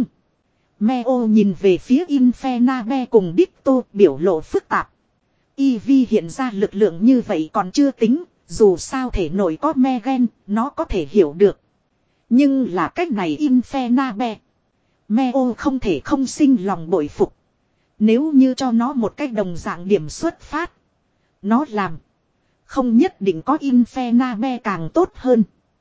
Meo nhìn về phía Infernabe cùng Ditto biểu lộ phức tạp. Eevee hiện ra lực lượng như vậy còn chưa tính. Dù sao thể nội có me gen, nó có thể hiểu được. Nhưng là cách này Infernabe. Meo không thể không sinh lòng bội phục. Nếu như cho nó một cách đồng dạng điểm xuất phát. Nó làm. Không nhất định có Infernabe càng tốt hơn.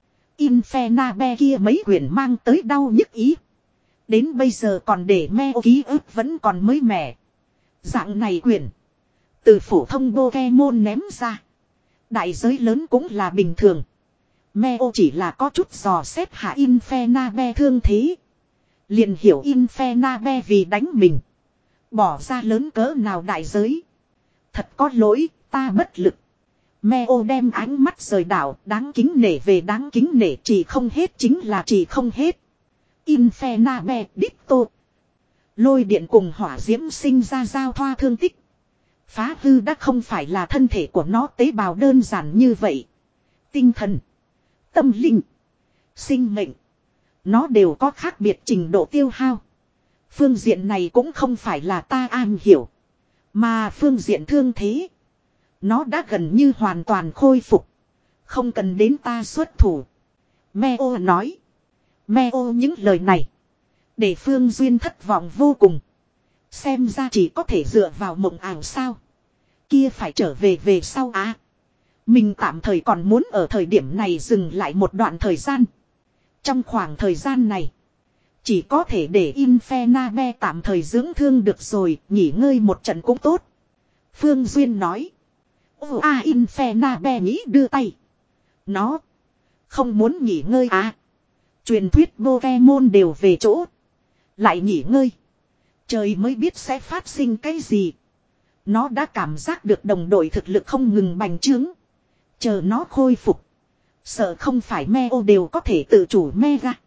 Infernabe kia mấy quyển mang tới đau nhức ý. Đến bây giờ còn để Meo ký ức vẫn còn mới mẻ. Dạng này quyển. Từ phổ thông Pokemon ném ra. Đại giới lớn cũng là bình thường. Meo chỉ là có chút dò xét hạ Infernabe thương thế. Liền hiểu Infernabe vì đánh mình. Bỏ ra lớn cỡ nào đại giới. Thật có lỗi, ta bất lực. Meo đem ánh mắt rời đảo, đáng kính nể về đáng kính nể chỉ không hết chính là chỉ không hết. Infernabe, Ditto. Lôi điện cùng hỏa diễm sinh ra giao thoa thương tích. Phá hư đã không phải là thân thể của nó tế bào đơn giản như vậy. Tinh thần, tâm linh, sinh mệnh. Nó đều có khác biệt trình độ tiêu hao. Phương diện này cũng không phải là ta am hiểu. Mà phương diện thương thế. Nó đã gần như hoàn toàn khôi phục. Không cần đến ta xuất thủ. Meo nói. Meo những lời này. Để Phương Duyên thất vọng vô cùng. Xem ra chỉ có thể dựa vào mộng ảo sao. Kia phải trở về về sau á. À, mình tạm thời còn muốn ở thời điểm này dừng lại một đoạn thời gian. Trong khoảng thời gian này. Chỉ có thể để Infernabe tạm thời dưỡng thương được rồi. Nghỉ ngơi một trận cũng tốt. Phương Duyên nói. Ồ à Infernabe nghĩ đưa tay. Nó. Không muốn nghỉ ngơi à. Truyền thuyết Pokemon đều về chỗ. Lại nghỉ ngơi. Trời mới biết sẽ phát sinh cái gì. Nó đã cảm giác được đồng đội thực lực không ngừng bành trướng. Chờ nó khôi phục. Sợ không phải Meo đều có thể tự chủ me ra.